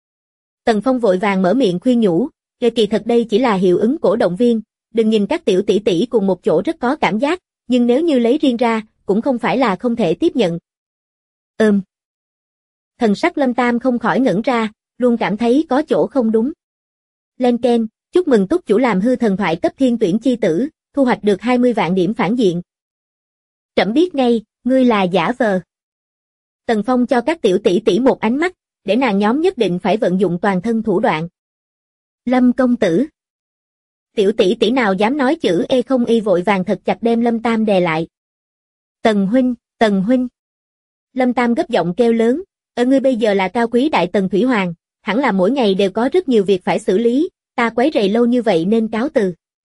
Tần Phong vội vàng mở miệng khuyên nhủ, kỳ thật đây chỉ là hiệu ứng cổ động viên, đừng nhìn các tiểu tỷ tỷ cùng một chỗ rất có cảm giác, nhưng nếu như lấy riêng ra, cũng không phải là không thể tiếp nhận. Thần sắc Lâm Tam không khỏi ngẩn ra, luôn cảm thấy có chỗ không đúng. Lên Ken, chúc mừng túc chủ làm hư thần thoại cấp thiên tuyển chi tử, thu hoạch được 20 vạn điểm phản diện. Trẫm biết ngay, ngươi là giả vờ. Tần Phong cho các tiểu tỷ tỷ một ánh mắt, để nàng nhóm nhất định phải vận dụng toàn thân thủ đoạn. Lâm công tử. Tiểu tỷ tỷ nào dám nói chữ e không y vội vàng thật chặt đem Lâm Tam đè lại. Tần huynh, Tần huynh. Lâm Tam gấp giọng kêu lớn, ở ngươi bây giờ là cao quý đại tần thủy hoàng, hẳn là mỗi ngày đều có rất nhiều việc phải xử lý, ta quấy rầy lâu như vậy nên cáo từ.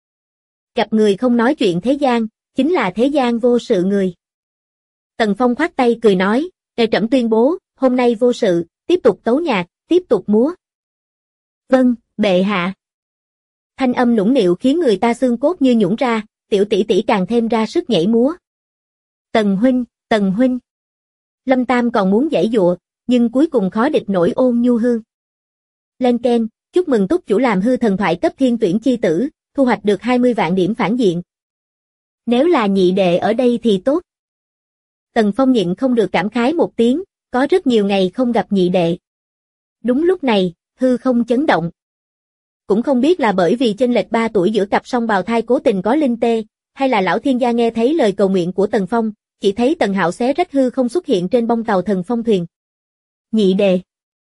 Gặp người không nói chuyện thế gian, chính là thế gian vô sự người. Tần Phong khoát tay cười nói, để trẫm tuyên bố, hôm nay vô sự, tiếp tục tấu nhạc, tiếp tục múa. Vâng, bệ hạ. Thanh âm nũng nịu khiến người ta xương cốt như nhũn ra, tiểu tỷ tỷ càng thêm ra sức nhảy múa. Tần huynh, Tần huynh. Lâm Tam còn muốn giãy giụa, nhưng cuối cùng khó địch nổi Ôn Nhu Hương. Lên keng, chúc mừng túc chủ làm hư thần thoại cấp thiên tuyển chi tử, thu hoạch được 20 vạn điểm phản diện. Nếu là nhị đệ ở đây thì tốt. Tần Phong nhịn không được cảm khái một tiếng, có rất nhiều ngày không gặp nhị đệ. Đúng lúc này, hư không chấn động. Cũng không biết là bởi vì chênh lệch 3 tuổi giữa cặp song bào thai cố tình có linh tê, hay là lão thiên gia nghe thấy lời cầu nguyện của Tần Phong, chỉ thấy Tần Hạo xé rách hư không xuất hiện trên bông tàu thần phong thuyền. Nhị đệ.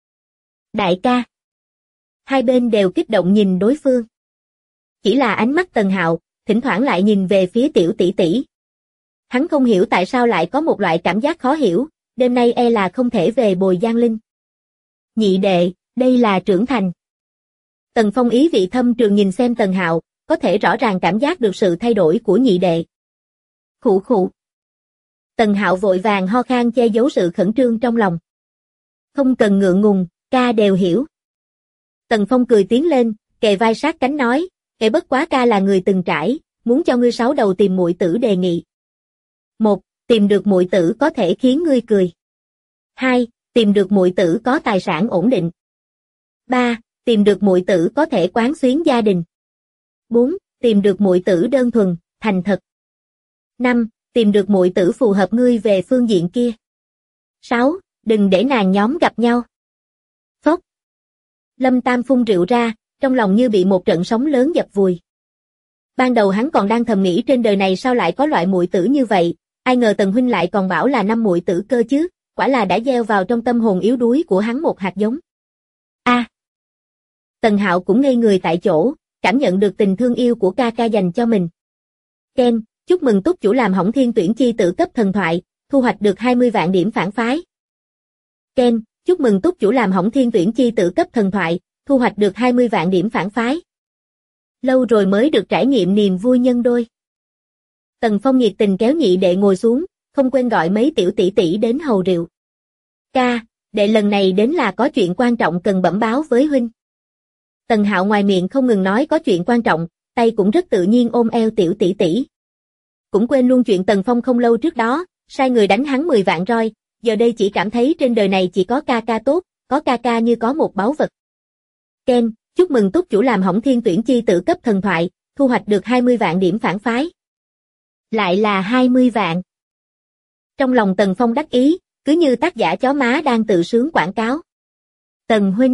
Đại ca. Hai bên đều kích động nhìn đối phương. Chỉ là ánh mắt Tần Hạo, thỉnh thoảng lại nhìn về phía tiểu tỷ tỷ. Hắn không hiểu tại sao lại có một loại cảm giác khó hiểu, đêm nay e là không thể về bồi Giang Linh. Nhị đệ, đây là trưởng thành. Tần Phong ý vị thâm trường nhìn xem Tần Hạo, có thể rõ ràng cảm giác được sự thay đổi của nhị đệ. Khụ khụ. Tần Hạo vội vàng ho khan che giấu sự khẩn trương trong lòng. Không cần ngượng ngùng, ca đều hiểu. Tần Phong cười tiến lên, kề vai sát cánh nói, kể bất quá ca là người từng trải, muốn cho ngươi 6 đầu tìm muội tử đề nghị. 1. Tìm được muội tử có thể khiến ngươi cười. 2. Tìm được muội tử có tài sản ổn định. 3. Tìm được muội tử có thể quán xuyến gia đình. 4. Tìm được muội tử đơn thuần, thành thật. 5. Tìm được muội tử phù hợp ngươi về phương diện kia. 6. Đừng để nàng nhóm gặp nhau. Phốc. Lâm Tam phun rượu ra, trong lòng như bị một trận sóng lớn dập vùi. Ban đầu hắn còn đang thầm nghĩ trên đời này sao lại có loại muội tử như vậy, ai ngờ Tần huynh lại còn bảo là 5 muội tử cơ chứ, quả là đã gieo vào trong tâm hồn yếu đuối của hắn một hạt giống. A. Tần Hạo cũng ngây người tại chỗ, cảm nhận được tình thương yêu của ca ca dành cho mình. Ken, chúc mừng túc chủ làm hỏng thiên tuyển chi tử cấp thần thoại, thu hoạch được 20 vạn điểm phản phái. Ken, chúc mừng túc chủ làm hỏng thiên tuyển chi tử cấp thần thoại, thu hoạch được 20 vạn điểm phản phái. Lâu rồi mới được trải nghiệm niềm vui nhân đôi. Tần Phong nhiệt tình kéo nhị đệ ngồi xuống, không quên gọi mấy tiểu tỷ tỷ đến hầu rượu. Ca, đệ lần này đến là có chuyện quan trọng cần bẩm báo với huynh. Tần Hạo ngoài miệng không ngừng nói có chuyện quan trọng, tay cũng rất tự nhiên ôm eo tiểu tỷ tỷ. Cũng quên luôn chuyện Tần Phong không lâu trước đó, sai người đánh hắn 10 vạn roi, giờ đây chỉ cảm thấy trên đời này chỉ có ca ca tốt, có ca ca như có một báu vật. Ken, chúc mừng túc chủ làm hỏng thiên tuyển chi tử cấp thần thoại, thu hoạch được 20 vạn điểm phản phái. Lại là 20 vạn. Trong lòng Tần Phong đắc ý, cứ như tác giả chó má đang tự sướng quảng cáo. Tần huynh.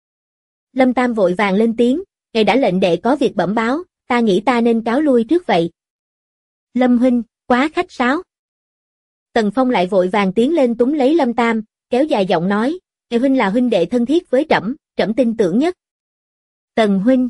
Lâm Tam vội vàng lên tiếng, ngài đã lệnh đệ có việc bẩm báo, ta nghĩ ta nên cáo lui trước vậy. Lâm huynh, quá khách sáo. Tần Phong lại vội vàng tiến lên túm lấy Lâm Tam, kéo dài giọng nói, ngài huynh là huynh đệ thân thiết với trẫm, trẫm tin tưởng nhất. Tần huynh.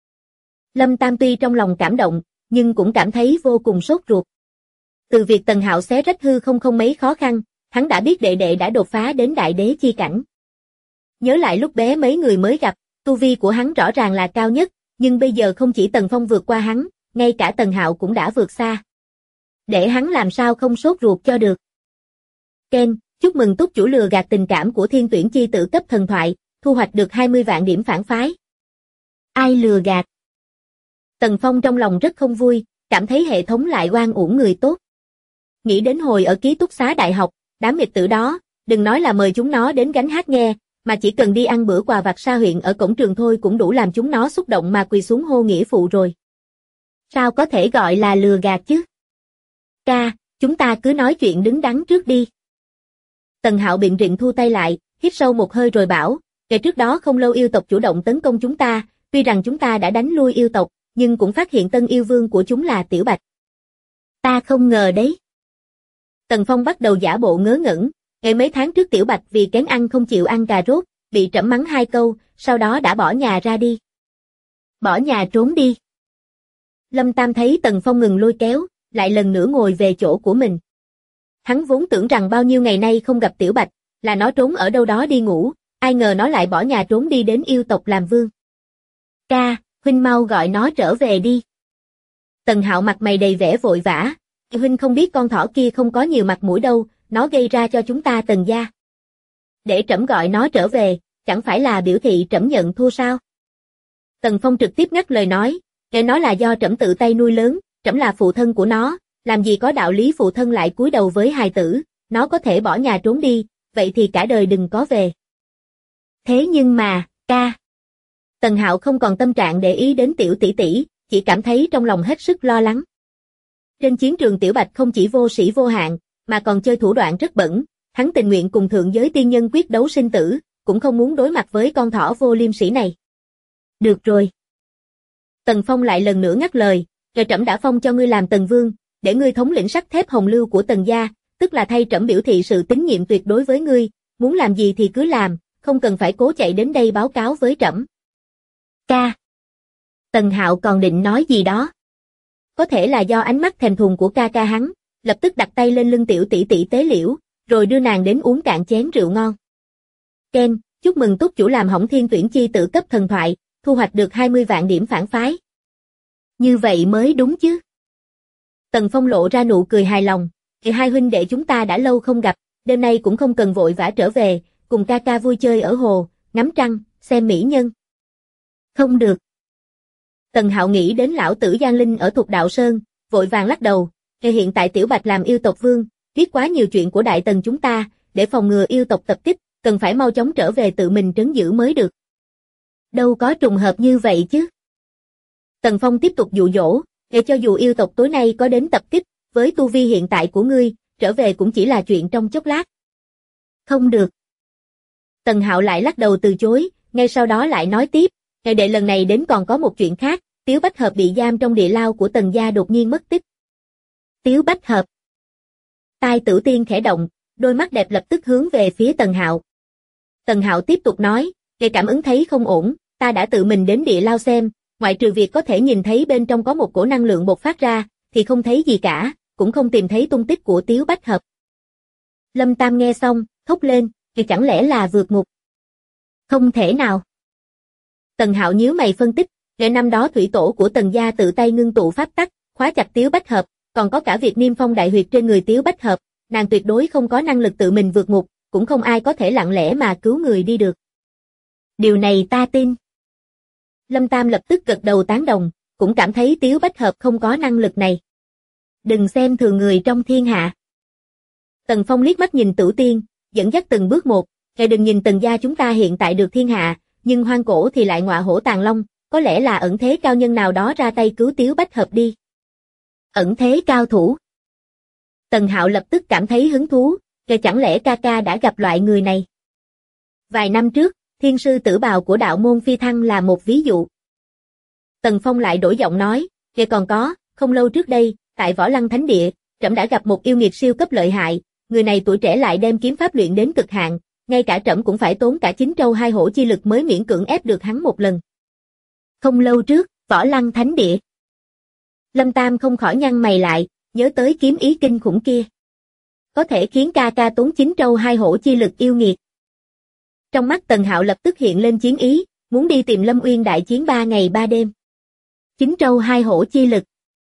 Lâm Tam tuy trong lòng cảm động, nhưng cũng cảm thấy vô cùng sốt ruột. Từ việc Tần Hạo xé rách hư không mấy khó khăn, hắn đã biết đệ đệ đã đột phá đến đại đế chi cảnh. Nhớ lại lúc bé mấy người mới gặp, tu vi của hắn rõ ràng là cao nhất, nhưng bây giờ không chỉ Tần Phong vượt qua hắn, ngay cả Tần Hạo cũng đã vượt xa. Để hắn làm sao không sốt ruột cho được. Ken, chúc mừng túc chủ lừa gạt tình cảm của thiên tuyển chi tử cấp thần thoại, thu hoạch được 20 vạn điểm phản phái. Ai lừa gạt? Tần Phong trong lòng rất không vui, cảm thấy hệ thống lại oan uổng người tốt. Nghĩ đến hồi ở ký túc xá đại học, đám nghịch tử đó, đừng nói là mời chúng nó đến gánh hát nghe, mà chỉ cần đi ăn bữa quà vặt Sa huyện ở cổng trường thôi cũng đủ làm chúng nó xúc động mà quỳ xuống hô nghĩa phụ rồi. Sao có thể gọi là lừa gạt chứ? Ca, chúng ta cứ nói chuyện đứng đắn trước đi. Tần Hạo biện rịnh thu tay lại, hít sâu một hơi rồi bảo, ngày trước đó không lâu yêu tộc chủ động tấn công chúng ta, tuy rằng chúng ta đã đánh lui yêu tộc, nhưng cũng phát hiện tân yêu vương của chúng là Tiểu Bạch. Ta không ngờ đấy. Tần Phong bắt đầu giả bộ ngớ ngẩn, ngày mấy tháng trước Tiểu Bạch vì kén ăn không chịu ăn cà rốt, bị trẫm mắng 2 câu, sau đó đã bỏ nhà ra đi. Bỏ nhà trốn đi. Lâm Tam thấy Tần Phong ngừng lôi kéo, lại lần nữa ngồi về chỗ của mình. Hắn vốn tưởng rằng bao nhiêu ngày nay không gặp Tiểu Bạch, là nó trốn ở đâu đó đi ngủ, ai ngờ nó lại bỏ nhà trốn đi đến yêu tộc làm vương. Ca, huynh mau gọi nó trở về đi. Tần Hạo mặt mày đầy vẻ vội vã, huynh không biết con thỏ kia không có nhiều mặt mũi đâu, nó gây ra cho chúng ta Tần gia. Để trẫm gọi nó trở về, chẳng phải là biểu thị trẫm nhận thua sao? Tần Phong trực tiếp ngắt lời nói, để nó là do trẫm tự tay nuôi lớn, trẫm là phụ thân của nó, làm gì có đạo lý phụ thân lại cúi đầu với hài tử, nó có thể bỏ nhà trốn đi, vậy thì cả đời đừng có về. Thế nhưng mà, ca. Tần Hạo không còn tâm trạng để ý đến tiểu tỷ tỷ, chỉ cảm thấy trong lòng hết sức lo lắng. Trên chiến trường Tiểu Bạch không chỉ vô sĩ vô hạn, mà còn chơi thủ đoạn rất bẩn, hắn tình nguyện cùng thượng giới tiên nhân quyết đấu sinh tử, cũng không muốn đối mặt với con thỏ vô liêm sỉ này. Được rồi. Tần Phong lại lần nữa ngắt lời, rồi trẫm đã phong cho ngươi làm Tần Vương, để ngươi thống lĩnh sắt thép hồng lưu của Tần gia, tức là thay trẫm biểu thị sự tín nhiệm tuyệt đối với ngươi, muốn làm gì thì cứ làm, không cần phải cố chạy đến đây báo cáo với trẫm. Ca. Tần Hạo còn định nói gì đó. Có thể là do ánh mắt thèm thuồng của ca ca hắn, lập tức đặt tay lên lưng tiểu tỷ tỷ tế liễu, rồi đưa nàng đến uống cạn chén rượu ngon. Ken, chúc mừng túc chủ làm hỏng thiên tuyển chi tự cấp thần thoại, thu hoạch được 20 vạn điểm phản phái. Như vậy mới đúng chứ. Tần Phong lộ ra nụ cười hài lòng, thì hai huynh đệ chúng ta đã lâu không gặp, đêm nay cũng không cần vội vã trở về, cùng ca ca vui chơi ở hồ, ngắm trăng, xem mỹ nhân. Không được. Tần Hạo nghĩ đến lão tử Giang Linh ở Thục Đạo Sơn, vội vàng lắc đầu, hiện tại Tiểu Bạch làm yêu tộc vương, biết quá nhiều chuyện của Đại Tần chúng ta, để phòng ngừa yêu tộc tập kích, cần phải mau chóng trở về tự mình trấn giữ mới được. Đâu có trùng hợp như vậy chứ. Tần Phong tiếp tục dụ dỗ, để cho dù yêu tộc tối nay có đến tập kích, với tu vi hiện tại của ngươi, trở về cũng chỉ là chuyện trong chốc lát. Không được. Tần Hạo lại lắc đầu từ chối, ngay sau đó lại nói tiếp, ngày đệ lần này đến còn có một chuyện khác, Tiếu Bách Hợp bị giam trong địa lao của Tần gia đột nhiên mất tích. Tiếu Bách Hợp. Tai Tử Tiên khẽ động, đôi mắt đẹp lập tức hướng về phía Tần Hạo. Tần Hạo tiếp tục nói, đệ cảm ứng thấy không ổn, ta đã tự mình đến địa lao xem, ngoại trừ việc có thể nhìn thấy bên trong có một cổ năng lượng bộc phát ra, thì không thấy gì cả, cũng không tìm thấy tung tích của Tiếu Bách Hợp. Lâm Tam nghe xong, thốt lên, thì chẳng lẽ là vượt ngục? Không thể nào. Tần Hạo nhíu mày phân tích, để năm đó thủy tổ của Tần gia tự tay ngưng tụ pháp tắc, khóa chặt Tiếu Bách Hợp, còn có cả việc niêm phong đại huyệt trên người Tiếu Bách Hợp, nàng tuyệt đối không có năng lực tự mình vượt ngục, cũng không ai có thể lặng lẽ mà cứu người đi được. Điều này ta tin. Lâm Tam lập tức gật đầu tán đồng, cũng cảm thấy Tiếu Bách Hợp không có năng lực này. Đừng xem thường người trong thiên hạ. Tần Phong liếc mắt nhìn Tử Tiên, dẫn dắt từng bước một, ngài đừng nhìn Tần gia chúng ta hiện tại được thiên hạ, nhưng hoang cổ thì lại ngọa hổ tàng long, có lẽ là ẩn thế cao nhân nào đó ra tay cứu Tiếu Bách Hợp đi. Ẩn thế cao thủ. Tần Hạo lập tức cảm thấy hứng thú, kể chẳng lẽ ca ca đã gặp loại người này. Vài năm trước, thiên sư tử bào của đạo môn phi thăng là một ví dụ. Tần Phong lại đổi giọng nói, kể còn có, không lâu trước đây, tại Võ Lăng Thánh Địa, trẫm đã gặp một yêu nghiệt siêu cấp lợi hại, người này tuổi trẻ lại đem kiếm pháp luyện đến cực hạn, ngay cả trẫm cũng phải tốn cả 9 trâu 2 hổ chi lực mới miễn cưỡng ép được hắn một lần. Không lâu trước, Võ Lăng Thánh Địa. Lâm Tam không khỏi nhăn mày lại, nhớ tới kiếm ý kinh khủng kia. Có thể khiến ca ca tốn 9 trâu 2 hổ chi lực yêu nghiệt. Trong mắt Tần Hạo lập tức hiện lên chiến ý, muốn đi tìm Lâm Uyên đại chiến 3 ngày 3 đêm. 9 trâu 2 hổ chi lực.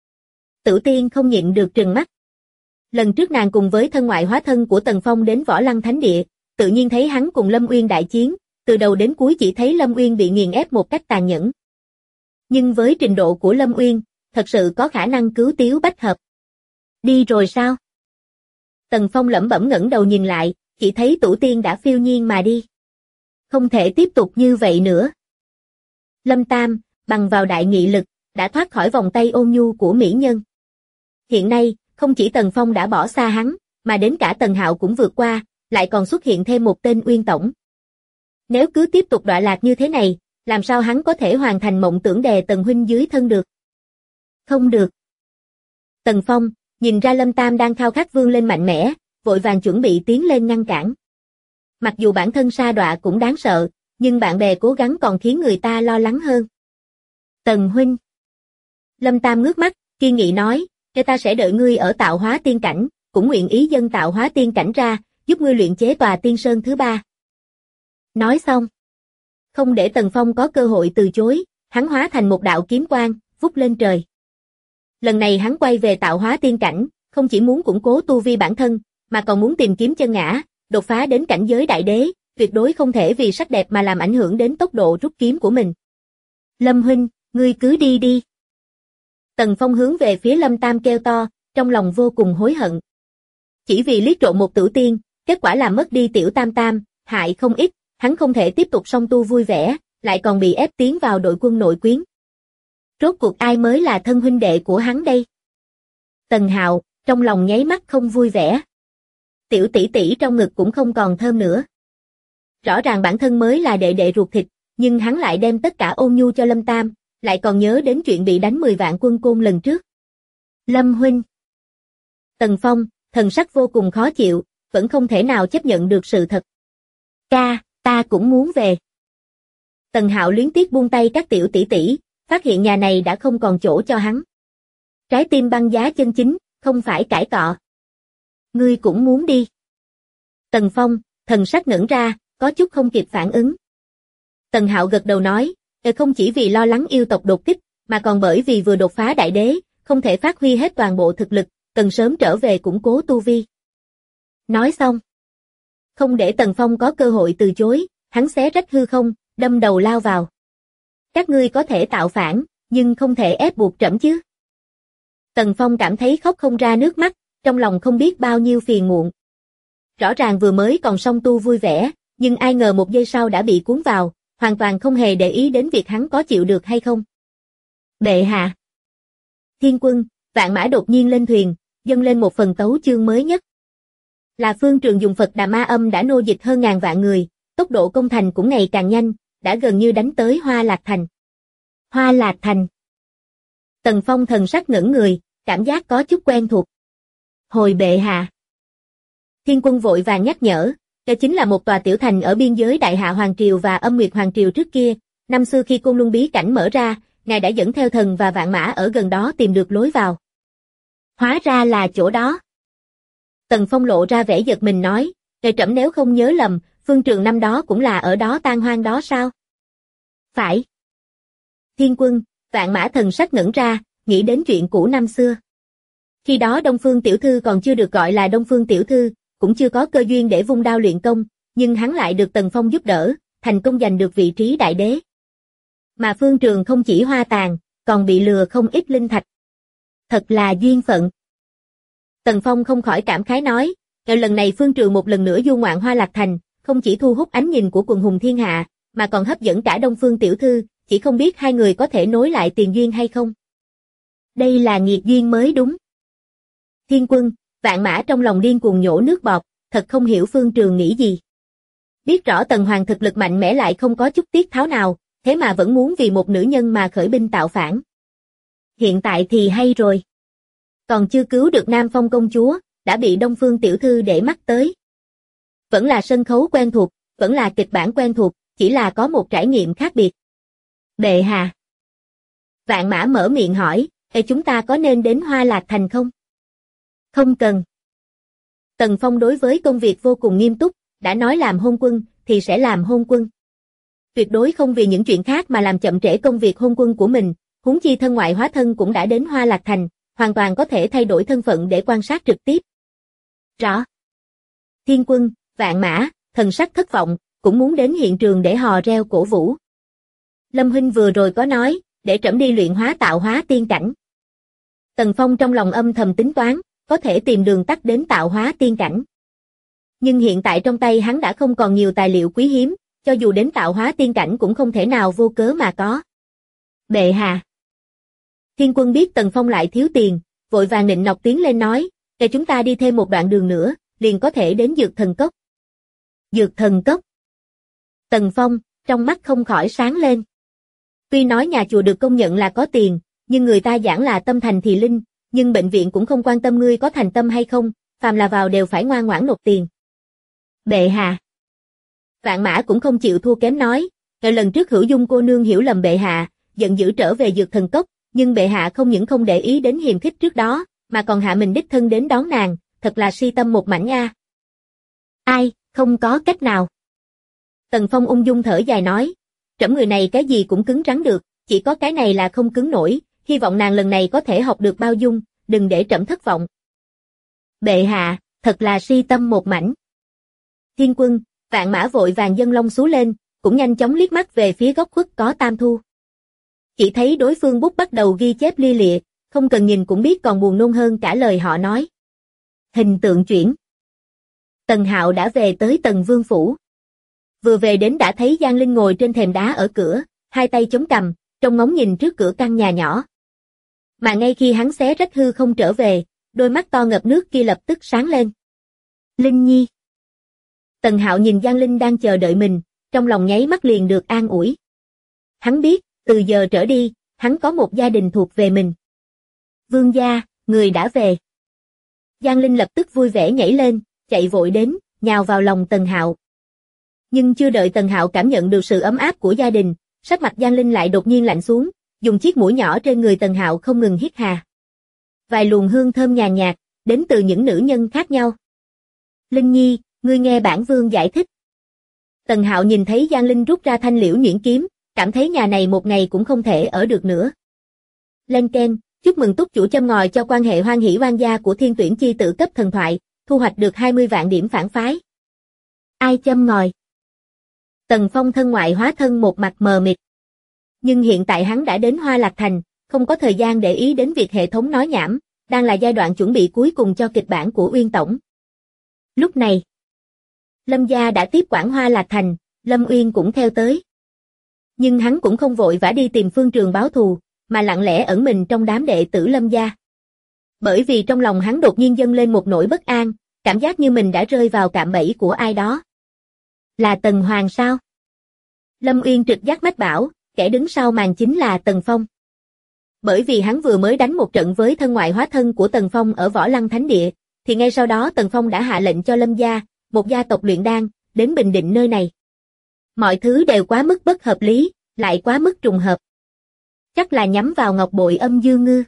Tử Tiên không nhịn được trừng mắt. Lần trước nàng cùng với thân ngoại hóa thân của Tần Phong đến Võ Lăng Thánh Địa, tự nhiên thấy hắn cùng Lâm Uyên đại chiến, từ đầu đến cuối chỉ thấy Lâm Uyên bị nghiền ép một cách tàn nhẫn. Nhưng với trình độ của Lâm Uyên, thật sự có khả năng cứu Tiếu Bách Hợp. Đi rồi sao? Tần Phong lẩm bẩm ngẩng đầu nhìn lại, chỉ thấy Tử Tiên đã phiêu nhiên mà đi. Không thể tiếp tục như vậy nữa. Lâm Tam, bằng vào đại nghị lực, đã thoát khỏi vòng tay ôn nhu của mỹ nhân. Hiện nay, không chỉ Tần Phong đã bỏ xa hắn, mà đến cả Tần Hạo cũng vượt qua, lại còn xuất hiện thêm một tên Uyên Tổng. Nếu cứ tiếp tục đọa lạc như thế này, làm sao hắn có thể hoàn thành mộng tưởng đè Tần huynh dưới thân được? Không được. Tần Phong, nhìn ra Lâm Tam đang khao khát vươn lên mạnh mẽ, vội vàng chuẩn bị tiến lên ngăn cản. Mặc dù bản thân sa đọa cũng đáng sợ, nhưng bạn bè cố gắng còn khiến người ta lo lắng hơn. Tần huynh. Lâm Tam ngước mắt, kiên nghị nói, cho ta sẽ đợi ngươi ở tạo hóa tiên cảnh, cũng nguyện ý dâng tạo hóa tiên cảnh ra, giúp ngươi luyện chế tòa tiên sơn thứ 3. Nói xong, không để Tần Phong có cơ hội từ chối, hắn hóa thành một đạo kiếm quang, vút lên trời. Lần này hắn quay về tạo hóa tiên cảnh, không chỉ muốn củng cố tu vi bản thân, mà còn muốn tìm kiếm chân ngã, đột phá đến cảnh giới đại đế, tuyệt đối không thể vì sắc đẹp mà làm ảnh hưởng đến tốc độ rút kiếm của mình. Lâm huynh, ngươi cứ đi đi. Tần Phong hướng về phía Lâm Tam kêu to, trong lòng vô cùng hối hận. Chỉ vì liếc trộm một tử tiên, kết quả làm mất đi tiểu Tam Tam, hại không ít, hắn không thể tiếp tục song tu vui vẻ, lại còn bị ép tiến vào đội quân nội quyến. Rốt cuộc ai mới là thân huynh đệ của hắn đây? Tần Hạo, trong lòng nháy mắt không vui vẻ. Tiểu tỷ tỷ trong ngực cũng không còn thơm nữa. Rõ ràng bản thân mới là đệ đệ ruột thịt, nhưng hắn lại đem tất cả ôn nhu cho Lâm Tam, lại còn nhớ đến chuyện bị đánh 10 vạn quân côn lần trước. Lâm huynh. Tần Phong, thần sắc vô cùng khó chịu, vẫn không thể nào chấp nhận được sự thật. Ca, ta cũng muốn về. Tần Hạo luyến tiếc buông tay các tiểu tỷ tỷ, phát hiện nhà này đã không còn chỗ cho hắn. Trái tim băng giá chân chính, không phải cãi cọ. Ngươi cũng muốn đi. Tần Phong, thần sắc ngẩn ra, có chút không kịp phản ứng. Tần Hạo gật đầu nói, không chỉ vì lo lắng yêu tộc đột kích, mà còn bởi vì vừa đột phá đại đế, không thể phát huy hết toàn bộ thực lực, cần sớm trở về củng cố tu vi. Nói xong, không để Tần Phong có cơ hội từ chối, hắn xé rách hư không, đâm đầu lao vào. Các ngươi có thể tạo phản, nhưng không thể ép buộc trẫm chứ. Tần Phong cảm thấy khóc không ra nước mắt, trong lòng không biết bao nhiêu phiền muộn. Rõ ràng vừa mới còn song tu vui vẻ, nhưng ai ngờ một giây sau đã bị cuốn vào, hoàn toàn không hề để ý đến việc hắn có chịu được hay không. Bệ hạ. Thiên Quân, Vạn Mã đột nhiên lên thuyền, dâng lên một phần tấu chương mới nhất. Là Phương Trường dùng Phật Đà Ma Âm đã nô dịch hơn ngàn vạn người, tốc độ công thành cũng ngày càng nhanh, đã gần như đánh tới Hoa Lạc Thành. Hoa Lạc Thành. Tần Phong thần sắc ngẩn người, cảm giác có chút quen thuộc. Hồi bệ hạ. Thiên Quân vội vàng nhắc nhở, đó chính là một tòa tiểu thành ở biên giới Đại Hạ Hoàng Triều và Âm Nguyệt Hoàng Triều trước kia. Năm xưa khi Côn Luân bí cảnh mở ra, ngài đã dẫn theo thần và vạn mã ở gần đó tìm được lối vào. Hóa ra là chỗ đó. Tần Phong lộ ra vẻ giật mình nói, trẫm nếu không nhớ lầm, Phương Trường năm đó cũng là ở đó tan hoang đó sao? Phải. Thiên Quân, Vạn Mã thần sắc ngẩn ra, nghĩ đến chuyện cũ năm xưa. Khi đó Đông Phương Tiểu Thư còn chưa được gọi là Đông Phương Tiểu Thư, cũng chưa có cơ duyên để vung đao luyện công, nhưng hắn lại được Tần Phong giúp đỡ, thành công giành được vị trí đại đế. Mà Phương Trường không chỉ hoa tàn, còn bị lừa không ít linh thạch. Thật là duyên phận. Tần Phong không khỏi cảm khái nói, lần này Phương Trường một lần nữa du ngoạn Hoa Lạc Thành, không chỉ thu hút ánh nhìn của quần hùng thiên hạ, mà còn hấp dẫn cả Đông Phương Tiểu Thư, chỉ không biết hai người có thể nối lại tiền duyên hay không. Đây là nghiệt duyên mới đúng. Thiên Quân, Vạn Mã trong lòng điên cuồng nhổ nước bọt, thật không hiểu Phương Trường nghĩ gì. Biết rõ Tần Hoàng thực lực mạnh mẽ lại không có chút tiết tháo nào, thế mà vẫn muốn vì một nữ nhân mà khởi binh tạo phản. Hiện tại thì hay rồi. Còn chưa cứu được Nam Phong công chúa, đã bị Đông Phương Tiểu Thư để mắt tới. Vẫn là sân khấu quen thuộc, vẫn là kịch bản quen thuộc, chỉ là có một trải nghiệm khác biệt. Bệ hạ. Vạn Mã mở miệng hỏi, chúng ta có nên đến Hoa Lạc Thành không? Không cần. Tần Phong đối với công việc vô cùng nghiêm túc, đã nói làm hôn quân, thì sẽ làm hôn quân. Tuyệt đối không vì những chuyện khác mà làm chậm trễ công việc hôn quân của mình, huống chi thân ngoại hóa thân cũng đã đến Hoa Lạc Thành, hoàn toàn có thể thay đổi thân phận để quan sát trực tiếp. Rõ. Thiên Quân, Vạn Mã, thần sắc thất vọng, cũng muốn đến hiện trường để hò reo cổ vũ. Lâm huynh vừa rồi có nói, để trẫm đi luyện hóa tạo hóa tiên cảnh. Tần Phong trong lòng âm thầm tính toán, có thể tìm đường tắt đến tạo hóa tiên cảnh. Nhưng hiện tại trong tay hắn đã không còn nhiều tài liệu quý hiếm, cho dù đến tạo hóa tiên cảnh cũng không thể nào vô cớ mà có. Bệ hạ. Thiên Quân biết Tần Phong lại thiếu tiền, vội vàng nịnh nọt tiến lên nói, để chúng ta đi thêm một đoạn đường nữa, liền có thể đến Dược Thần Cốc. Dược Thần Cốc. Tần Phong, trong mắt không khỏi sáng lên. Tuy nói nhà chùa được công nhận là có tiền, nhưng người ta giảng là tâm thành thì linh, nhưng bệnh viện cũng không quan tâm ngươi có thành tâm hay không, phàm là vào đều phải ngoan ngoãn nộp tiền. Bệ hạ. Vạn Mã cũng không chịu thua kém nói, lần trước Hữu Dung cô nương hiểu lầm bệ hạ, giận dữ trở về Dược Thần Cốc, nhưng bệ hạ không những không để ý đến hiềm khích trước đó, mà còn hạ mình đích thân đến đón nàng, thật là si tâm một mảnh nha. Ai, không có cách nào. Tần Phong ung dung thở dài nói, trẫm người này cái gì cũng cứng rắn được, chỉ có cái này là không cứng nổi, hy vọng nàng lần này có thể học được bao dung, đừng để trẫm thất vọng. Bệ hạ, thật là si tâm một mảnh. Thiên Quân, Vạn Mã vội vàng dâng long xú lên, cũng nhanh chóng liếc mắt về phía góc khuất có Tam Thu. Chỉ thấy đối phương bút bắt đầu ghi chép lia lịa, không cần nhìn cũng biết còn buồn nôn hơn cả lời họ nói. Hình tượng chuyển. Tần Hạo đã về tới Tần Vương phủ. Vừa về đến đã thấy Giang Linh ngồi trên thềm đá ở cửa, hai tay chống cằm, trông ngóng nhìn trước cửa căn nhà nhỏ. Mà ngay khi hắn xé rách hư không trở về, đôi mắt to ngập nước kia lập tức sáng lên. Linh Nhi. Tần Hạo nhìn Giang Linh đang chờ đợi mình, trong lòng nháy mắt liền được an ủi. Hắn biết, từ giờ trở đi, hắn có một gia đình thuộc về mình. Vương gia, người đã về. Giang Linh lập tức vui vẻ nhảy lên, chạy vội đến, nhào vào lòng Tần Hạo. Nhưng chưa đợi Tần Hạo cảm nhận được sự ấm áp của gia đình, sắc mặt Giang Linh lại đột nhiên lạnh xuống, dùng chiếc mũi nhỏ trên người Tần Hạo không ngừng hít hà. Vài luồng hương thơm nhàn nhạt, đến từ những nữ nhân khác nhau. Linh Nhi, ngươi nghe bản vương giải thích. Tần Hạo nhìn thấy Giang Linh rút ra thanh liễu nhuyễn kiếm, cảm thấy nhà này một ngày cũng không thể ở được nữa. Lên keng, chúc mừng túc chủ châm ngòi cho quan hệ hoan hỷ oan gia của Thiên Tuyển chi tử cấp thần thoại, thu hoạch được 20 vạn điểm phản phái. Ai châm ngòi? Tần Phong thân ngoại hóa thân một mặt mờ mịt. Nhưng hiện tại hắn đã đến Hoa Lạc Thành, không có thời gian để ý đến việc hệ thống nói nhảm, đang là giai đoạn chuẩn bị cuối cùng cho kịch bản của Uyên Tổng. Lúc này, Lâm gia đã tiếp quản Hoa Lạc Thành, Lâm Uyên cũng theo tới. Nhưng hắn cũng không vội vã đi tìm Phương Trường báo thù, mà lặng lẽ ẩn mình trong đám đệ tử Lâm gia. Bởi vì trong lòng hắn đột nhiên dâng lên một nỗi bất an, cảm giác như mình đã rơi vào cạm bẫy của ai đó. Là Tần Hoàng sao? Lâm Uyên trực giác mách bảo, kẻ đứng sau màn chính là Tần Phong. Bởi vì hắn vừa mới đánh một trận với thân ngoại hóa thân của Tần Phong ở Võ Lăng Thánh Địa, thì ngay sau đó Tần Phong đã hạ lệnh cho Lâm gia, một gia tộc luyện đan, đến bình định nơi này. Mọi thứ đều quá mức bất hợp lý, lại quá mức trùng hợp. Chắc là nhắm vào ngọc bội âm dương ngư.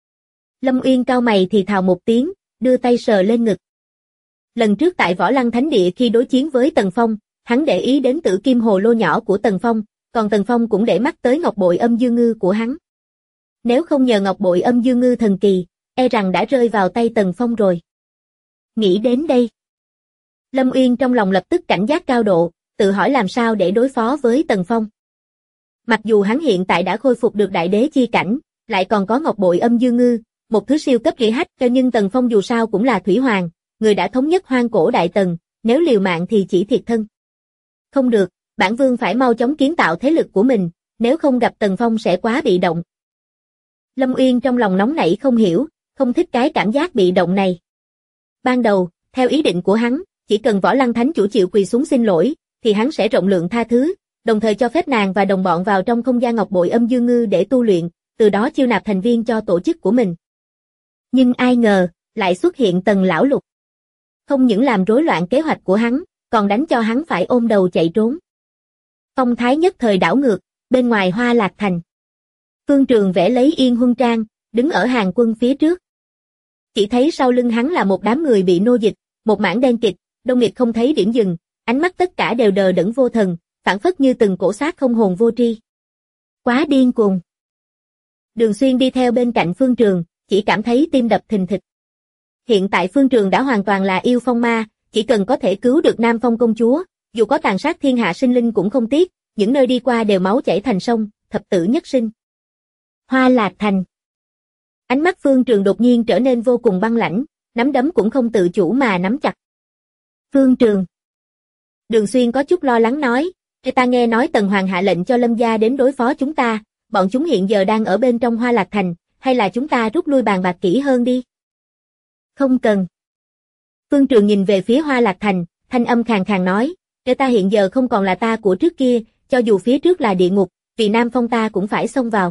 Lâm Uyên cau mày thì thào một tiếng, đưa tay sờ lên ngực. Lần trước tại Võ Lăng Thánh Địa khi đối chiến với Tần Phong, hắn để ý đến tử kim hồ lô nhỏ của Tần Phong, còn Tần Phong cũng để mắt tới ngọc bội âm dương ngư của hắn. Nếu không nhờ ngọc bội âm dương ngư thần kỳ, e rằng đã rơi vào tay Tần Phong rồi. Nghĩ đến đây, Lâm Uyên trong lòng lập tức cảnh giác cao độ, tự hỏi làm sao để đối phó với Tần Phong. Mặc dù hắn hiện tại đã khôi phục được đại đế chi cảnh, lại còn có ngọc bội âm dương ngư, một thứ siêu cấp GH, nhưng Tần Phong dù sao cũng là Thủy Hoàng, người đã thống nhất hoang cổ Đại Tần, nếu liều mạng thì chỉ thiệt thân. Không được, bản vương phải mau chóng kiến tạo thế lực của mình, nếu không gặp Tần Phong sẽ quá bị động. Lâm Uyên trong lòng nóng nảy không hiểu, không thích cái cảm giác bị động này. Ban đầu, theo ý định của hắn, chỉ cần Võ Lăng Thánh chủ chịu quỳ xuống xin lỗi, thì hắn sẽ rộng lượng tha thứ, đồng thời cho phép nàng và đồng bọn vào trong không gian ngọc bội âm dương ngư để tu luyện, từ đó chiêu nạp thành viên cho tổ chức của mình. Nhưng ai ngờ, lại xuất hiện Tần lão lục. Không những làm rối loạn kế hoạch của hắn, còn đánh cho hắn phải ôm đầu chạy trốn. Phong thái nhất thời đảo ngược, bên ngoài Hoa Lạc Thành. Phương Trường vẽ lấy Yên Huân Trang, đứng ở hàng quân phía trước. Chỉ thấy sau lưng hắn là một đám người bị nô dịch, một mảng đen kịt, đông nghịt không thấy điểm dừng, ánh mắt tất cả đều đờ đẫn vô thần, phảng phất như từng cổ xác không hồn vô tri. Quá điên cuồng. Đường Xuyên đi theo bên cạnh Phương Trường, chỉ cảm thấy tim đập thình thịch. Hiện tại Phương Trường đã hoàn toàn là yêu phong ma, chỉ cần có thể cứu được Nam Phong công chúa, dù có tàn sát thiên hạ sinh linh cũng không tiếc, những nơi đi qua đều máu chảy thành sông, thập tử nhất sinh. Hoa Lạc Thành. Ánh mắt Phương Trường đột nhiên trở nên vô cùng băng lãnh, nắm đấm cũng không tự chủ mà nắm chặt. Phương Trường. Đường Xuyên có chút lo lắng nói, ta nghe nói Tần Hoàng hạ lệnh cho Lâm gia đến đối phó chúng ta, bọn chúng hiện giờ đang ở bên trong Hoa Lạc Thành, hay là chúng ta rút lui bàn bạc kỹ hơn đi? Không cần. Phương Trường nhìn về phía Hoa Lạc Thành, thanh âm khàn khàn nói, ta hiện giờ không còn là ta của trước kia, cho dù phía trước là địa ngục, vì Nam Phong ta cũng phải xông vào.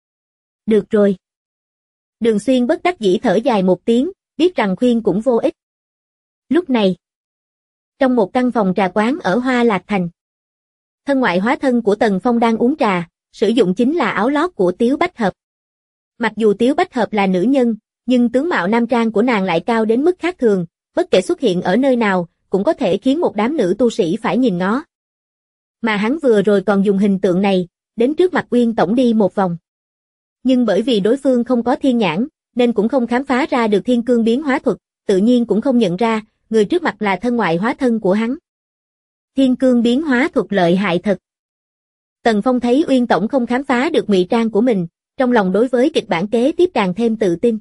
Được rồi. Đường Xuyên bất đắc dĩ thở dài một tiếng, biết rằng khuyên cũng vô ích. Lúc này, trong một căn phòng trà quán ở Hoa Lạc Thành, thân ngoại hóa thân của Tần Phong đang uống trà, sử dụng chính là áo lót của Tiếu Bách Hợp. Mặc dù Tiếu Bách Hợp là nữ nhân, nhưng tướng mạo nam trang của nàng lại cao đến mức khác thường, bất kể xuất hiện ở nơi nào, cũng có thể khiến một đám nữ tu sĩ phải nhìn ngó. Mà hắn vừa rồi còn dùng hình tượng này, đến trước mặt Uyên Tổng đi một vòng. Nhưng bởi vì đối phương không có thiên nhãn, nên cũng không khám phá ra được thiên cương biến hóa thuật, tự nhiên cũng không nhận ra, người trước mặt là thân ngoại hóa thân của hắn. Thiên cương biến hóa thuật lợi hại thật. Tần Phong thấy Uyên Tổng không khám phá được ngụy trang của mình, trong lòng đối với kịch bản kế tiếp càng thêm tự tin.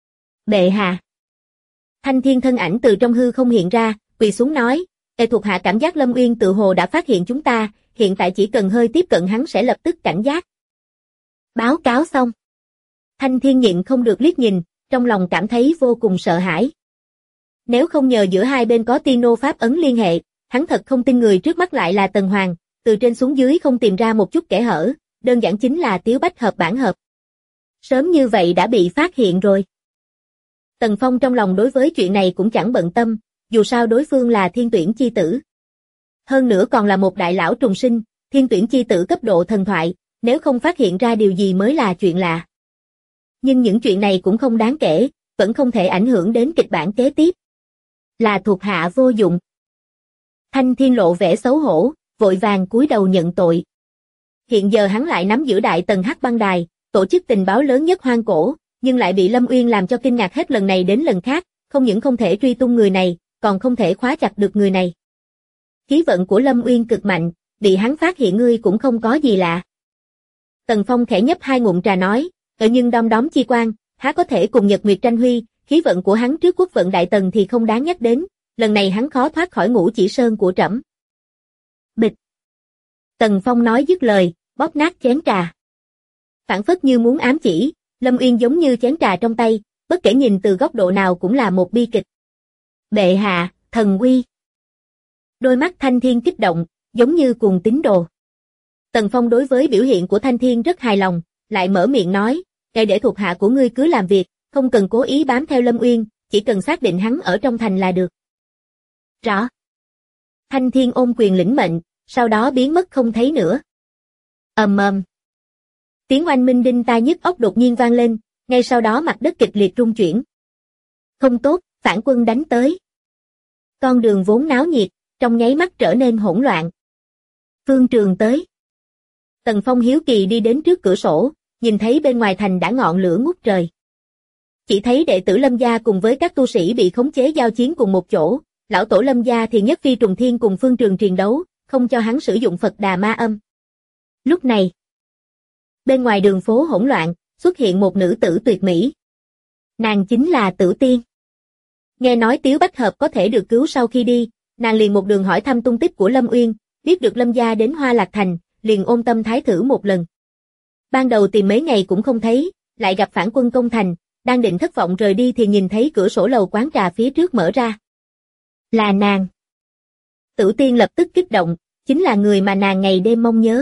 Bệ hạ. Thanh Thiên thân ảnh từ trong hư không hiện ra, quỳ xuống nói, thuộc hạ cảm giác Lâm Uyên tự hồ đã phát hiện chúng ta, hiện tại chỉ cần hơi tiếp cận hắn sẽ lập tức cảnh giác. Báo cáo xong. Thanh Thiên nhịn không được liếc nhìn, trong lòng cảm thấy vô cùng sợ hãi. Nếu không nhờ giữa hai bên có tiên nô pháp ấn liên hệ, hắn thật không tin người trước mắt lại là Tần Hoàng, từ trên xuống dưới không tìm ra một chút kẽ hở, đơn giản chính là Tiếu Bách Hợp bản hợp. Sớm như vậy đã bị phát hiện rồi. Tần Phong trong lòng đối với chuyện này cũng chẳng bận tâm, dù sao đối phương là thiên tuyển chi tử. Hơn nữa còn là một đại lão trùng sinh, thiên tuyển chi tử cấp độ thần thoại, nếu không phát hiện ra điều gì mới là chuyện lạ. Nhưng những chuyện này cũng không đáng kể, vẫn không thể ảnh hưởng đến kịch bản kế tiếp. Là thuộc hạ vô dụng. Thanh Thiên lộ vẻ xấu hổ, vội vàng cúi đầu nhận tội. Hiện giờ hắn lại nắm giữ đại tần Hắc Băng Đài, tổ chức tình báo lớn nhất hoang cổ, nhưng lại bị Lâm Uyên làm cho kinh ngạc hết lần này đến lần khác, không những không thể truy tung người này, còn không thể khóa chặt được người này. Khí vận của Lâm Uyên cực mạnh, bị hắn phát hiện ngươi cũng không có gì lạ. Tần Phong khẽ nhấp hai ngụm trà nói, nhưng đom đóm chi quan, há có thể cùng Nhật Nguyệt tranh huy, khí vận của hắn trước quốc vận đại tần thì không đáng nhắc đến, lần này hắn khó thoát khỏi Ngũ Chỉ Sơn của trẫm. Bịch. Tần Phong nói dứt lời, bóp nát chén trà. Phản phất như muốn ám chỉ, Lâm Uyên giống như chén trà trong tay, bất kể nhìn từ góc độ nào cũng là một bi kịch. Bệ hạ, thần uy. Đôi mắt Thanh Thiên kích động, giống như cuồng tín đồ. Tần Phong đối với biểu hiện của Thanh Thiên rất hài lòng, lại mở miệng nói, ngài để thuộc hạ của ngươi cứ làm việc, không cần cố ý bám theo Lâm Uyên, chỉ cần xác định hắn ở trong thành là được. Rõ. Thanh Thiên ôm quyền lĩnh mệnh, sau đó biến mất không thấy nữa. Ầm ầm. Tiếng oanh minh đinh tai nhức óc đột nhiên vang lên, ngay sau đó mặt đất kịch liệt rung chuyển. Không tốt, phản quân đánh tới. Con đường vốn náo nhiệt, trong nháy mắt trở nên hỗn loạn. Phương Trường tới. Tần Phong hiếu kỳ đi đến trước cửa sổ, nhìn thấy bên ngoài thành đã ngọn lửa ngút trời. Chỉ thấy đệ tử Lâm gia cùng với các tu sĩ bị khống chế giao chiến cùng một chỗ, lão tổ Lâm gia thì nhất phi trùng thiên cùng Phương Trường triền đấu, không cho hắn sử dụng Phật Đà Ma Âm. Lúc này, bên ngoài đường phố hỗn loạn, xuất hiện một nữ tử tuyệt mỹ. Nàng chính là Tử Tiên. Nghe nói Tiếu Bách Hợp có thể được cứu sau khi đi, nàng liền một đường hỏi thăm tung tích của Lâm Uyên, biết được Lâm gia đến Hoa Lạc Thành, liền ôm tâm thái thử một lần. Ban đầu tìm mấy ngày cũng không thấy, lại gặp phản quân công thành, đang định thất vọng rời đi thì nhìn thấy cửa sổ lầu quán trà phía trước mở ra. Là nàng. Tử Tiên lập tức kích động, chính là người mà nàng ngày đêm mong nhớ.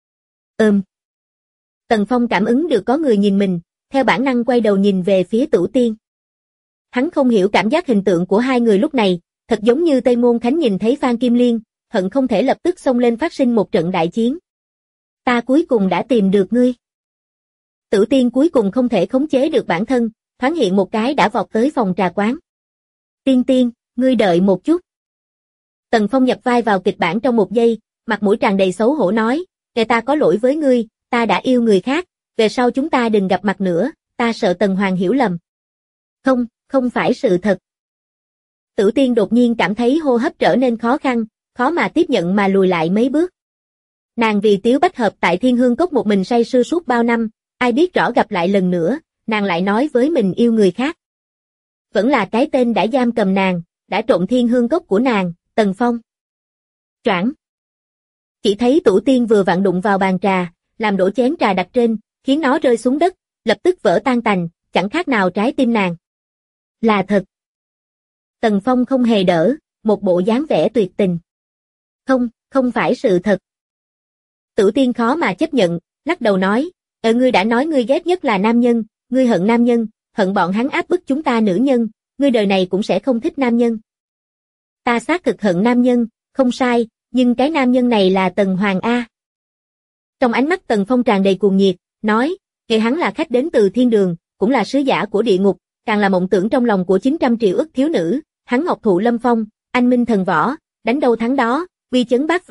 Tần Phong cảm ứng được có người nhìn mình, theo bản năng quay đầu nhìn về phía Tử Tiên. Hắn không hiểu cảm giác hình tượng của hai người lúc này, thật giống như Tây Môn Khánh nhìn thấy Phan Kim Liên, hận không thể lập tức xông lên phát sinh một trận đại chiến. Ta cuối cùng đã tìm được ngươi. Tử Tiên cuối cùng không thể khống chế được bản thân, thoáng hiện một cái đã vọt tới phòng trà quán. Tiên Tiên, ngươi đợi một chút. Tần Phong nhập vai vào kịch bản trong một giây, mặt mũi tràn đầy xấu hổ nói, kẻ ta có lỗi với ngươi, ta đã yêu người khác, về sau chúng ta đừng gặp mặt nữa, ta sợ Tần Hoàng hiểu lầm. Không, không phải sự thật. Tử Tiên đột nhiên cảm thấy hô hấp trở nên khó khăn, khó mà tiếp nhận mà lùi lại mấy bước. Nàng vì Tiếu Bách Hợp tại Thiên Hương Cốc một mình say sưa suốt bao năm, ai biết rõ gặp lại lần nữa, nàng lại nói với mình yêu người khác. Vẫn là cái tên đã giam cầm nàng, đã trộm Thiên Hương Cốc của nàng, Tần Phong. Choảng. Chỉ thấy Tử Tiên vừa vặn đụng vào bàn trà, làm đổ chén trà đặt trên, khiến nó rơi xuống đất, lập tức vỡ tan tành, chẳng khác nào trái tim nàng. Là thật. Tần Phong không hề đỡ, một bộ dáng vẻ tuyệt tình. Không, không phải sự thật. Tử Tiên khó mà chấp nhận, lắc đầu nói, ngươi đã nói ngươi ghét nhất là nam nhân, ngươi hận nam nhân, hận bọn hắn áp bức chúng ta nữ nhân, ngươi đời này cũng sẽ không thích nam nhân. Ta xác thực hận nam nhân, không sai, nhưng cái nam nhân này là Tần Hoàng A. Trong ánh mắt Tần Phong tràn đầy cuồng nhiệt, nói, kể hắn là khách đến từ thiên đường, cũng là sứ giả của địa ngục, càng là mộng tưởng trong lòng của 900 triệu ức thiếu nữ, hắn ngọc thụ lâm phong, anh minh thần võ, đánh đâu thắng đó, uy chấn bát phương,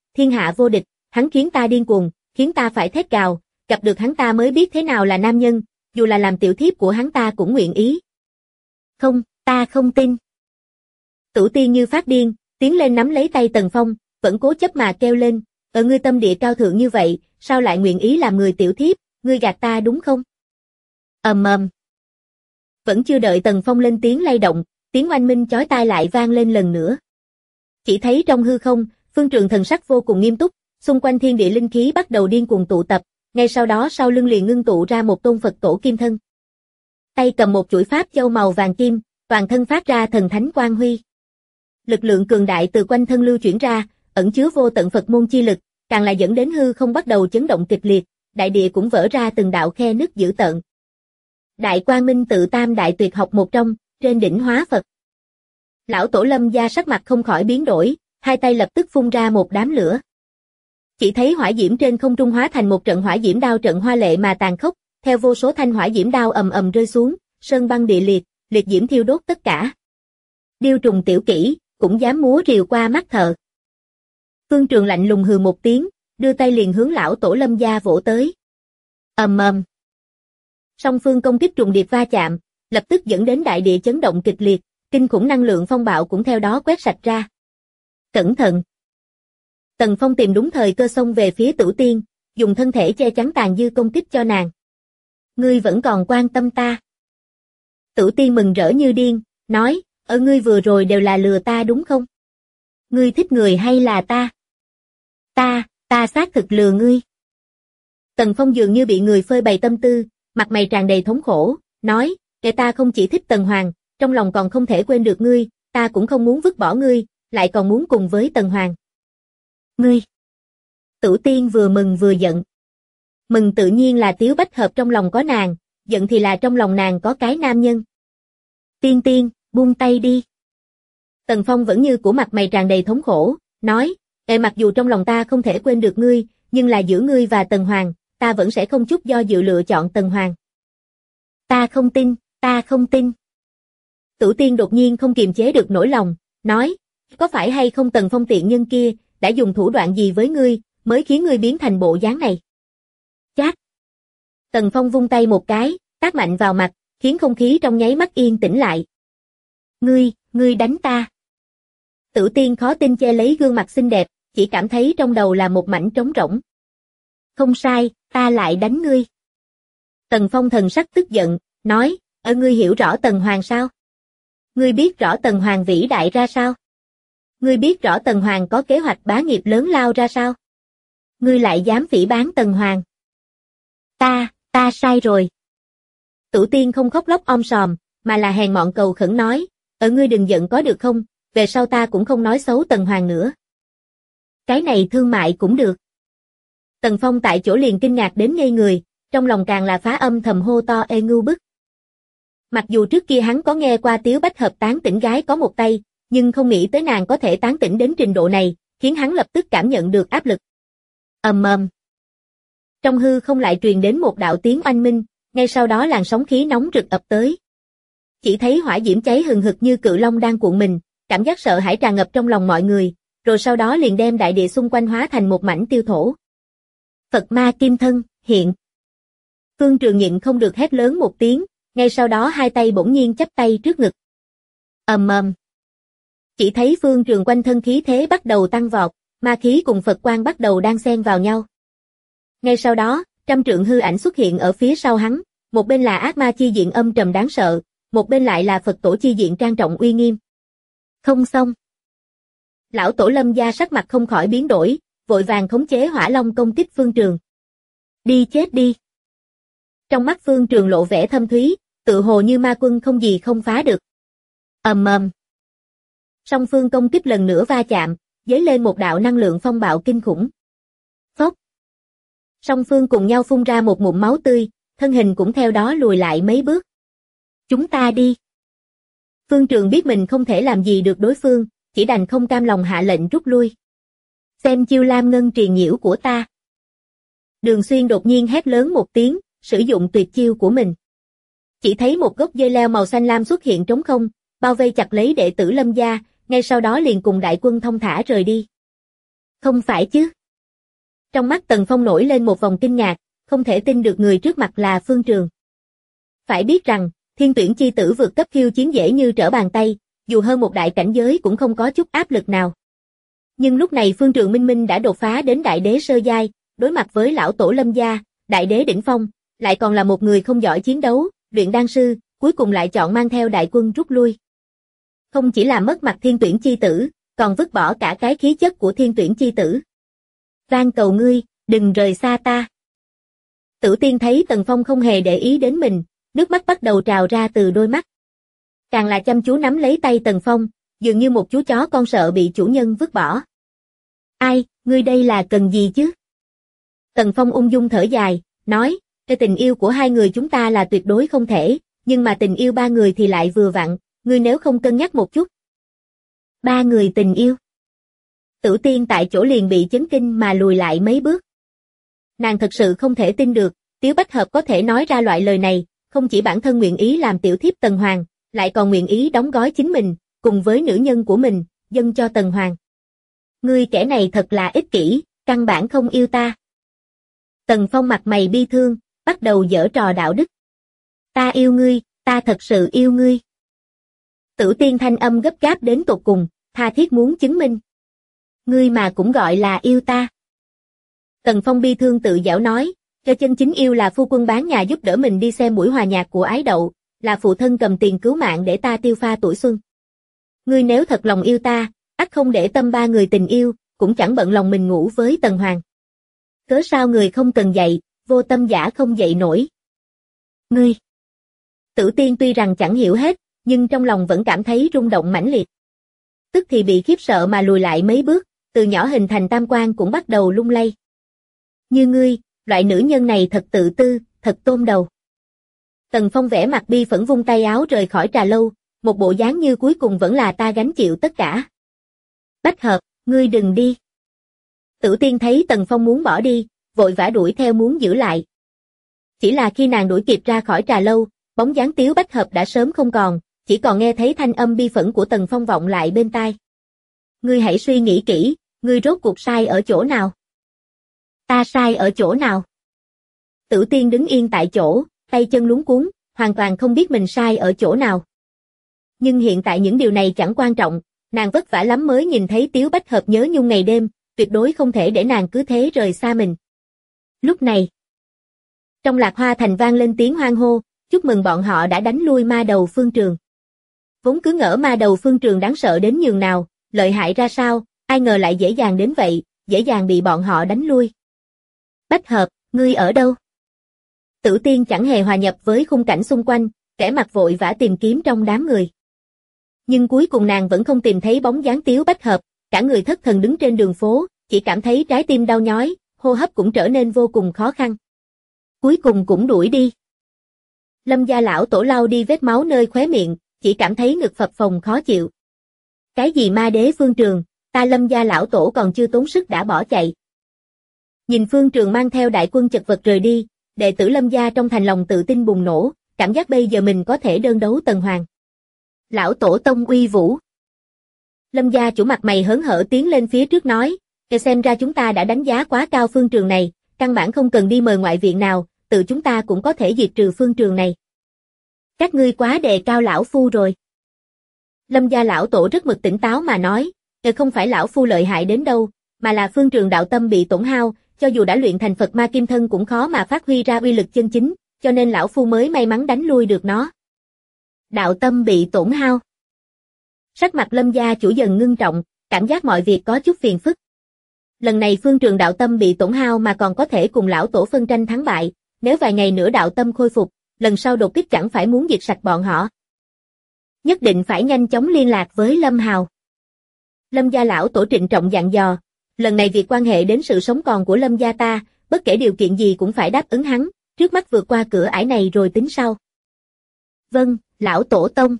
thiên hạ vô địch, hắn khiến ta điên cuồng, khiến ta phải thét gào, gặp được hắn ta mới biết thế nào là nam nhân, dù là làm tiểu thiếp của hắn ta cũng nguyện ý. Không, ta không tin. Tửu Tiên như phát điên, tiến lên nắm lấy tay Tần Phong, vẫn cố chấp mà kêu lên, ở ngươi tâm địa cao thượng như vậy, sao lại nguyện ý làm người tiểu thiếp, ngươi gạt ta đúng không? Ầm ầm. Vẫn chưa đợi Tần Phong lên tiếng lay động, tiếng oanh minh chói tai lại vang lên lần nữa. Chỉ thấy trong hư không, Phương Trường thần sắc vô cùng nghiêm túc, xung quanh thiên địa linh khí bắt đầu điên cuồng tụ tập, ngay sau đó sau lưng liền ngưng tụ ra một tôn Phật tổ kim thân. Tay cầm một chuỗi pháp châu màu vàng kim, toàn thân phát ra thần thánh quang huy. Lực lượng cường đại từ quanh thân lưu chuyển ra, ẩn chứa vô tận Phật môn chi lực, càng là dẫn đến hư không bắt đầu chấn động kịch liệt, đại địa cũng vỡ ra từng đạo khe nứt dữ tợn. Đại Quang Minh tự tam đại tuyệt học một trong, trên đỉnh hóa Phật. Lão Tổ Lâm Gia sắc mặt không khỏi biến đổi, hai tay lập tức phun ra một đám lửa. Chỉ thấy hỏa diễm trên không trung hóa thành một trận hỏa diễm đao trận hoa lệ mà tàn khốc, theo vô số thanh hỏa diễm đao ầm ầm rơi xuống, sơn băng địa liệt, liệt diễm thiêu đốt tất cả. Điêu trùng tiểu kỹ, cũng dám múa rìu qua mắt thợ. Phương Trường lạnh lùng hừ một tiếng, đưa tay liền hướng Lão Tổ Lâm Gia vỗ tới. Ầm ầm. Song phương công kích trùng điệp va chạm, lập tức dẫn đến đại địa chấn động kịch liệt, kinh khủng năng lượng phong bạo cũng theo đó quét sạch ra. Cẩn thận! Tần Phong tìm đúng thời cơ xông về phía Tửu Tiên, dùng thân thể che chắn tàn dư công kích cho nàng. Ngươi vẫn còn quan tâm ta. Tửu Tiên mừng rỡ như điên, nói, ở ngươi vừa rồi đều là lừa ta đúng không? Ngươi thích người hay là ta? Ta xác thực lừa ngươi. Tần Phong dường như bị người phơi bày tâm tư, mặt mày tràn đầy thống khổ, nói, kẻ ta không chỉ thích Tần Hoàng, trong lòng còn không thể quên được ngươi, ta cũng không muốn vứt bỏ ngươi, lại còn muốn cùng với Tần Hoàng. Ngươi! Tửu Tiên vừa mừng vừa giận. Mừng tự nhiên là Tiếu Bách Hợp trong lòng có nàng, giận thì là trong lòng nàng có cái nam nhân. Tiên, buông tay đi. Tần Phong vẫn như của mặt mày tràn đầy thống khổ, nói, mặc dù trong lòng ta không thể quên được ngươi, nhưng là giữa ngươi và Tần Hoàng, ta vẫn sẽ không chút do dự lựa chọn Tần Hoàng. Ta không tin. Tửu Tiên đột nhiên không kiềm chế được nỗi lòng, nói, có phải hay không Tần Phong tiện nhân kia, đã dùng thủ đoạn gì với ngươi, mới khiến ngươi biến thành bộ dáng này? Chát! Tần Phong vung tay một cái, tát mạnh vào mặt, khiến không khí trong nháy mắt yên tĩnh lại. Ngươi đánh ta. Tửu Tiên khó tin che lấy gương mặt xinh đẹp, chỉ cảm thấy trong đầu là một mảnh trống rỗng. Không sai, ta lại đánh ngươi. Tần Phong thần sắc tức giận, nói, ngươi hiểu rõ Tần Hoàng sao? Ngươi biết rõ Tần Hoàng vĩ đại ra sao? Ngươi biết rõ Tần Hoàng có kế hoạch bá nghiệp lớn lao ra sao? Ngươi lại dám phỉ báng Tần Hoàng? Ta sai rồi. Tửu Tiên không khóc lóc om sòm, mà là hèn mọn cầu khẩn nói, ngươi đừng giận có được không, về sau ta cũng không nói xấu Tần Hoàng nữa. Cái này thương mại cũng được. Tần Phong tại chỗ liền kinh ngạc đến ngây người, trong lòng càng là phá âm thầm hô to ngưu bức. Mặc dù trước kia hắn có nghe qua Tiếu Bách Hợp tán tỉnh gái có một tay, nhưng không nghĩ tới nàng có thể tán tỉnh đến trình độ này, khiến hắn lập tức cảm nhận được áp lực. Ầm ầm. Trong hư không lại truyền đến một đạo tiếng oanh minh, ngay sau đó làn sóng khí nóng rực ập tới. Chỉ thấy hỏa diễm cháy hừng hực như cự long đang cuộn mình, cảm giác sợ hãi tràn ngập trong lòng mọi người, rồi sau đó liền đem đại địa xung quanh hóa thành một mảnh tiêu thổ. Phật ma kim thân, hiện. Phương Trường nhịn không được hét lớn một tiếng, ngay sau đó hai tay bỗng nhiên chắp tay trước ngực. Ầm ầm. Chỉ thấy Phương Trường quanh thân khí thế bắt đầu tăng vọt, ma khí cùng Phật quang bắt đầu đan xen vào nhau. Ngay sau đó, trăm trượng hư ảnh xuất hiện ở phía sau hắn, một bên là ác ma chi diện âm trầm đáng sợ, một bên lại là Phật tổ chi diện trang trọng uy nghiêm. Không xong. Lão Tổ Lâm Gia sắc mặt không khỏi biến đổi, vội vàng khống chế hỏa long công kích Phương Trường. Đi chết đi. Trong mắt Phương Trường lộ vẻ thâm thúy, tự hồ như ma quân không gì không phá được. Ầm ầm. Song phương công kích lần nữa va chạm, dấy lên một đạo năng lượng phong bạo kinh khủng. Phốc. Song phương cùng nhau phun ra một ngụm máu tươi, thân hình cũng theo đó lùi lại mấy bước. Chúng ta đi. Phương Trường biết mình không thể làm gì được đối phương, chỉ đành không cam lòng hạ lệnh rút lui. Xem chiêu lam ngân triền nhiễu của ta. Đường Xuyên đột nhiên hét lớn một tiếng, sử dụng tuyệt chiêu của mình. Chỉ thấy một gốc dây leo màu xanh lam xuất hiện trống không, bao vây chặt lấy đệ tử Lâm Gia, ngay sau đó liền cùng đại quân thông thả rời đi. Không phải chứ? Trong mắt Tần Phong nổi lên một vòng kinh ngạc, không thể tin được người trước mặt là Phương Trường. Phải biết rằng, thiên tuyển chi tử vượt cấp khiêu chiến dễ như trở bàn tay, dù hơn một đại cảnh giới cũng không có chút áp lực nào. Nhưng lúc này Phương Trường minh minh đã đột phá đến đại đế sơ giai, đối mặt với lão tổ Lâm gia, đại đế đỉnh phong, lại còn là một người không giỏi chiến đấu, luyện đan sư, cuối cùng lại chọn mang theo đại quân rút lui. Không chỉ làm mất mặt thiên tuyển chi tử, còn vứt bỏ cả cái khí chất của thiên tuyển chi tử. Van cầu ngươi, đừng rời xa ta. Tử Tiên thấy Tần Phong không hề để ý đến mình, nước mắt bắt đầu trào ra từ đôi mắt. Càng là chăm chú nắm lấy tay Tần Phong, dường như một chú chó con sợ bị chủ nhân vứt bỏ. Ai, ngươi đây là cần gì chứ? Tần Phong ung dung thở dài, nói, cái tình yêu của hai người chúng ta là tuyệt đối không thể, nhưng mà tình yêu ba người thì lại vừa vặn, ngươi nếu không cân nhắc một chút. Ba người tình yêu. Tử Tiên tại chỗ liền bị chấn kinh mà lùi lại mấy bước. Nàng thật sự không thể tin được, Tiếu Bách Hợp có thể nói ra loại lời này, không chỉ bản thân nguyện ý làm tiểu thiếp Tần Hoàng, lại còn nguyện ý đóng gói chính mình, cùng với nữ nhân của mình, dâng cho Tần Hoàng. Ngươi kẻ này thật là ích kỷ, căn bản không yêu ta. Tần Phong mặt mày bi thương, bắt đầu giở trò đạo đức. Ta yêu ngươi, ta thật sự yêu ngươi. Tử Tiên thanh âm gấp gáp đến tột cùng, tha thiết muốn chứng minh. Ngươi mà cũng gọi là yêu ta. Tần Phong bi thương tự giảo nói, cho chân chính yêu là phu quân bán nhà giúp đỡ mình đi xem buổi hòa nhạc của Ái Đậu, là phụ thân cầm tiền cứu mạng để ta tiêu pha tuổi xuân. Ngươi nếu thật lòng yêu ta, ắt không để tâm ba người tình yêu, cũng chẳng bận lòng mình ngủ với Tần Hoàng. Cớ sao người không cần dậy, vô tâm giả không dậy nổi. Ngươi. Tử Tiên tuy rằng chẳng hiểu hết, nhưng trong lòng vẫn cảm thấy rung động mãnh liệt. Tức thì bị khiếp sợ mà lùi lại mấy bước, từ nhỏ hình thành tam quan cũng bắt đầu lung lay. Như ngươi, loại nữ nhân này thật tự tư, thật tôm đầu. Tần Phong vẻ mặt bi phẫn vung tay áo rời khỏi trà lâu, một bộ dáng như cuối cùng vẫn là ta gánh chịu tất cả. Bách Hợp, ngươi đừng đi. Tử Tiên thấy Tần Phong muốn bỏ đi, vội vã đuổi theo muốn giữ lại. Chỉ là khi nàng đuổi kịp ra khỏi trà lâu, bóng dáng Tiếu Bách Hợp đã sớm không còn, chỉ còn nghe thấy thanh âm bi phẫn của Tần Phong vọng lại bên tai. Ngươi hãy suy nghĩ kỹ, ngươi rốt cuộc sai ở chỗ nào? Ta sai ở chỗ nào? Tử Tiên đứng yên tại chỗ, tay chân luống cuống, hoàn toàn không biết mình sai ở chỗ nào. Nhưng hiện tại những điều này chẳng quan trọng, nàng vất vả lắm mới nhìn thấy Tiếu Bách Hợp nhớ nhung ngày đêm, tuyệt đối không thể để nàng cứ thế rời xa mình. Lúc này, trong Lạc Hoa Thành vang lên tiếng hoan hô, chúc mừng bọn họ đã đánh lui ma đầu Phương Trường. Vốn cứ ngỡ ma đầu Phương Trường đáng sợ đến nhường nào, lợi hại ra sao, ai ngờ lại dễ dàng đến vậy, dễ dàng bị bọn họ đánh lui. Bách Hợp, ngươi ở đâu? Tử Tiên chẳng hề hòa nhập với khung cảnh xung quanh, kẻ mặt vội vã tìm kiếm trong đám người. Nhưng cuối cùng nàng vẫn không tìm thấy bóng dáng Tiếu Bách Hợp, cả người thất thần đứng trên đường phố, chỉ cảm thấy trái tim đau nhói, hô hấp cũng trở nên vô cùng khó khăn. Cuối cùng cũng đuổi đi. Lâm gia lão tổ lau đi vết máu nơi khóe miệng, chỉ cảm thấy ngực phập phồng khó chịu. Cái gì ma đế Phương Trường, ta Lâm gia lão tổ còn chưa tốn sức đã bỏ chạy. Nhìn Phương Trường mang theo đại quân chật vật rời đi, đệ tử Lâm gia trong thành lòng tự tin bùng nổ, cảm giác bây giờ mình có thể đơn đấu Tần Hoàng. Lão tổ tông uy vũ. Lâm gia chủ mặt mày hớn hở tiến lên phía trước nói, xem ra chúng ta đã đánh giá quá cao Phương Trường này, căn bản không cần đi mời ngoại viện nào, tự chúng ta cũng có thể diệt trừ Phương Trường này. Các ngươi quá đề cao lão phu rồi. Lâm gia lão tổ rất mực tỉnh táo mà nói, không phải lão phu lợi hại đến đâu, mà là Phương Trường đạo tâm bị tổn hao, cho dù đã luyện thành Phật Ma Kim Thân cũng khó mà phát huy ra uy lực chân chính, cho nên lão phu mới may mắn đánh lui được nó. Đạo tâm bị tổn hao. Sắc mặt Lâm gia chủ dần ngưng trọng, cảm giác mọi việc có chút phiền phức. Lần này Phương Trường đạo tâm bị tổn hao mà còn có thể cùng lão tổ phân tranh thắng bại, nếu vài ngày nữa đạo tâm khôi phục, lần sau đột kích chẳng phải muốn diệt sạch bọn họ. Nhất định phải nhanh chóng liên lạc với Lâm Hào. Lâm gia lão tổ trịnh trọng dặn dò, lần này việc quan hệ đến sự sống còn của Lâm gia ta, bất kể điều kiện gì cũng phải đáp ứng hắn, trước mắt vượt qua cửa ải này rồi tính sau. Vâng, lão tổ tông.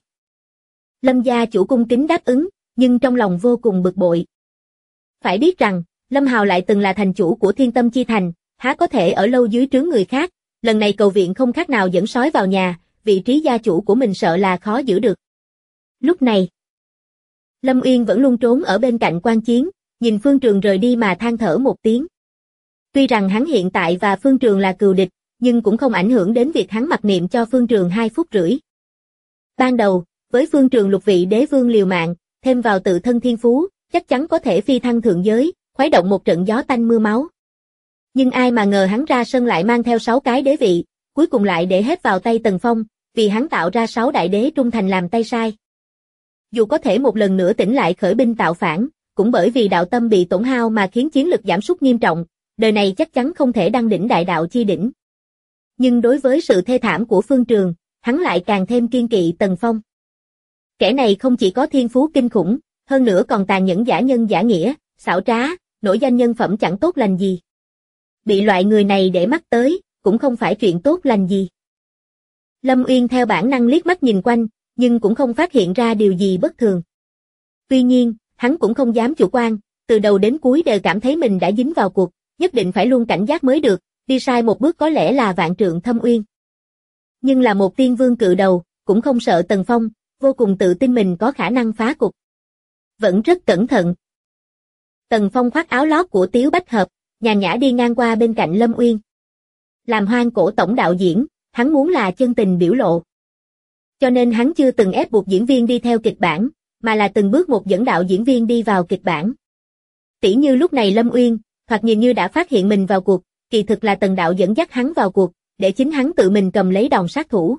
Lâm gia chủ cung kính đáp ứng, nhưng trong lòng vô cùng bực bội. Phải biết rằng, Lâm Hào lại từng là thành chủ của Thiên Tâm Chi Thành, há có thể ở lâu dưới trướng người khác, lần này cầu viện không khác nào dẫn sói vào nhà, vị trí gia chủ của mình sợ là khó giữ được. Lúc này, Lâm Uyên vẫn luôn trốn ở bên cạnh quan chiến, nhìn Phương Trường rời đi mà than thở một tiếng. Tuy rằng hắn hiện tại và Phương Trường là cừu địch, nhưng cũng không ảnh hưởng đến việc hắn mặc niệm cho Phương Trường 2 phút rưỡi. Ban đầu, với Phương Trường lục vị đế vương liều mạng, thêm vào tự thân thiên phú, chắc chắn có thể phi thăng thượng giới, khuấy động một trận gió tanh mưa máu. Nhưng ai mà ngờ hắn ra sân lại mang theo 6 cái đế vị, cuối cùng lại để hết vào tay Tần Phong, vì hắn tạo ra 6 đại đế trung thành làm tay sai. Dù có thể một lần nữa tỉnh lại khởi binh tạo phản, cũng bởi vì đạo tâm bị tổn hao mà khiến chiến lực giảm sút nghiêm trọng, đời này chắc chắn không thể đăng đỉnh đại đạo chi đỉnh. Nhưng đối với sự thê thảm của Phương Trường, hắn lại càng thêm kiên kỵ Tần Phong. Kẻ này không chỉ có thiên phú kinh khủng, hơn nữa còn tàn nhẫn giả nhân giả nghĩa, xảo trá, nổi danh nhân phẩm chẳng tốt lành gì. Bị loại người này để mắt tới, cũng không phải chuyện tốt lành gì. Lâm Uyên theo bản năng liếc mắt nhìn quanh, nhưng cũng không phát hiện ra điều gì bất thường. Tuy nhiên, hắn cũng không dám chủ quan, từ đầu đến cuối đều cảm thấy mình đã dính vào cuộc, nhất định phải luôn cảnh giác mới được, đi sai một bước có lẽ là vạn trượng thâm uyên. Nhưng là một tiên vương cự đầu, cũng không sợ Tần Phong, vô cùng tự tin mình có khả năng phá cục. Vẫn rất cẩn thận. Tần Phong khoác áo lót của Tiếu Bách Hợp, nhàn nhã đi ngang qua bên cạnh Lâm Uyên. Làm Hoang Cổ tổng đạo diễn, hắn muốn là chân tình biểu lộ. Cho nên hắn chưa từng ép buộc diễn viên đi theo kịch bản, mà là từng bước một dẫn đạo diễn viên đi vào kịch bản. Tỉ như lúc này Lâm Uyên, thoạt nhìn như đã phát hiện mình vào cuộc, kỳ thực là Tần đạo dẫn dắt hắn vào cuộc, để chính hắn tự mình cầm lấy đòn sát thủ.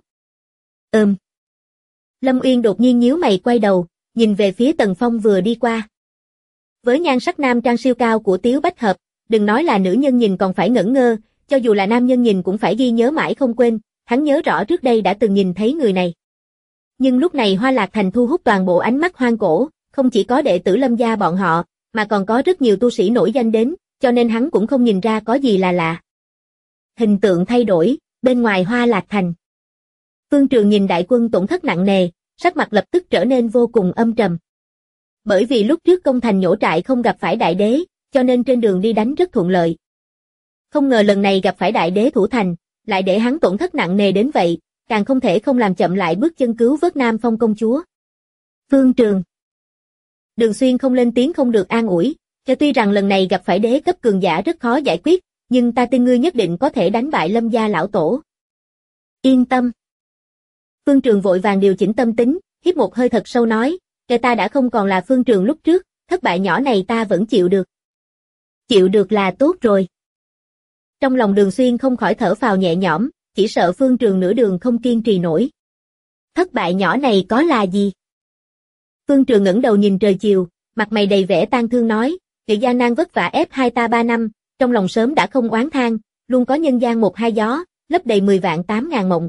Lâm Uyên đột nhiên nhíu mày quay đầu, nhìn về phía Tần Phong vừa đi qua. Với nhan sắc nam trang siêu cao của Tiếu Bách Hợp, đừng nói là nữ nhân nhìn còn phải ngẩn ngơ, cho dù là nam nhân nhìn cũng phải ghi nhớ mãi không quên, hắn nhớ rõ trước đây đã từng nhìn thấy người này. Nhưng lúc này Hoa Lạc Thành thu hút toàn bộ ánh mắt Hoang Cổ, không chỉ có đệ tử Lâm gia bọn họ, mà còn có rất nhiều tu sĩ nổi danh đến, cho nên hắn cũng không nhìn ra có gì là lạ. Hình tượng thay đổi, bên ngoài Hoa Lạc Thành. Phương Trường nhìn đại quân tổn thất nặng nề, sắc mặt lập tức trở nên vô cùng âm trầm. Bởi vì lúc trước công thành nhổ trại không gặp phải đại đế, cho nên trên đường đi đánh rất thuận lợi. Không ngờ lần này gặp phải đại đế thủ thành, lại để hắn tổn thất nặng nề đến vậy, càng không thể không làm chậm lại bước chân cứu vớt Nam Phong công chúa. Phương Trường. Đường Xuyên không lên tiếng không được an ủi, cho tuy rằng lần này gặp phải đế cấp cường giả rất khó giải quyết, nhưng ta tin ngươi nhất định có thể đánh bại Lâm gia lão tổ. Yên tâm. Phương Trường vội vàng điều chỉnh tâm tính, hít một hơi thật sâu nói, kẻ ta đã không còn là Phương Trường lúc trước, thất bại nhỏ này ta vẫn chịu được. Chịu được là tốt rồi. Trong lòng Đường Xuyên không khỏi thở phào nhẹ nhõm, chỉ sợ Phương Trường nửa đường không kiên trì nổi. Thất bại nhỏ này có là gì? Phương Trường ngẩng đầu nhìn trời chiều, mặt mày đầy vẻ tang thương nói, người gian nan vất vả ép hai ta 3 năm, trong lòng sớm đã không oán than, luôn có nhân gian một hai gió, lấp đầy 10 vạn 8 ngàn mộng.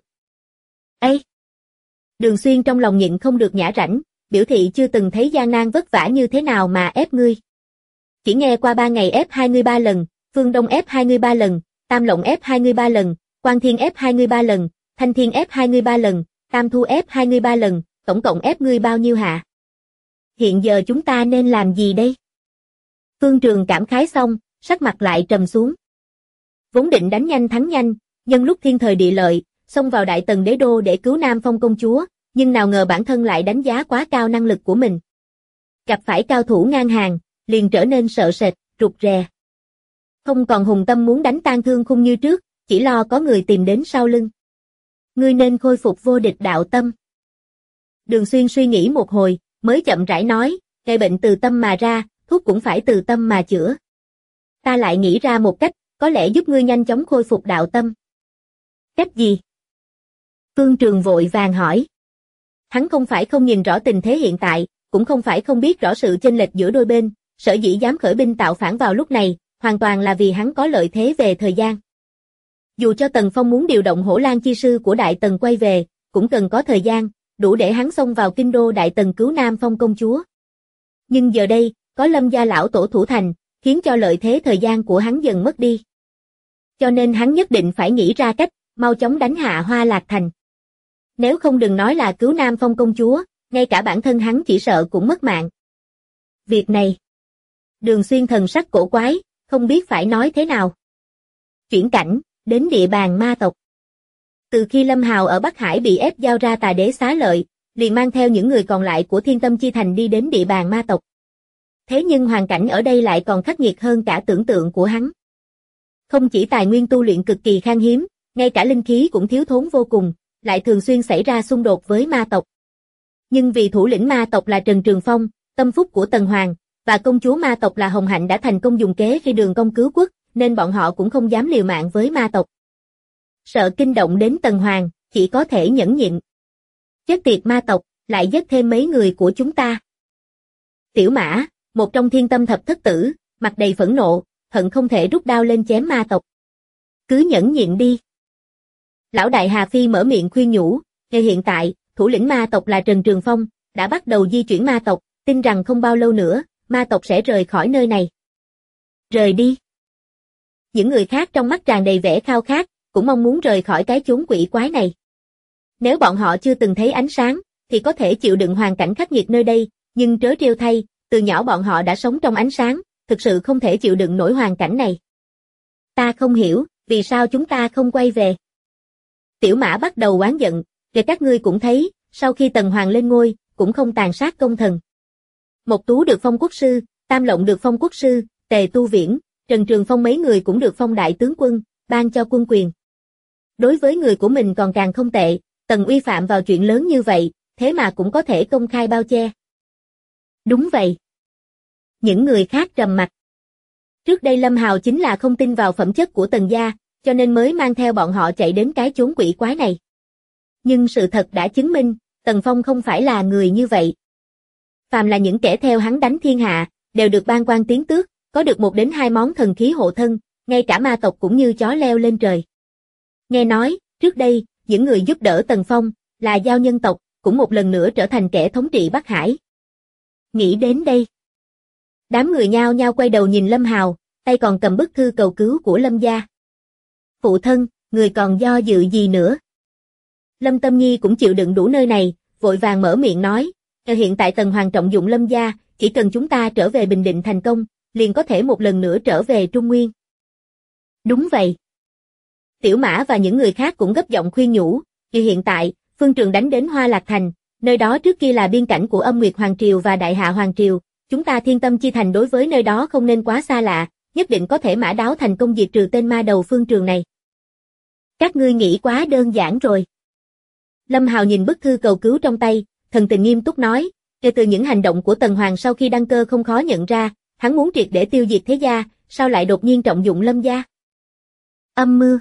Ê! Đường Xuyên trong lòng nhịn không được nhả rãnh, biểu thị chưa từng thấy gian nan vất vả như thế nào mà ép ngươi. Chỉ nghe qua 3 ngày ép 23 lần, Phương Đông ép 23 lần, Tam Lộng ép 23 lần, Quan Thiên ép 23 lần, Thanh Thiên ép 23 lần, Tam Thu ép 23 lần, tổng cộng ép ngươi bao nhiêu hạ? Hiện giờ chúng ta nên làm gì đây? Phương Trường cảm khái xong, sắc mặt lại trầm xuống. Vốn định đánh nhanh thắng nhanh, nhân lúc thiên thời địa lợi, xông vào Đại Tần đế đô để cứu Nam Phong công chúa, nhưng nào ngờ bản thân lại đánh giá quá cao năng lực của mình. Gặp phải cao thủ ngang hàng, liền trở nên sợ sệt, rụt rè. Không còn hùng tâm muốn đánh tan Thương Khung như trước, chỉ lo có người tìm đến sau lưng. Ngươi nên khôi phục vô địch đạo tâm. Đường Xuyên suy nghĩ một hồi, mới chậm rãi nói, gây bệnh từ tâm mà ra, thuốc cũng phải từ tâm mà chữa. Ta lại nghĩ ra một cách, có lẽ giúp ngươi nhanh chóng khôi phục đạo tâm. Cách gì? Phương Trường vội vàng hỏi. Hắn không phải không nhìn rõ tình thế hiện tại, cũng không phải không biết rõ sự chênh lệch giữa đôi bên, sở dĩ dám khởi binh tạo phản vào lúc này, hoàn toàn là vì hắn có lợi thế về thời gian. Dù cho Tần Phong muốn điều động Hổ Lan chi sư của Đại Tần quay về, cũng cần có thời gian, đủ để hắn xông vào kinh đô Đại Tần cứu Nam Phong công chúa. Nhưng giờ đây, có Lâm gia lão tổ thủ thành, khiến cho lợi thế thời gian của hắn dần mất đi. Cho nên hắn nhất định phải nghĩ ra cách, mau chóng đánh hạ Hoa Lạc Thành. Nếu không đừng nói là cứu Nam Phong công chúa, ngay cả bản thân hắn chỉ sợ cũng mất mạng. Việc này, Đường Xuyên thần sắc cổ quái, không biết phải nói thế nào. Chuyển cảnh, đến địa bàn ma tộc. Từ khi Lâm Hào ở Bắc Hải bị ép giao ra Tà Đế xá lợi, liền mang theo những người còn lại của Thiên Tâm Chi Thành đi đến địa bàn ma tộc. thế nhưng hoàn cảnh ở đây lại còn khắc nghiệt hơn cả tưởng tượng của hắn. Không chỉ tài nguyên tu luyện cực kỳ khan hiếm, ngay cả linh khí cũng thiếu thốn vô cùng, lại thường xuyên xảy ra xung đột với ma tộc. Nhưng vì thủ lĩnh ma tộc là Trần Trường Phong, tâm phúc của Tần Hoàng, và công chúa ma tộc là Hồng Hạnh đã thành công dùng kế khi Đường Công cứu quốc, nên bọn họ cũng không dám liều mạng với ma tộc. Sợ kinh động đến Tần Hoàng, chỉ có thể nhẫn nhịn. Chết tiệt ma tộc, lại giết thêm mấy người của chúng ta. Tiểu Mã, một trong Thiên Tâm Thập Thất Tử, mặt đầy phẫn nộ, hận không thể rút đao lên chém ma tộc. Cứ nhẫn nhịn đi. Lão đại Hà Phi mở miệng khuyên nhủ, hiện tại, thủ lĩnh ma tộc là Trần Trường Phong, đã bắt đầu di chuyển ma tộc, tin rằng không bao lâu nữa, ma tộc sẽ rời khỏi nơi này. Rời đi. Những người khác trong mắt tràn đầy vẻ khao khát, cũng mong muốn rời khỏi cái chốn quỷ quái này. Nếu bọn họ chưa từng thấy ánh sáng, thì có thể chịu đựng hoàn cảnh khắc nghiệt nơi đây, nhưng trớ trêu thay, từ nhỏ bọn họ đã sống trong ánh sáng, thực sự không thể chịu đựng nổi hoàn cảnh này. Ta không hiểu, vì sao chúng ta không quay về. Tiểu Mã bắt đầu oán giận, kể các ngươi cũng thấy, sau khi Tần Hoàng lên ngôi, cũng không tàn sát công thần. Mộc Tú được phong quốc sư, Tam Lộng được phong quốc sư, Tề Tu Viễn, Trần Trường Phong mấy người cũng được phong đại tướng quân, ban cho quân quyền. Đối với người của mình còn càng không tệ, Tần Uy phạm vào chuyện lớn như vậy, thế mà cũng có thể công khai bao che. Đúng vậy. Những người khác trầm mặc. Trước đây Lâm Hào chính là không tin vào phẩm chất của Tần gia, cho nên mới mang theo bọn họ chạy đến cái chốn quỷ quái này. Nhưng sự thật đã chứng minh, Tần Phong không phải là người như vậy. Phàm là những kẻ theo hắn đánh thiên hạ, đều được ban quan tiến tước, có được 1 đến 2 món thần khí hộ thân, ngay cả ma tộc cũng như chó leo lên trời. Nghe nói, trước đây, những người giúp đỡ Tần Phong, là Giao nhân tộc, cũng một lần nữa trở thành kẻ thống trị Bắc Hải. Nghĩ đến đây. Đám người nhao nhao quay đầu nhìn Lâm Hào, tay còn cầm bức thư cầu cứu của Lâm gia. Phụ thân, người còn do dự gì nữa? Lâm Tâm Nhi cũng chịu đựng đủ nơi này, vội vàng mở miệng nói, hiện tại Tần Hoàng trọng dụng Lâm gia, chỉ cần chúng ta trở về Bình Định thành công, liền có thể một lần nữa trở về Trung Nguyên. Đúng vậy. Tiểu Mã và những người khác cũng gấp giọng khuyên nhủ, hiện tại, phương trường đánh đến Hoa Lạc Thành, nơi đó trước kia là biên cảnh của Âm Nguyệt Hoàng Triều và Đại Hạ Hoàng Triều, chúng ta Thiên Tâm Chi Thành đối với nơi đó không nên quá xa lạ, nhất định có thể mã đáo thành công diệt trừ tên ma đầu phương trường này. Các ngươi nghĩ quá đơn giản rồi. Lâm Hào nhìn bức thư cầu cứu trong tay, thần tình nghiêm túc nói, kể từ những hành động của Tần Hoàng sau khi đăng cơ không khó nhận ra, hắn muốn triệt để tiêu diệt thế gia, sao lại đột nhiên trọng dụng Lâm gia? Âm mưu.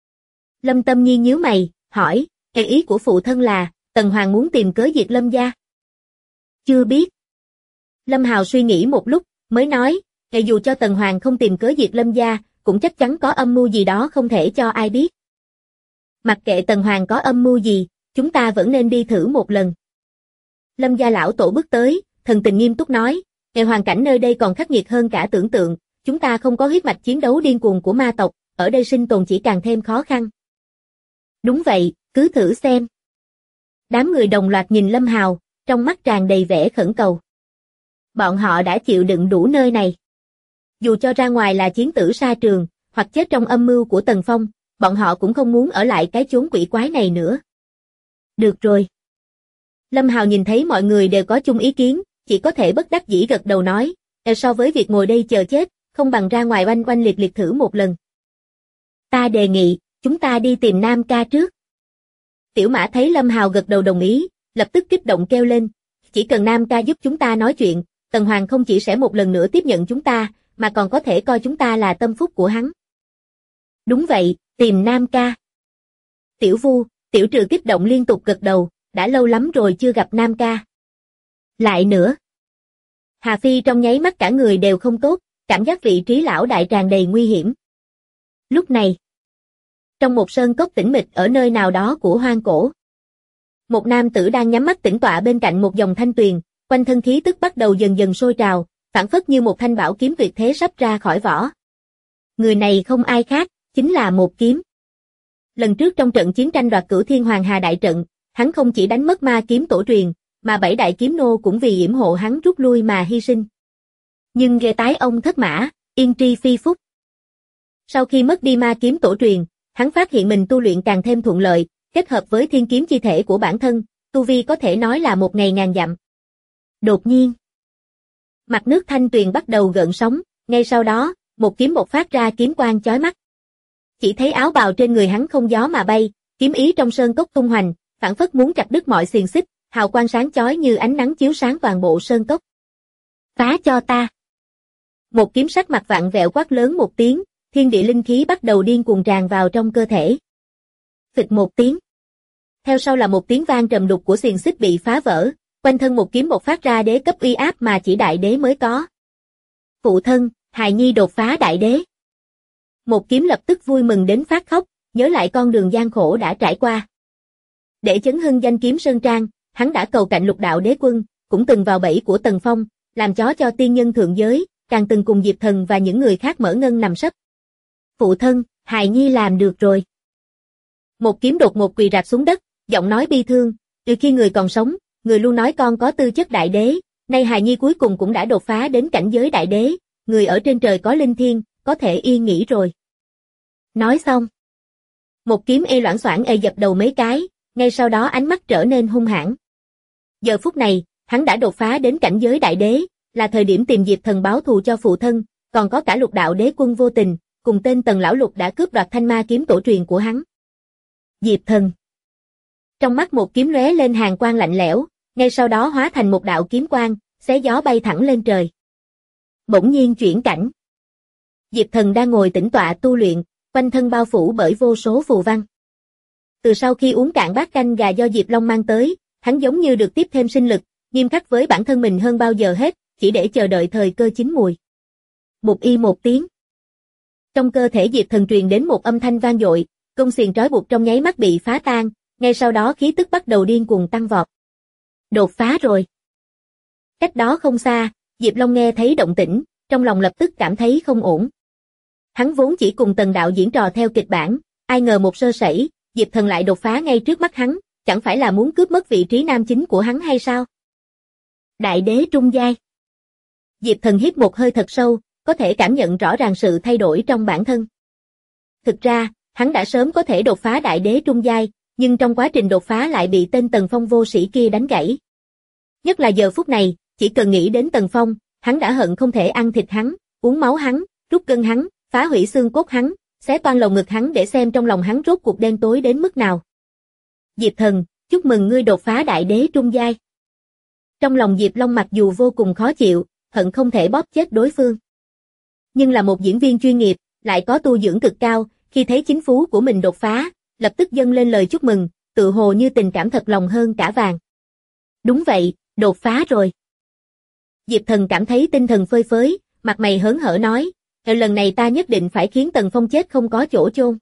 Lâm Tâm Nhi nhíu mày, hỏi, ý của phụ thân là, Tần Hoàng muốn tìm cớ diệt Lâm gia? Chưa biết. Lâm Hào suy nghĩ một lúc, mới nói, dù cho Tần Hoàng không tìm cớ diệt Lâm gia, cũng chắc chắn có âm mưu gì đó không thể cho ai biết. Mặc kệ Tần Hoàng có âm mưu gì, chúng ta vẫn nên đi thử một lần. Lâm gia lão tổ bước tới, thần tình nghiêm túc nói, hoàn cảnh nơi đây còn khắc nghiệt hơn cả tưởng tượng, chúng ta không có huyết mạch chiến đấu điên cuồng của ma tộc, ở đây sinh tồn chỉ càng thêm khó khăn. Đúng vậy, cứ thử xem. Đám người đồng loạt nhìn Lâm Hào, trong mắt tràn đầy vẻ khẩn cầu. Bọn họ đã chịu đựng đủ nơi này. Dù cho ra ngoài là chiến tử sa trường, hoặc chết trong âm mưu của Tần Phong, bọn họ cũng không muốn ở lại cái chốn quỷ quái này nữa. Được rồi. Lâm Hào nhìn thấy mọi người đều có chung ý kiến, chỉ có thể bất đắc dĩ gật đầu nói, so với việc ngồi đây chờ chết, không bằng ra ngoài oanh oanh liệt liệt thử một lần. Ta đề nghị, chúng ta đi tìm Nam ca trước. Tiểu Mã thấy Lâm Hào gật đầu đồng ý, lập tức kích động kêu lên, chỉ cần Nam ca giúp chúng ta nói chuyện, Tần Hoàng không chỉ sẽ một lần nữa tiếp nhận chúng ta, mà còn có thể coi chúng ta là tâm phúc của hắn. Đúng vậy, tìm Nam ca. Tiểu Vu, Tiểu Trừ kích động liên tục gật đầu, đã lâu lắm rồi chưa gặp Nam ca. Lại nữa. Hà Phi trong nháy mắt cả người đều không tốt, cảm giác vị trí lão đại tràn đầy nguy hiểm. Lúc này, trong một sơn cốc tĩnh mịch ở nơi nào đó của hoang cổ, một nam tử đang nhắm mắt tĩnh tọa bên cạnh một dòng thanh tuyền, quanh thân khí tức bắt đầu dần dần sôi trào, phảng phất như một thanh bảo kiếm tuyệt thế sắp ra khỏi vỏ. Người này không ai khác, chính là một kiếm. Lần trước trong trận chiến tranh đoạt Cửu Thiên Hoàng Hà đại trận, hắn không chỉ đánh mất ma kiếm tổ truyền, mà 7 đại kiếm nô cũng vì yểm hộ hắn rút lui mà hy sinh. Nhưng ghê tái ông thất mã, yên tri phi phúc. Sau khi mất đi ma kiếm tổ truyền, hắn phát hiện mình tu luyện càng thêm thuận lợi, kết hợp với thiên kiếm chi thể của bản thân, tu vi có thể nói là một ngày ngàn dặm. Đột nhiên, Mặt nước thanh tuyền bắt đầu gợn sóng, ngay sau đó, một kiếm bộc phát ra kiếm quang chói mắt. Chỉ thấy áo bào trên người hắn không gió mà bay, kiếm ý trong sơn cốc tung hoành, phảng phất muốn chặt đứt mọi xiềng xích, hào quang sáng chói như ánh nắng chiếu sáng toàn bộ sơn cốc. Phá cho ta! Một kiếm sắc mặt vặn vẹo quát lớn một tiếng, thiên địa linh khí bắt đầu điên cuồng tràn vào trong cơ thể. Phịch một tiếng. Theo sau là một tiếng vang trầm đục của xiềng xích bị phá vỡ, quanh thân một kiếm bộc phát ra đế cấp uy áp mà chỉ đại đế mới có. Phụ thân, hài nhi đột phá đại đế. Một kiếm lập tức vui mừng đến phát khóc, nhớ lại con đường gian khổ đã trải qua. Để chấn hưng danh kiếm Sơn Trang, hắn đã cầu cạnh Lục Đạo Đế Quân, cũng từng vào bẫy của Tần Phong, làm chó cho tiên nhân thượng giới, càng từng cùng Diệp Thần và những người khác mở ngân nằm sấp. Phụ thân, hài nhi làm được rồi. Một kiếm đột ngột quỳ rạp xuống đất, giọng nói bi thương, từ khi người còn sống, người luôn nói con có tư chất đại đế, nay hài nhi cuối cùng cũng đã đột phá đến cảnh giới đại đế, người ở trên trời có linh thiêng, có thể yên nghỉ rồi. Nói xong, một kiếm loảng xoảng dập đầu mấy cái, ngay sau đó ánh mắt trở nên hung hãn. Giờ phút này, hắn đã đột phá đến cảnh giới đại đế, là thời điểm tìm Diệp Thần báo thù cho phụ thân, còn có cả Lục Đạo Đế Quân vô tình, cùng tên Tần lão lục đã cướp đoạt thanh ma kiếm tổ truyền của hắn. Diệp Thần. Trong mắt một kiếm lóe lên hàn quang lạnh lẽo, ngay sau đó hóa thành một đạo kiếm quang, xé gió bay thẳng lên trời. Bỗng nhiên chuyển cảnh. Diệp Thần đang ngồi tĩnh tọa tu luyện, quanh thân bao phủ bởi vô số phù văn. Từ sau khi uống cạn bát canh gà do Diệp Long mang tới, hắn giống như được tiếp thêm sinh lực, nghiêm khắc với bản thân mình hơn bao giờ hết, chỉ để chờ đợi thời cơ chín mùi. Bụp y một tiếng. Trong cơ thể Diệp Thần truyền đến một âm thanh vang dội, cung xiềng trói buộc trong nháy mắt bị phá tan, ngay sau đó khí tức bắt đầu điên cuồng tăng vọt. Đột phá rồi. Cách đó không xa, Diệp Long nghe thấy động tĩnh, trong lòng lập tức cảm thấy không ổn. Hắn vốn chỉ cùng Tần đạo diễn trò theo kịch bản, ai ngờ một sơ sẩy, Diệp Thần lại đột phá ngay trước mắt hắn, chẳng phải là muốn cướp mất vị trí nam chính của hắn hay sao? Đại đế trung giai. Diệp Thần hít một hơi thật sâu, có thể cảm nhận rõ ràng sự thay đổi trong bản thân. Thực ra, hắn đã sớm có thể đột phá đại đế trung giai, nhưng trong quá trình đột phá lại bị tên Tần Phong vô sĩ kia đánh gãy. Nhất là giờ phút này, chỉ cần nghĩ đến Tần Phong, hắn đã hận không thể ăn thịt hắn, uống máu hắn, rút gân hắn, phá hủy xương cốt hắn, xé toang lồng ngực hắn để xem trong lòng hắn rốt cuộc đen tối đến mức nào. Diệp Thần, chúc mừng ngươi đột phá đại đế trung giai. Trong lòng Diệp Long mặc dù vô cùng khó chịu, hận không thể bóp chết đối phương. Nhưng là một diễn viên chuyên nghiệp, lại có tu dưỡng cực cao, khi thấy chính phú của mình đột phá, lập tức dâng lên lời chúc mừng, tự hồ như tình cảm thật lòng hơn cả vàng. Đúng vậy, đột phá rồi. Diệp Thần cảm thấy tinh thần phơi phới, mặt mày hớn hở nói, lần này ta nhất định phải khiến Tần Phong chết không có chỗ chôn.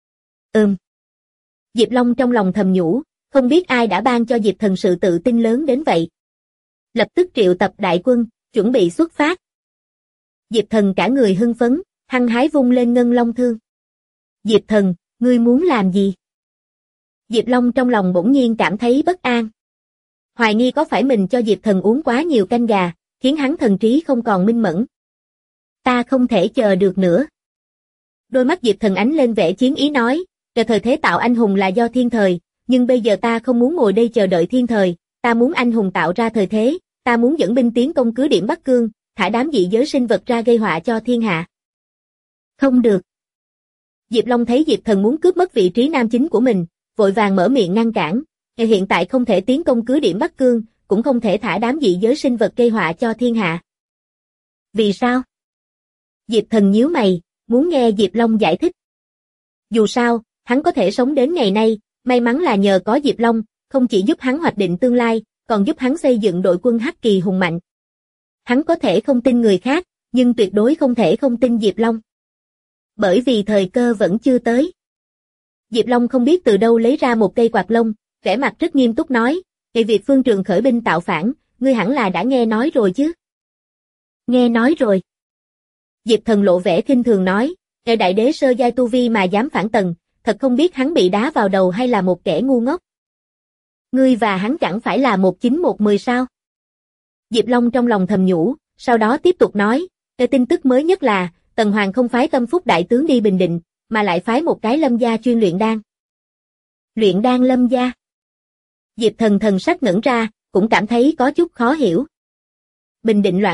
Diệp Long trong lòng thầm nhủ, không biết ai đã ban cho Diệp Thần sự tự tin lớn đến vậy. Lập tức triệu tập đại quân, chuẩn bị xuất phát. Diệp Thần cả người hưng phấn, hăng hái vung lên ngân long thương. Diệp Thần, ngươi muốn làm gì? Diệp Long trong lòng bỗng nhiên cảm thấy bất an. Hoài nghi có phải mình cho Diệp Thần uống quá nhiều canh gà, khiến hắn thần trí không còn minh mẫn. Ta không thể chờ được nữa. Đôi mắt Diệp Thần ánh lên vẻ chiến ý nói, thời thế tạo anh hùng là do thiên thời, nhưng bây giờ ta không muốn ngồi đây chờ đợi thiên thời, ta muốn anh hùng tạo ra thời thế, ta muốn dẫn binh tiến công cứ điểm Bắc Cương, thả đám dị giới sinh vật ra gây họa cho thiên hạ. Không được. Diệp Long thấy Diệp Thần muốn cướp mất vị trí nam chính của mình, vội vàng mở miệng ngăn cản, hiện tại không thể tiến công cứ điểm Bắc Cương, cũng không thể thả đám dị giới sinh vật gây họa cho thiên hạ. Vì sao? Diệp Thần nhíu mày, muốn nghe Diệp Long giải thích. Dù sao, hắn có thể sống đến ngày nay, may mắn là nhờ có Diệp Long, không chỉ giúp hắn hoạch định tương lai, còn giúp hắn xây dựng đội quân Hắc Kỳ hùng mạnh. Hắn có thể không tin người khác, nhưng tuyệt đối không thể không tin Diệp Long. Bởi vì thời cơ vẫn chưa tới. Diệp Long không biết từ đâu lấy ra một cây quạt lông, vẻ mặt rất nghiêm túc nói, về việc Phương Trường khởi binh tạo phản, ngươi hẳn là đã nghe nói rồi chứ? Nghe nói rồi. Diệp Thần lộ vẻ khinh thường nói, đại đế sơ giai tu vi mà dám phản Tần, thật không biết hắn bị đá vào đầu hay là một kẻ ngu ngốc. Ngươi và hắn chẳng phải là 19-1-10 sao? Diệp Long trong lòng thầm nhủ, sau đó tiếp tục nói, tin tức mới nhất là, Tần Hoàng không phái Tâm Phúc đại tướng đi Bình Định, mà lại phái một cái lâm gia chuyên luyện đan. Luyện đan lâm gia. Diệp Thần thần sắc ngẩn ra, cũng cảm thấy có chút khó hiểu. Bình Định loạn lạc,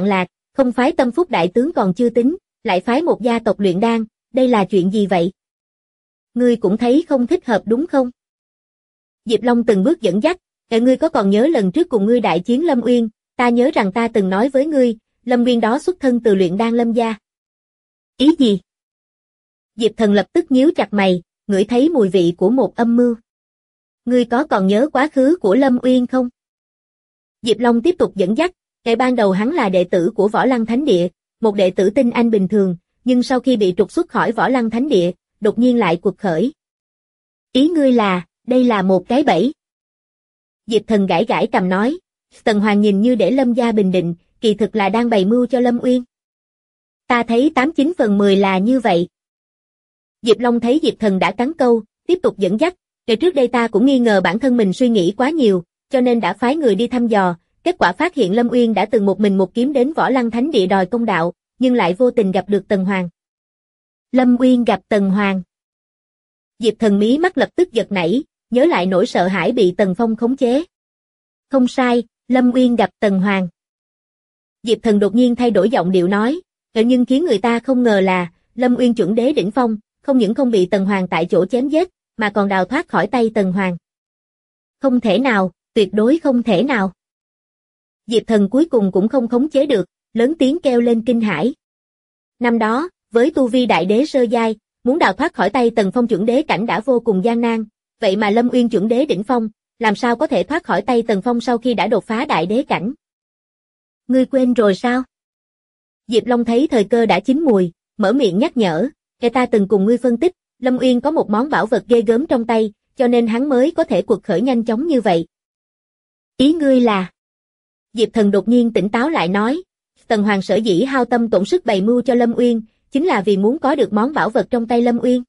không phái Tâm Phúc đại tướng còn chưa tính, lại phái một gia tộc luyện đan, đây là chuyện gì vậy? Ngươi cũng thấy không thích hợp đúng không? Diệp Long từng bước dẫn dắt, ngươi có còn nhớ lần trước cùng ngươi đại chiến Lâm Uyên, ta nhớ rằng ta từng nói với ngươi, Lâm Uyên đó xuất thân từ luyện đan Lâm gia. Ý gì? Diệp Thần lập tức nhíu chặt mày, ngửi thấy mùi vị của một âm mưu. Ngươi có còn nhớ quá khứ của Lâm Uyên không? Diệp Long tiếp tục dẫn dắt, ngày ban đầu hắn là đệ tử của Võ Lăng Thánh Địa, một đệ tử tinh anh bình thường, nhưng sau khi bị trục xuất khỏi Võ Lăng Thánh Địa, đột nhiên lại cuộc khởi. Ý ngươi là, đây là một cái bẫy. Diệp Thần gãi gãi cằm nói, Tần Hoàng nhìn như để Lâm gia bình định, kỳ thực là đang bày mưu cho Lâm Uyên. Ta thấy 89 phần 10 là như vậy. Diệp Long thấy Diệp Thần đã cắn câu, tiếp tục dẫn dắt, ngày trước đây ta cũng nghi ngờ bản thân mình suy nghĩ quá nhiều, cho nên đã phái người đi thăm dò, kết quả phát hiện Lâm Uyên đã từng một mình một kiếm đến Võ Lăng Thánh Địa đòi công đạo, nhưng lại vô tình gặp được Tần Hoàng. Lâm Uyên gặp Tần Hoàng. Diệp Thần mí mắt lập tức giật nảy, nhớ lại nỗi sợ hãi bị Tần Phong khống chế. Không sai, Lâm Uyên gặp Tần Hoàng. Diệp Thần đột nhiên thay đổi giọng điệu nói, nhưng khiến người ta không ngờ là, Lâm Uyên chuẩn đế đỉnh phong, không những không bị Tần Hoàng tại chỗ chém giết, mà còn đào thoát khỏi tay Tần Hoàng. Không thể nào, tuyệt đối không thể nào. Diệp Thần cuối cùng cũng không khống chế được, lớn tiếng kêu lên kinh hãi. Năm đó, với tu vi đại đế sơ giai, muốn đào thoát khỏi tay Tần Phong chuẩn đế cảnh đã vô cùng gian nan, vậy mà Lâm Uyên chuẩn đế đỉnh phong, làm sao có thể thoát khỏi tay Tần Phong sau khi đã đột phá đại đế cảnh? Ngươi quên rồi sao? Diệp Long thấy thời cơ đã chín mùi, mở miệng nhắc nhở, "Kẻ ta từng cùng ngươi phân tích, Lâm Uyên có một món bảo vật ghê gớm trong tay, cho nên hắn mới có thể cuộc khởi nhanh chóng như vậy." Ý ngươi là? Diệp Thần đột nhiên tỉnh táo lại nói, Tần Hoàng sở dĩ hao tâm tổn sức bày mưu cho Lâm Uyên, chính là vì muốn có được món bảo vật trong tay Lâm Uyên.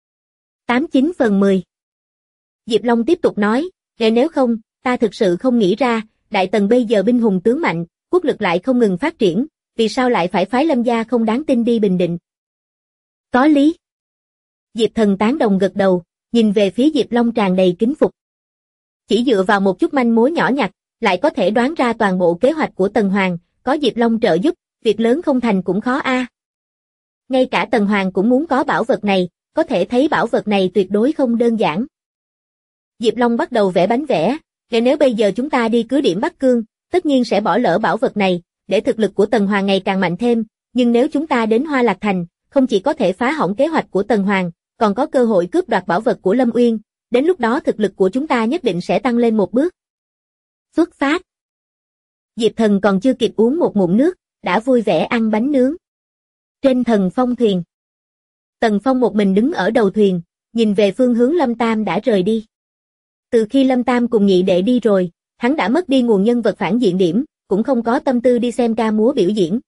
89 phần 10. Diệp Long tiếp tục nói, nếu không, ta thực sự không nghĩ ra, Đại Tần bây giờ binh hùng tướng mạnh, quốc lực lại không ngừng phát triển, vì sao lại phải phái Lâm gia không đáng tin đi bình định? Có lý. Diệp Thần tán đồng gật đầu, nhìn về phía Diệp Long tràn đầy kính phục. Chỉ dựa vào một chút manh mối nhỏ nhặt, lại có thể đoán ra toàn bộ kế hoạch của Tần Hoàng, có Diệp Long trợ giúp, việc lớn không thành cũng khó a. Ngay cả Tần Hoàng cũng muốn có bảo vật này, có thể thấy bảo vật này tuyệt đối không đơn giản. Diệp Long bắt đầu vẽ bánh vẽ, nếu bây giờ chúng ta đi cứ điểm Bắc Cương, tất nhiên sẽ bỏ lỡ bảo vật này, để thực lực của Tần Hoàng ngày càng mạnh thêm, nhưng nếu chúng ta đến Hoa Lạc Thành, không chỉ có thể phá hỏng kế hoạch của Tần Hoàng, còn có cơ hội cướp đoạt bảo vật của Lâm Uyên, đến lúc đó thực lực của chúng ta nhất định sẽ tăng lên một bước. Xuất phát. Diệp Thần còn chưa kịp uống một ngụm nước, đã vui vẻ ăn bánh nướng. Trên Thần Phong thuyền, Tần Phong một mình đứng ở đầu thuyền, nhìn về phương hướng Lâm Tam đã rời đi. Từ khi Lâm Tam cùng nhị đệ đi rồi, hắn đã mất đi nguồn nhân vật phản diện điểm, cũng không có tâm tư đi xem ca múa biểu diễn.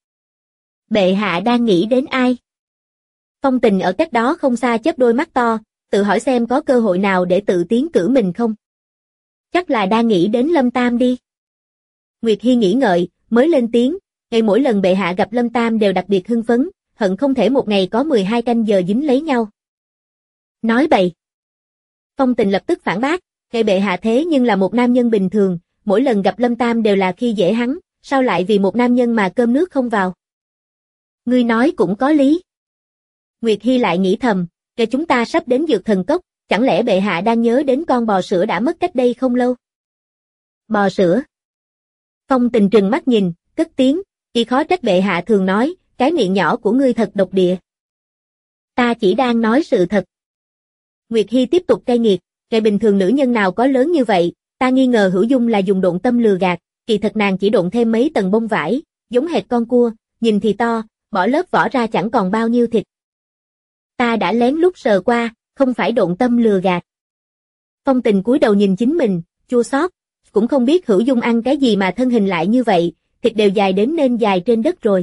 Bệ hạ đang nghĩ đến ai? Phong Tình ở cách đó không xa chớp đôi mắt to, tự hỏi xem có cơ hội nào để tự tiến cử mình không? Chắc là đang nghĩ đến Lâm Tam đi. Nguyệt Hi nghĩ ngợi, mới lên tiếng, ngày mỗi lần bệ hạ gặp Lâm Tam đều đặc biệt hưng phấn, hận không thể một ngày có 12 canh giờ dính lấy nhau. Nói bậy. Phong Tình lập tức phản bác, ngày bệ hạ thế nhưng là một nam nhân bình thường, mỗi lần gặp Lâm Tam đều là khi dễ hắn, sao lại vì một nam nhân mà cơm nước không vào? Ngươi nói cũng có lý. Nguyệt Hi lại nghĩ thầm, kể chúng ta sắp đến Dược Thần Cốc, chẳng lẽ bệ hạ đang nhớ đến con bò sữa đã mất cách đây không lâu? Bò sữa. Phong Tình trừng mắt nhìn, cất tiếng, y khó trách bệ hạ thường nói, cái miệng nhỏ của ngươi thật độc địa. Ta chỉ đang nói sự thật. Nguyệt Hi tiếp tục cay nghiệt, ngày bình thường nữ nhân nào có lớn như vậy, ta nghi ngờ Hữu Dung là dùng độn tâm lừa gạt, kỳ thật nàng chỉ độn thêm mấy tầng bông vải, giống hệt con cua, nhìn thì to, bỏ lớp vỏ ra chẳng còn bao nhiêu thịt. Ta đã lén lút sờ qua, không phải độn tâm lừa gạt. Phong Tình cúi đầu nhìn chính mình, chua xót, cũng không biết Hữu Dung ăn cái gì mà thân hình lại như vậy, thịt đều dài đến nên dài trên đất rồi.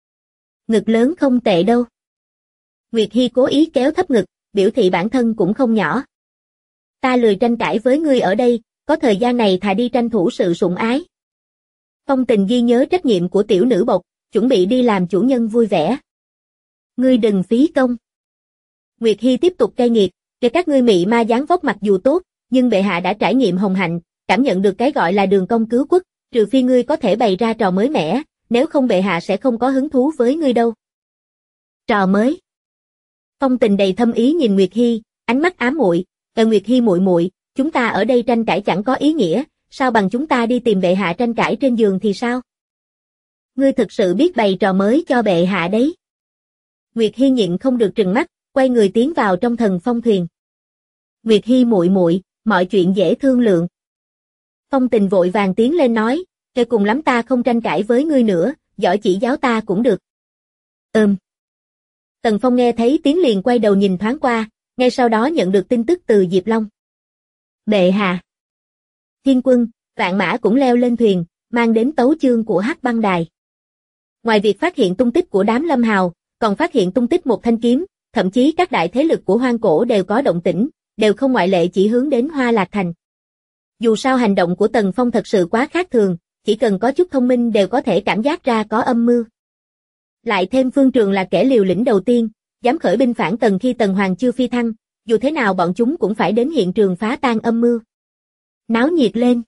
Ngực lớn không tệ đâu. Nguyệt Hi cố ý kéo thấp ngực, biểu thị bản thân cũng không nhỏ. Ta lười tranh cãi với ngươi ở đây, có thời gian này thà đi tranh thủ sự sủng ái. Phong Tình ghi nhớ trách nhiệm của tiểu nữ bộc, chuẩn bị đi làm chủ nhân vui vẻ. Ngươi đừng phí công. Nguyệt Hi tiếp tục cay nghiệt, kể các ngươi mị ma dáng vóc mặc dù tốt, nhưng bệ hạ đã trải nghiệm hồng hạnh, cảm nhận được cái gọi là đường công cứu quốc, trừ phi ngươi có thể bày ra trò mới mẻ, nếu không bệ hạ sẽ không có hứng thú với ngươi đâu. Trò mới. Phong Tình đầy thâm ý nhìn Nguyệt Hi, ánh mắt ám muội, Nguyệt Hi muội muội, chúng ta ở đây tranh cãi chẳng có ý nghĩa, sao bằng chúng ta đi tìm bệ hạ tranh cãi trên giường thì sao? Ngươi thực sự biết bày trò mới cho bệ hạ đấy. Nguyệt Hi nhịn không được trừng mắt, quay người tiến vào trong Thần Phong thuyền. Nguyệt Hi muội muội, mọi chuyện dễ thương lượng. Phong Tình vội vàng tiến lên nói, "Kể cùng lắm ta không tranh cãi với ngươi nữa, giỏi chỉ giáo ta cũng được." Tần Phong nghe thấy tiếng liền quay đầu nhìn thoáng qua, ngay sau đó nhận được tin tức từ Diệp Long. Bệ hạ. Thiên Quân, Vạn Mã cũng leo lên thuyền, mang đến tấu chương của Hắc Băng Đài. Ngoài việc phát hiện tung tích của đám Lâm Hào, còn phát hiện tung tích một thanh kiếm, thậm chí các đại thế lực của Hoang Cổ đều có động tĩnh, đều không ngoại lệ chỉ hướng đến Hoa Lạc Thành. Dù sao hành động của Tần Phong thật sự quá khác thường, chỉ cần có chút thông minh đều có thể cảm giác ra có âm mưu. Lại thêm Phương Trường là kẻ liều lĩnh đầu tiên, dám khởi binh phản Tần khi Tần Hoàng chưa phi thăng, dù thế nào bọn chúng cũng phải đến hiện trường phá tan âm mưu. Náo nhiệt lên.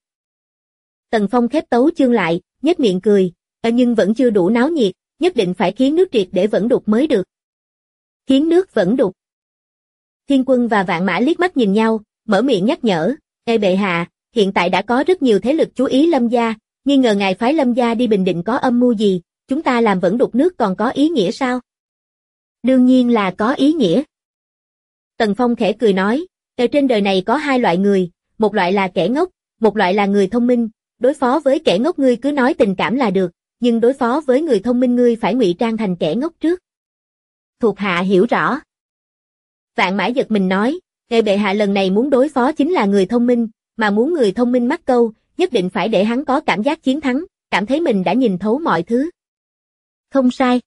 Tần Phong khép tấu chương lại, nhếch miệng cười, nhưng vẫn chưa đủ náo nhiệt, nhất định phải khiến nước triệt để vẫn đục mới được. Khiến nước vẫn đục. Thiên Quân và Vạn Mã liếc mắt nhìn nhau, mở miệng nhắc nhở, "Ê bệ hạ, hiện tại đã có rất nhiều thế lực chú ý Lâm gia, nghi ngờ ngài phái Lâm gia đi Bình Định có âm mưu gì, chúng ta làm vẫn đục nước còn có ý nghĩa sao?" Đương nhiên là có ý nghĩa. Tần Phong khẽ cười nói, "Ở trên đời này có hai loại người, một loại là kẻ ngốc, một loại là người thông minh, đối phó với kẻ ngốc ngươi cứ nói tình cảm là được, nhưng đối phó với người thông minh ngươi phải ngụy trang thành kẻ ngốc trước." Thuộc hạ hiểu rõ. Vạn Mã giật mình nói, "Ê bệ hạ lần này muốn đối phó chính là người thông minh, mà muốn người thông minh mắc câu, nhất định phải để hắn có cảm giác chiến thắng, cảm thấy mình đã nhìn thấu mọi thứ." Không sai.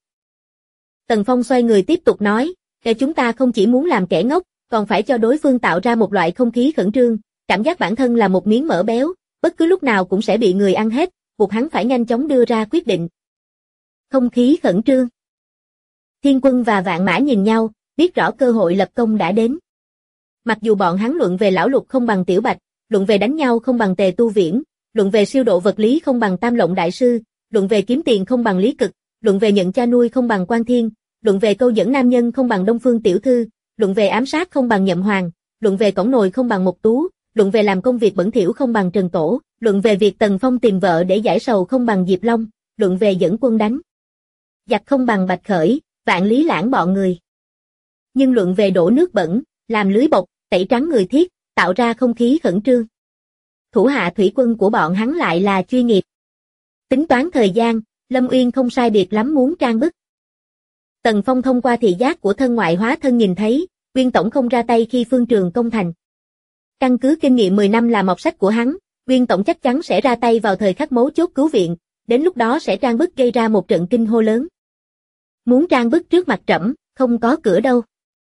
Tần Phong xoay người tiếp tục nói, chúng ta không chỉ muốn làm kẻ ngốc, còn phải cho đối phương tạo ra một loại không khí khẩn trương, cảm giác bản thân là một miếng mỡ béo, bất cứ lúc nào cũng sẽ bị người ăn hết, buộc hắn phải nhanh chóng đưa ra quyết định." Không khí khẩn trương. Thiên Quân và Vạn Mã nhìn nhau, biết rõ cơ hội lập công đã đến. Mặc dù bọn hắn luận về lão lục không bằng Tiểu Bạch, luận về đánh nhau không bằng Tề Tu Viễn, luận về siêu độ vật lý không bằng Tam Lộng Đại Sư, luận về kiếm tiền không bằng Lý Cực, luận về nhận cha nuôi không bằng Quan Thiên, luận về câu dẫn nam nhân không bằng Đông Phương Tiểu Thư, luận về ám sát không bằng Nhậm Hoàng, luận về cõng nồi không bằng Mộc Tú, luận về làm công việc bẩn thỉu không bằng Trần Tổ, luận về việc Tần Phong tìm vợ để giải sầu không bằng Diệp Long, luận về dẫn quân đánh giặc không bằng Bạch Khởi, Vạn Lý Lãng bọn người. Nhưng luận về đổ nước bẩn, làm lưới bọc, tẩy trắng người thiết, tạo ra không khí khẩn trương. Thủ hạ thủy quân của bọn hắn lại là chuyên nghiệp. Tính toán thời gian, Lâm Uyên không sai biệt lắm muốn trang bức. Tần Phong thông qua thị giác của thân ngoại hóa thân nhìn thấy, Uyên tổng không ra tay khi Phương Trường công thành. Căn cứ kinh nghiệm 10 năm làm mọt sách của hắn, Uyên tổng chắc chắn sẽ ra tay vào thời khắc mấu chốt cứu viện, đến lúc đó sẽ trang bức gây ra một trận kinh hô lớn. Muốn trang bức trước mặt trẫm, không có cửa đâu.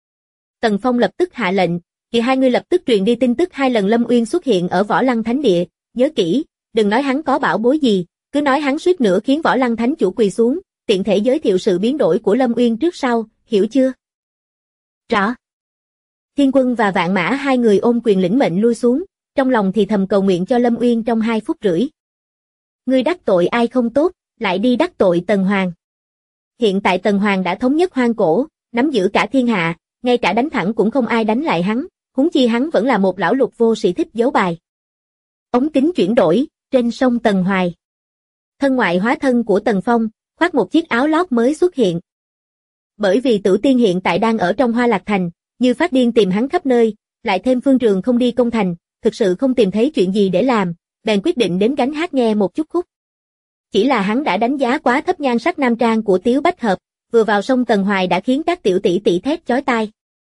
Tần Phong lập tức hạ lệnh, thì hai người lập tức truyền đi tin tức 2 lần Lâm Uyên xuất hiện ở Võ Lăng Thánh Địa, nhớ kỹ, đừng nói hắn có bảo bối gì, cứ nói hắn suýt nữa khiến Võ Lăng Thánh chủ quỳ xuống, tiện thể giới thiệu sự biến đổi của Lâm Uyên trước sau, hiểu chưa? Rõ. Thiên Quân và Vạn Mã hai người ôm quyền lĩnh mệnh lui xuống, trong lòng thì thầm cầu nguyện cho Lâm Uyên trong 2 phút rưỡi. Ngươi đắc tội ai không tốt, lại đi đắc tội Tần Hoàng. Hiện tại Tần Hoàng đã thống nhất Hoang Cổ, nắm giữ cả thiên hạ, ngay cả đánh thẳng cũng không ai đánh lại hắn, huống chi hắn vẫn là một lão lục vô sĩ thích giấu bài. Ống kính chuyển đổi, trên sông Tần Hoài. Thân ngoại hóa thân của Tần Phong, khoác một chiếc áo lót mới xuất hiện. Bởi vì Tử Tiên hiện tại đang ở trong Hoa Lạc Thành, như phát điên tìm hắn khắp nơi, lại thêm Phương Trường không đi công thành, thực sự không tìm thấy chuyện gì để làm, bèn quyết định đến gánh hát nghe một chút khúc. Chỉ là hắn đã đánh giá quá thấp nhan sắc nam trang của Tiếu Bách Hợp, vừa vào sông Tần Hoài đã khiến các tiểu tỷ tỷ thét chói tai.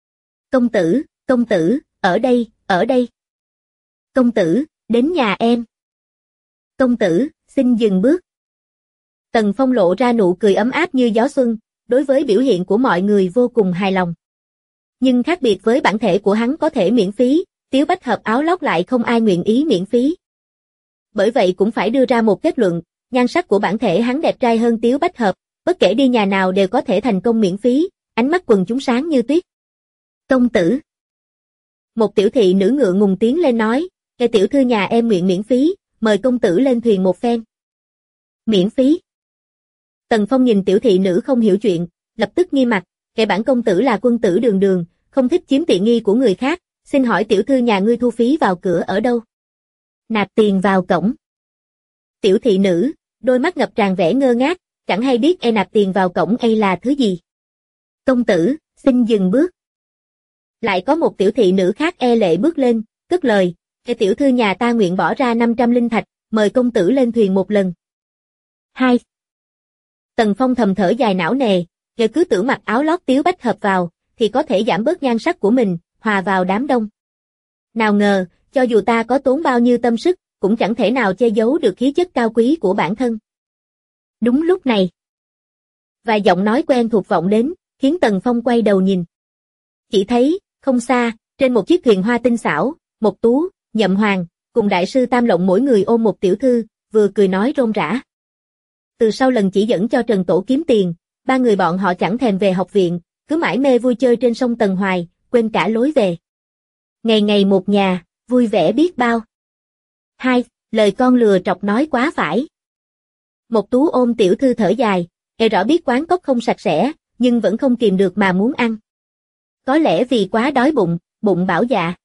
Công tử, ở đây, ở đây. Công tử, đến nhà em. Công tử, xin dừng bước. Tần Phong lộ ra nụ cười ấm áp như gió xuân, đối với biểu hiện của mọi người vô cùng hài lòng. Nhưng khác biệt với bản thể của hắn có thể miễn phí, Tiếu Bách Hợp áo lót lại không ai nguyện ý miễn phí. Bởi vậy cũng phải đưa ra một kết luận, nhan sắc của bản thể hắn đẹp trai hơn Tiếu Bách Hợp, bất kể đi nhà nào đều có thể thành công miễn phí, ánh mắt quần chúng sáng như tuyết. Công tử. Một tiểu thị nữ ngựa ngùng tiến lên nói, nghe tiểu thư nhà em nguyện miễn phí, mời công tử lên thuyền một phen. Miễn phí. Tần Phong nhìn tiểu thị nữ không hiểu chuyện, lập tức nghiêm mặt, kẻ bản công tử là quân tử đường đường, không thích chiếm tiện nghi của người khác, xin hỏi tiểu thư nhà ngươi thu phí vào cửa ở đâu? Nạp tiền vào cổng. Tiểu thị nữ, đôi mắt ngập tràn vẻ ngơ ngác, chẳng hay biết nạp tiền vào cổng là thứ gì. Công tử, xin dừng bước. Lại có một tiểu thị nữ khác lệ bước lên, cất lời, tiểu thư nhà ta nguyện bỏ ra 500 linh thạch, mời công tử lên thuyền một lần. 2. Tần Phong thầm thở dài não nề, cứ tưởng mặc áo lót tiếu bách hợp vào, thì có thể giảm bớt nhan sắc của mình, hòa vào đám đông. Nào ngờ, cho dù ta có tốn bao nhiêu tâm sức, cũng chẳng thể nào che giấu được khí chất cao quý của bản thân. Đúng lúc này, vài giọng nói quen thuộc vọng đến, khiến Tần Phong quay đầu nhìn. Chỉ thấy, không xa, trên một chiếc thuyền hoa tinh xảo, Mộc Tú, Nhậm Hoàng, cùng đại sư Tam Lộng mỗi người ôm một tiểu thư, vừa cười nói rôm rả. Từ sau lần chỉ dẫn cho Trần Tổ kiếm tiền, ba người bọn họ chẳng thèm về học viện, cứ mải mê vui chơi trên sông Tần Hoài, quên cả lối về. Ngày ngày một nhà, vui vẻ biết bao. 2. Lời con lừa trọc nói quá phải. Mộc Tú ôm tiểu thư thở dài, rõ biết quán cốc không sạch sẽ, nhưng vẫn không kìm được mà muốn ăn. Có lẽ vì quá đói bụng, bụng bảo dạ.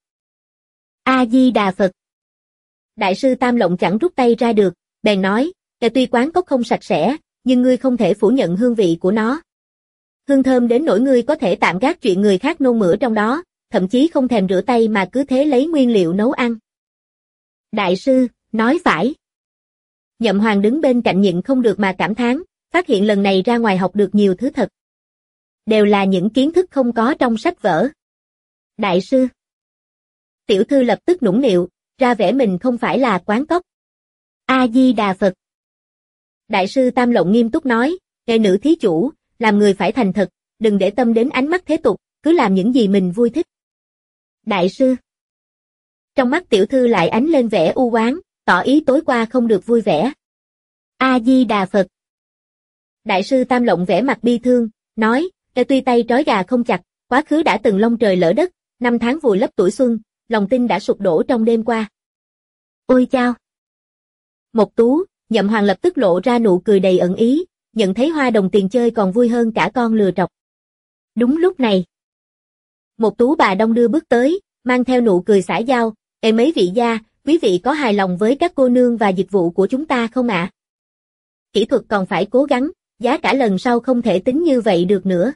A-di-đà Phật. Đại sư Tam Lộng chẳng rút tay ra được, bèn nói, tuy quán cốc không sạch sẽ, nhưng ngươi không thể phủ nhận hương vị của nó. Hương thơm đến nỗi ngươi có thể tạm gác chuyện người khác nôn mửa trong đó, thậm chí không thèm rửa tay mà cứ thế lấy nguyên liệu nấu ăn. Đại sư, nói phải. Nhậm Hoàng đứng bên cạnh nhịn không được mà cảm thán, phát hiện lần này ra ngoài học được nhiều thứ thật. Đều là những kiến thức không có trong sách vở. Đại sư. Tiểu thư lập tức nũng nịu, ra vẻ mình không phải là quán cốc. A-di-đà Phật. Đại sư Tam Lộng nghiêm túc nói, nữ thí chủ, làm người phải thành thật, đừng để tâm đến ánh mắt thế tục, cứ làm những gì mình vui thích. Đại sư. Trong mắt tiểu thư lại ánh lên vẻ u oán, tỏ ý tối qua không được vui vẻ. A-di-đà Phật. Đại sư Tam Lộng vẻ mặt bi thương, nói, tuy tay trói gà không chặt, quá khứ đã từng long trời lỡ đất, 5 tháng vùi lấp tuổi xuân, lòng tin đã sụp đổ trong đêm qua. Ôi chao! Mộc Tú, Nhậm Hoàng lập tức lộ ra nụ cười đầy ẩn ý, nhận thấy hoa đồng tiền chơi còn vui hơn cả con lừa trọc. Đúng lúc này, Mộc Tú bà đông đưa bước tới, mang theo nụ cười xã giao, mấy vị gia, quý vị có hài lòng với các cô nương và dịch vụ của chúng ta không ạ? Kỹ thuật còn phải cố gắng, giá cả lần sau không thể tính như vậy được nữa.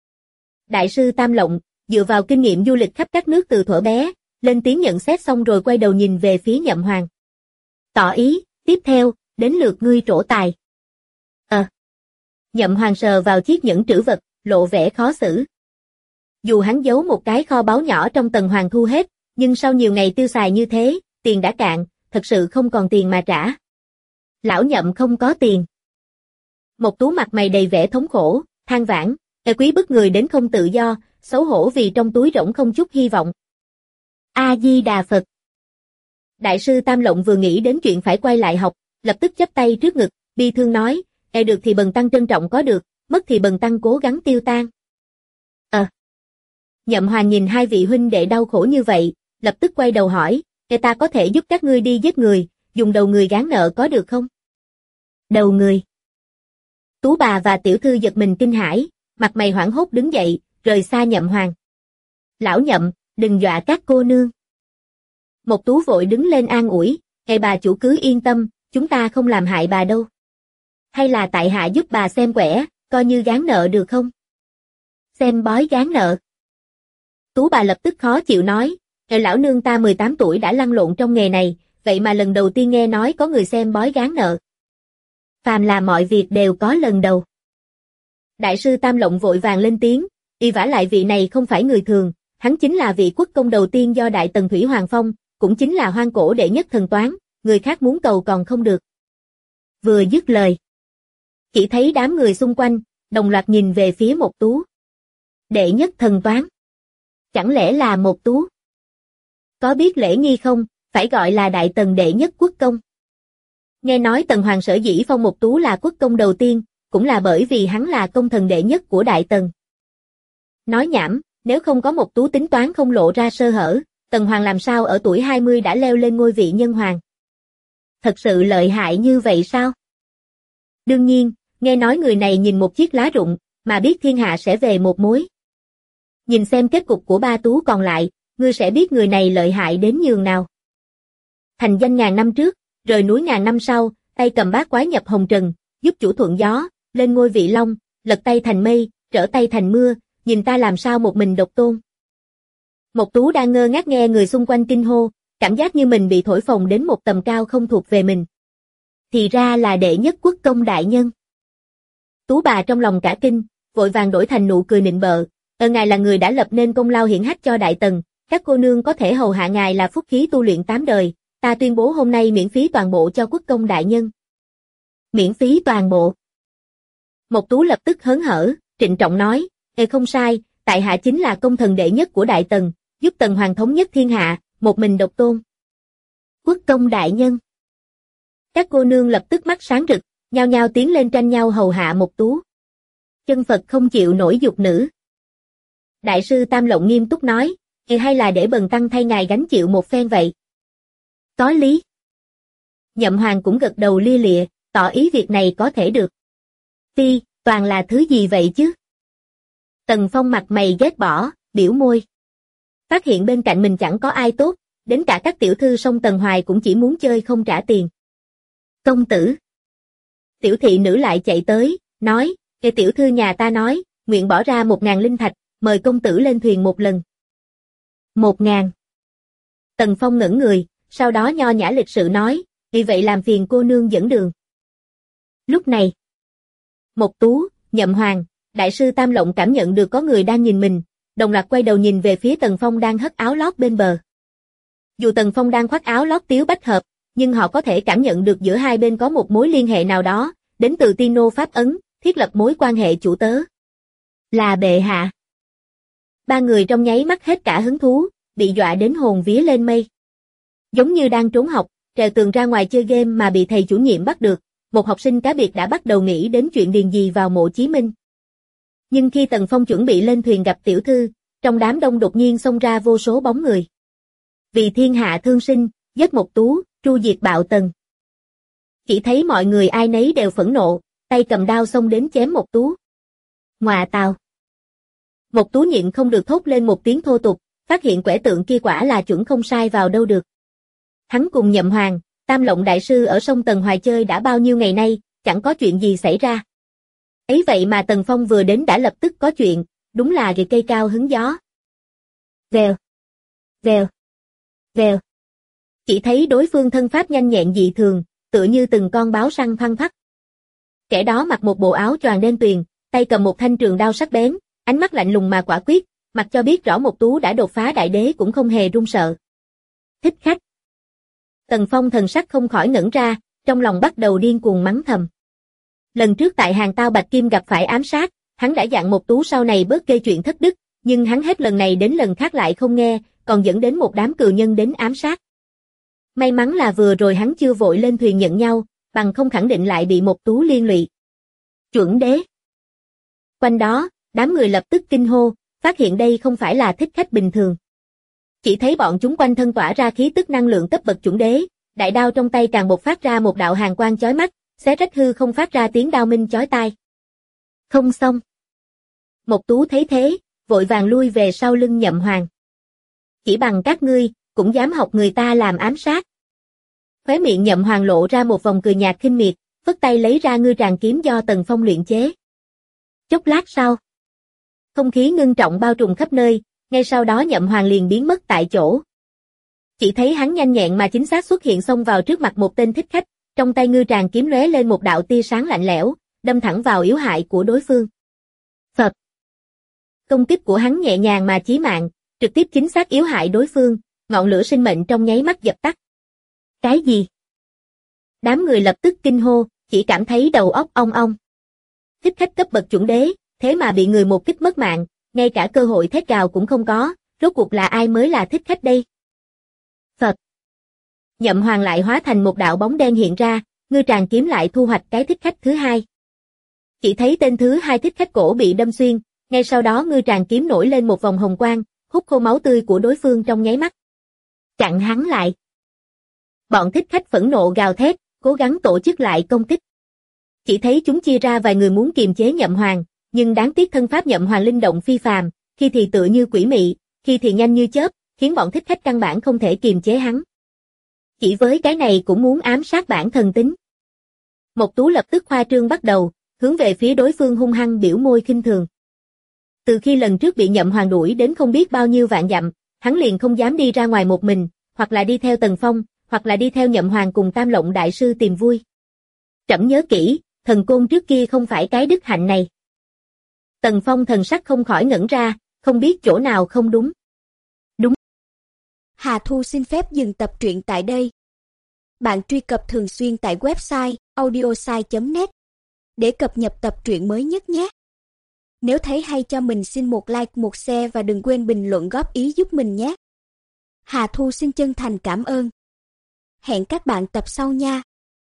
Đại sư Tam Lộng, dựa vào kinh nghiệm du lịch khắp các nước từ thuở bé, lên tiếng nhận xét xong rồi quay đầu nhìn về phía Nhậm Hoàng. Tỏ ý, tiếp theo, đến lượt ngươi trổ tài. Nhậm Hoàng sờ vào chiếc nhẫn trữ vật, lộ vẻ khó xử. Dù hắn giấu một cái kho báu nhỏ trong Tần Hoàng thu hết, nhưng sau nhiều ngày tiêu xài như thế, tiền đã cạn, thật sự không còn tiền mà trả. Lão Nhậm không có tiền. Mộc Tú mặt mày đầy vẻ thống khổ, than vãn, quý bức người đến không tự do, xấu hổ vì trong túi rỗng không chút hy vọng. A-di-đà Phật. Đại sư Tam Lộng vừa nghĩ đến chuyện phải quay lại học, lập tức chắp tay trước ngực, bi thương nói, được thì bần tăng trân trọng có được, mất thì bần tăng cố gắng tiêu tan. Nhậm Hoàng nhìn hai vị huynh đệ đau khổ như vậy, lập tức quay đầu hỏi, ta có thể giúp các ngươi đi giết người, dùng đầu người gán nợ có được không? Đầu người. Tú bà và tiểu thư giật mình kinh hãi, mặt mày hoảng hốt đứng dậy, rời xa Nhậm Hoàng. Lão Nhậm, đừng dọa các cô nương. Mộc Tú vội đứng lên an ủi, bà chủ cứ yên tâm, chúng ta không làm hại bà đâu. Hay là tại hạ giúp bà xem quẻ, coi như gán nợ được không? Xem bói gán nợ. Tú bà lập tức khó chịu nói, lão nương ta 18 tuổi đã lăn lộn trong nghề này, vậy mà lần đầu tiên nghe nói có người xem bói gán nợ. Phàm là mọi việc đều có lần đầu. Đại sư Tam Lộng vội vàng lên tiếng, vả lại vị này không phải người thường, hắn chính là vị quốc công đầu tiên do Đại Tần Thủy Hoàng phong, cũng chính là hoang cổ đệ nhất thần toán, người khác muốn cầu còn không được. Vừa dứt lời, chỉ thấy đám người xung quanh, đồng loạt nhìn về phía Mộc Tú. Đệ nhất thần toán. Chẳng lẽ là Mộc Tú? Có biết lễ nghi không, phải gọi là Đại Tần đệ nhất quốc công. Nghe nói Tần Hoàng sở dĩ phong Mộc Tú là quốc công đầu tiên, cũng là bởi vì hắn là công thần đệ nhất của Đại Tần. Nói nhảm, nếu không có Mộc Tú tính toán không lộ ra sơ hở, Tần Hoàng làm sao ở tuổi 20 đã leo lên ngôi vị nhân hoàng? Thật sự lợi hại như vậy sao? Đương nhiên, nghe nói người này nhìn một chiếc lá rụng, mà biết thiên hạ sẽ về một mối. Nhìn xem kết cục của ba tú còn lại, ngươi sẽ biết người này lợi hại đến nhường nào. Thành danh ngàn năm trước, rời núi ngàn năm sau, tay cầm bát quái nhập hồng trần, giúp chủ thuận gió, lên ngôi vị long, lật tay thành mây, trở tay thành mưa, nhìn ta làm sao một mình độc tôn. Mộc Tú đang ngơ ngác nghe người xung quanh kinh hô, cảm giác như mình bị thổi phồng đến một tầm cao không thuộc về mình. Thì ra là đệ nhất quốc công đại nhân. Tú bà trong lòng cả kinh, vội vàng đổi thành nụ cười nịnh bợ, ngài là người đã lập nên công lao hiển hách cho Đại Tần, các cô nương có thể hầu hạ ngài là phúc khí tu luyện 8 đời, ta tuyên bố hôm nay miễn phí toàn bộ cho quốc công đại nhân. Miễn phí toàn bộ. Mộc Tú lập tức hớn hở, trịnh trọng nói, không sai, tại hạ chính là công thần đệ nhất của Đại Tần, giúp Tần Hoàng thống nhất thiên hạ, một mình độc tôn. Quốc công đại nhân. Các cô nương lập tức mắt sáng rực, nhao nhao tiến lên tranh nhau hầu hạ Mộc Tú. Chân Phật không chịu nổi dục nữ. Đại sư Tam Lộng nghiêm túc nói, hay là để Bần tăng thay ngài gánh chịu một phen vậy? Có lý. Nhậm Hoàng cũng gật đầu lia lịa, tỏ ý việc này có thể được. Phi, toàn là thứ gì vậy chứ? Tần Phong mặt mày ghét bỏ, biểu môi. Phát hiện bên cạnh mình chẳng có ai tốt, đến cả các tiểu thư song Tần Hoài cũng chỉ muốn chơi không trả tiền. Công tử. Tiểu thị nữ lại chạy tới, nói, tiểu thư nhà ta nói, nguyện bỏ ra 1000 linh thạch, mời công tử lên thuyền một lần. 1000. Tần Phong ngẩn người, sau đó nho nhã lịch sự nói, vì vậy làm phiền cô nương dẫn đường. Lúc này, Mộc Tú, Nhậm Hoàng, Đại sư Tam Lộng cảm nhận được có người đang nhìn mình, đồng loạt quay đầu nhìn về phía Tần Phong đang hất áo lót bên bờ. Dù Tần Phong đang khoác áo lót tiếu bách hợp, nhưng họ có thể cảm nhận được giữa hai bên có một mối liên hệ nào đó, đến từ Tino Pháp Ấn, thiết lập mối quan hệ chủ tớ. Là bệ hạ. Ba người trong nháy mắt hết cả hứng thú, bị dọa đến hồn vía lên mây. Giống như đang trốn học, trèo tường ra ngoài chơi game mà bị thầy chủ nhiệm bắt được, một học sinh cá biệt đã bắt đầu nghĩ đến chuyện điền gì vào mộ Chí Minh. Nhưng khi Tần Phong chuẩn bị lên thuyền gặp tiểu thư, trong đám đông đột nhiên xông ra vô số bóng người. Vì thiên hạ thương sinh, giết Mộc Tú, tru diệt bạo Tần. Chỉ thấy mọi người ai nấy đều phẫn nộ, tay cầm đao xông đến chém Mộc Tú. Ngọa tào. Mộc Tú nhịn không được thốt lên một tiếng thô tục, phát hiện quẻ tượng kia quả là chuẩn không sai vào đâu được. Hắn cùng Nhậm Hoàng, Tam Lộng đại sư ở sông Tần Hoài chơi đã bao nhiêu ngày nay, chẳng có chuyện gì xảy ra. Ấy vậy mà Tần Phong vừa đến đã lập tức có chuyện, đúng là rìa cây cao hứng gió. Vèo, vèo, vèo. Chỉ thấy đối phương thân pháp nhanh nhẹn dị thường, tựa như từng con báo săn phăng phắc. Kẻ đó mặc một bộ áo choàng đen tuyền, tay cầm một thanh trường đao sắc bén, ánh mắt lạnh lùng mà quả quyết, mặc cho biết rõ Mộc Tú đã đột phá đại đế cũng không hề run sợ. Thích khách. Tần Phong thần sắc không khỏi ngẩn ra, trong lòng bắt đầu điên cuồng mắng thầm. Lần trước tại hàng Tao Bạch Kim gặp phải ám sát, hắn đã dặn Mộc Tú sau này bớt gây chuyện thất đức, nhưng hắn hết lần này đến lần khác lại không nghe, còn dẫn đến một đám cừu nhân đến ám sát. May mắn là vừa rồi hắn chưa vội lên thuyền nhận nhau, bằng không khẳng định lại bị Mộc Tú liên lụy. Chuẩn đế. Quanh đó, đám người lập tức kinh hô, phát hiện đây không phải là thích khách bình thường. Chỉ thấy bọn chúng quanh thân tỏa ra khí tức năng lượng cấp bậc chuẩn đế, đại đao trong tay càng bộc phát ra một đạo hàn quang chói mắt, xé rách hư không phát ra tiếng đao minh chói tai. Không xong. Mộc Tú thấy thế, vội vàng lui về sau lưng Nhậm Hoàng. Chỉ bằng các ngươi, cũng dám học người ta làm ám sát. Khóe miệng Nhậm Hoàng lộ ra một vòng cười nhạt khinh miệt, phất tay lấy ra ngư tràng kiếm do Tần Phong luyện chế. Chốc lát sau, không khí ngưng trọng bao trùm khắp nơi, ngay sau đó Nhậm Hoàng liền biến mất tại chỗ. Chỉ thấy hắn nhanh nhẹn mà chính xác xuất hiện xông vào trước mặt một tên thích khách, trong tay ngư tràng kiếm lóe lên một đạo tia sáng lạnh lẽo, đâm thẳng vào yếu hại của đối phương. Phật. Công kích của hắn nhẹ nhàng mà chí mạng, trực tiếp chính xác yếu hại đối phương, ngọn lửa sinh mệnh trong nháy mắt dập tắt. Cái gì? Đám người lập tức kinh hô, chỉ cảm thấy đầu óc ong ong. Thích khách cấp bậc chuẩn đế, thế mà bị người một kích mất mạng, ngay cả cơ hội thét gào cũng không có, rốt cuộc là ai mới là thích khách đây? Phật. Nhậm Hoàng lại hóa thành một đạo bóng đen hiện ra, ngư tràng kiếm lại thu hoạch cái thích khách thứ hai. Chỉ thấy tên thứ hai thích khách cổ bị đâm xuyên, ngay sau đó ngư tràng kiếm nổi lên một vòng hồng quang, hút khô máu tươi của đối phương trong nháy mắt. Chặn hắn lại. Bọn thích khách phẫn nộ gào thét, cố gắng tổ chức lại công kích. Chỉ thấy chúng chia ra vài người muốn kiềm chế Nhậm Hoàng, nhưng đáng tiếc thân pháp Nhậm Hoàng linh động phi phàm, khi thì tựa như quỷ mị, khi thì nhanh như chớp, khiến bọn thích khách căn bản không thể kiềm chế hắn. Chỉ với cái này cũng muốn ám sát bản thần tính. Mộc Tú lập tức khoa trương bắt đầu, hướng về phía đối phương hung hăng biểu môi khinh thường. Từ khi lần trước bị Nhậm Hoàng đuổi đến không biết bao nhiêu vạn dặm, hắn liền không dám đi ra ngoài một mình, hoặc là đi theo Tần Phong, hoặc là đi theo Nhậm Hoàng cùng Tam Lộng đại sư tìm vui. Trẫm nhớ kỹ, thần côn trước kia không phải cái đức hạnh này. Tần Phong thần sắc không khỏi ngẩn ra, không biết chỗ nào không đúng. Đúng. Hà Thu xin phép dừng tập truyện tại đây. Bạn truy cập thường xuyên tại website audiosai.net để cập nhật tập truyện mới nhất nhé. Nếu thấy hay cho mình xin một like, một share và đừng quên bình luận góp ý giúp mình nhé. Hà Thu xin chân thành cảm ơn. Hẹn các bạn tập sau nha.